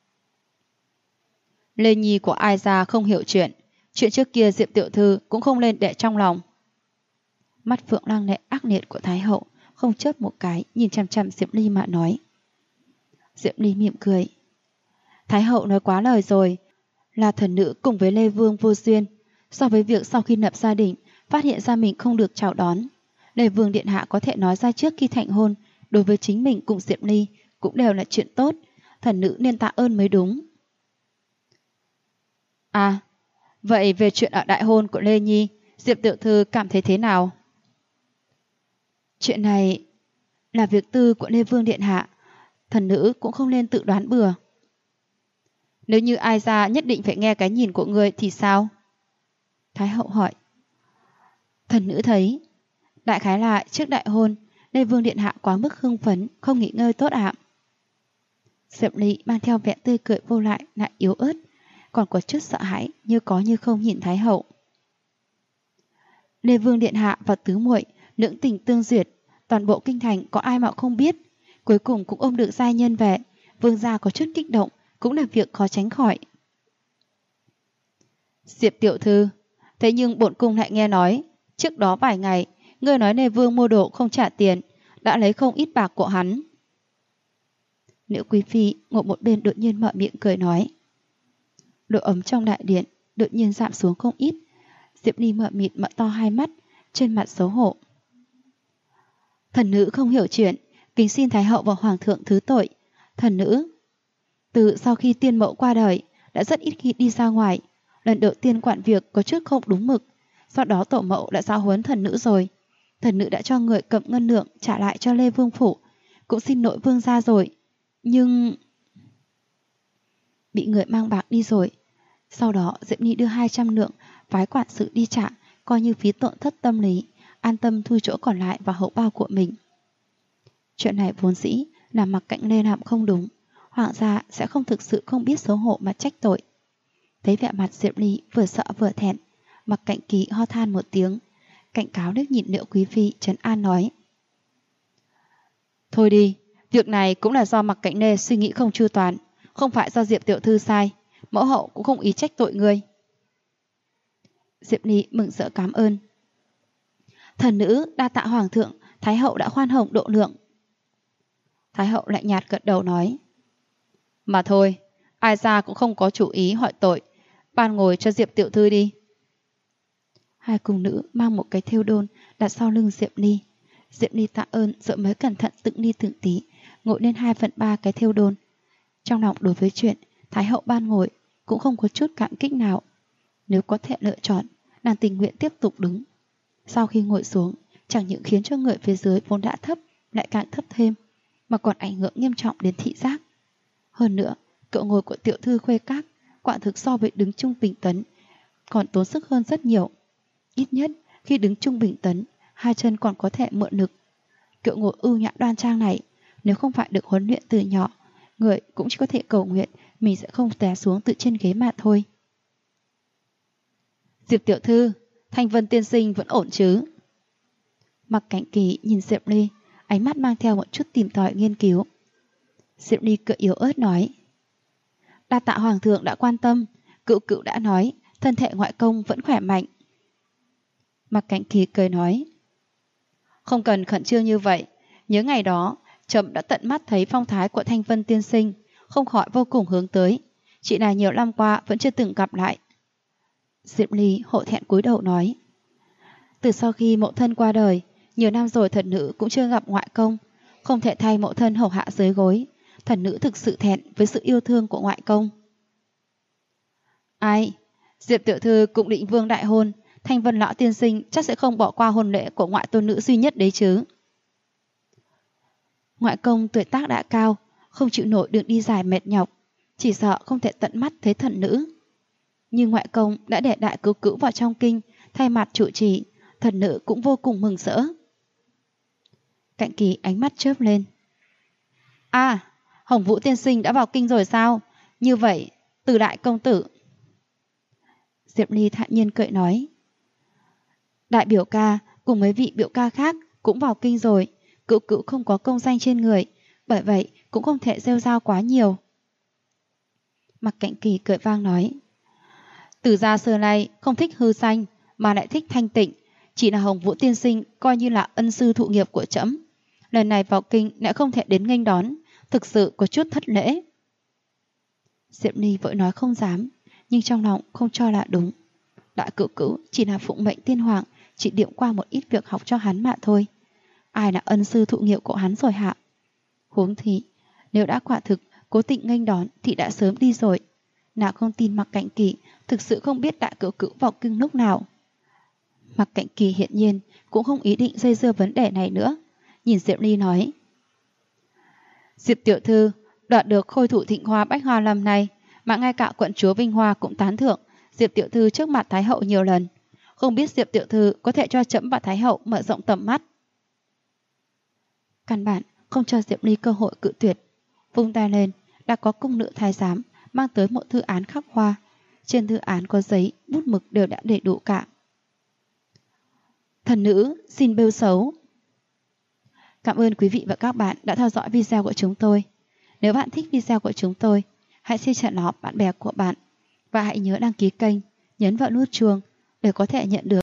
Lê Nhi của ai ra không hiểu chuyện trước kia Diệp tiểu thư cũng không lên để trong lòng. Mắt phượng lăng lệ ác liệt của Thái hậu không chớp một cái nhìn chằm chằm Diệp Ly mà nói. Diệp Ly mỉm cười. Thái hậu nói quá lời rồi, là thần nữ cùng với Lê Vương vô duyên. So với việc sau khi lập gia đình phát hiện ra mình không được chào đón, Lê Vương điện hạ có thể nói ra trước khi thành hôn, đối với chính mình cùng Diệp Ly cũng đều là chuyện tốt, thần nữ nên tạ ơn mới đúng. À, vậy về chuyện ở đại hôn của Lê Nhi, Diệp tiểu thư cảm thấy thế nào? Chuyện này là việc tư của Lê Vương điện hạ, thần nữ cũng không nên tự đoán bừa. Nếu như ai ra nhất định phải nghe cái nhìn của người thì sao? Thái hậu hỏi. Thần nữ thấy đại khái là trước đại hôn Lê Vương điện hạ quá mức hưng phấn, không nghỉ ngơi tốt ạ. Diệp Ly mang theo vẻ tươi cười vô lại yếu ớt, còn có chút sợ hãi như có như không nhìn Thái hậu. Lê Vương điện hạ và tứ muội lưỡng tình tương duyệt, toàn bộ kinh thành có ai mà không biết. Cuối cùng cũng ôm được giai nhân về, vương gia có chút kích động, cũng là việc khó tránh khỏi. Diệp tiểu thư, thế nhưng bổn cung lại nghe nói, trước đó vài ngày, ngươi nói Lê Vương mua đồ không trả tiền, đã lấy không ít bạc của hắn. Nữ quý phi ngồi một bên đột nhiên mở miệng cười nói. Độ ấm trong đại điện đột nhiên giảm xuống không ít. Diệp Ly mở mịt mở to hai mắt, trên mặt xấu hổ. Thần nữ không hiểu chuyện, kính xin Thái hậu và Hoàng thượng thứ tội. Thần nữ từ sau khi tiên mẫu qua đời đã rất ít khi đi ra ngoài, lần đầu tiên quản việc có chút không đúng mực, sau đó tổ mẫu đã giáo huấn thần nữ rồi. Thần nữ đã cho người cầm ngân lượng trả lại cho Lê Vương phủ, cũng xin lỗi vương gia rồi, nhưng bị người mang bạc đi rồi. Sau đó Diệp Nhi đưa 200 lượng phái quản sự đi trả, coi như phí tổn thất tâm lý, an tâm thu chỗ còn lại vào hậu bao của mình. Chuyện này vốn dĩ là Mặc Cạnh Lê làm không đúng, hoàng gia sẽ không thực sự không biết xấu hổ mà trách tội. Thấy vẻ mặt Diệp Ly vừa sợ vừa thẹn, Mặc Cạnh Kỳ ho than một tiếng, cảnh cáo liếc nhìn Liễu quý phi trấn an nói: Thôi đi, việc này cũng là do Mặc Cạnh Lê suy nghĩ không chu toàn, không phải do Diệp tiểu thư sai, mẫu hậu cũng không ý trách tội ngươi. Diệp Ly mừng rỡ cảm ơn. Thần nữ đa tạ hoàng thượng, thái hậu đã khoan hồng độ lượng. Thái hậu lại nhạt gật đầu nói: Mà thôi, ai ra cũng không có chủ ý hỏi tội, ban ngồi cho Diệp tiểu thư đi. Hai cung nữ mang một cái thêu đôn đặt sau lưng Diệp Ly. Diệp Ly tạ ơn rồi mới cẩn thận từng ly từng tí ngồi lên 2/3 cái thêu đôn. Trong lòng đối với chuyện thái hậu ban ngồi cũng không có chút cảm kích nào. Nếu có thể lựa chọn, nàng tình nguyện tiếp tục đứng. Sau khi ngồi xuống, chẳng những khiến cho người phía dưới vốn đã thấp lại càng thấp thêm, mà còn ảnh hưởng nghiêm trọng đến thị giác. Hơn nữa, cậu ngồi của tiểu thư Khuê Các quả thực so với đứng trung bình tấn còn tốn sức hơn rất nhiều. Ít nhất khi đứng trung bình tấn, hai chân còn có thể mượn lực. Cậu ngồi ưu nhã đoan trang này, nếu không phải được huấn luyện từ nhỏ, người cũng chỉ có thể cầu nguyện mình sẽ không té xuống từ trên ghế mà thôi. Diệp tiểu thư, Thanh Vân tiên sinh vẫn ổn chứ? Mặc Cảnh Kỳ nhìn Diệp Ly, ánh mắt mang theo một chút tìm tòi nghiên cứu. Diệp Ly cười yếu ớt nói: Đa tạ hoàng thượng đã quan tâm, cựu cựu đã nói thân thể ngoại công vẫn khỏe mạnh. Mặc Cảnh Kỳ cười nói: Không cần khẩn trương như vậy, nhớ ngày đó trẫm đã tận mắt thấy phong thái của Thanh Vân tiên sinh, không khỏi vô cùng hướng tới, chỉ là nhiều năm qua vẫn chưa từng gặp lại. Diệp Ly hổ thẹn cúi đầu nói: Từ sau khi mẫu thân qua đời, nhiều năm rồi thần nữ cũng chưa gặp ngoại công, không thể thay mẫu thân hầu hạ dưới gối, thần nữ thực sự thẹn với sự yêu thương của ngoại công. Ai? Diệp tiểu thư cũng định vương đại hôn, Thanh Vân lão tiên sinh chắc sẽ không bỏ qua hôn lễ của ngoại tôn nữ duy nhất đấy chứ. Ngoại công tuổi tác đã cao, không chịu nổi đường đi dài mệt nhọc, chỉ sợ không thể tận mắt thấy thần nữ. Nhưng ngoại công đã để đại cứu cữu vào trong kinh, thay mặt trụ trì, thần nữ cũng vô cùng mừng rỡ. Cạnh Kỳ ánh mắt chớp lên. À, Hồng Vũ tiên sinh đã vào kinh rồi sao? Như vậy, Từ đại công tử. Diệp Ly thản nhiên cười nói: Đại biểu ca cùng mấy vị biểu ca khác cũng vào kinh rồi, cữu cữu không có công danh trên người, bởi vậy cũng không thể rêu rao quá nhiều. Mặc Cảnh Kỳ cười vang nói: Từ gia xưa nay không thích hư danh mà lại thích thanh tịnh, chỉ là Hồng Vũ tiên sinh coi như là ân sư thụ nghiệp của trẫm, lần này vào kinh lại không thể đến nghênh đón, thực sự có chút thất lễ. Diệp Ly vội nói không dám, nhưng trong lòng không cho là đúng. Đại cữu cữu chỉ là phụng mệnh tiên hoàng, chỉ điểm qua một ít việc học cho hắn mà thôi. Ai là ân sư thụ nghiệp của hắn rồi hả? Huống thì nếu đã quả thực cố tình nghênh đón thì đã sớm đi rồi. Nào không tin Mặc Cảnh Kỳ thực sự không biết đại cữu cữu vào kinh lúc nào. Mặc Cảnh Kỳ hiện nhiên cũng không ý định dây dưa vấn đề này nữa, nhìn Diệp Ly nói: Diệp tiểu thư đoạt được khôi thủ Thịnh Hoa Bách Hoa Lâm này, mà ngay cả quận chúa Vinh Hoa cũng tán thưởng Diệp tiểu thư trước mặt thái hậu nhiều lần, không biết Diệp tiểu thư có thể cho trẫm và thái hậu mở rộng tầm mắt. Căn bản không cho Diệp Ly cơ hội cự tuyệt, vung tay lên, đã có cung nữ thái giám mang tới một thư án khắc hoa, trên thư án có giấy bút mực đều đã đầy đủ cả. Thần nữ xin bêu xấu. Cảm ơn quý vị và các bạn đã theo dõi video của chúng tôi. Nếu bạn thích video của chúng tôi, hãy share nó bạn bè của bạn. Và hãy nhớ đăng ký kênh, nhấn vào nút chuông để có thể nhận được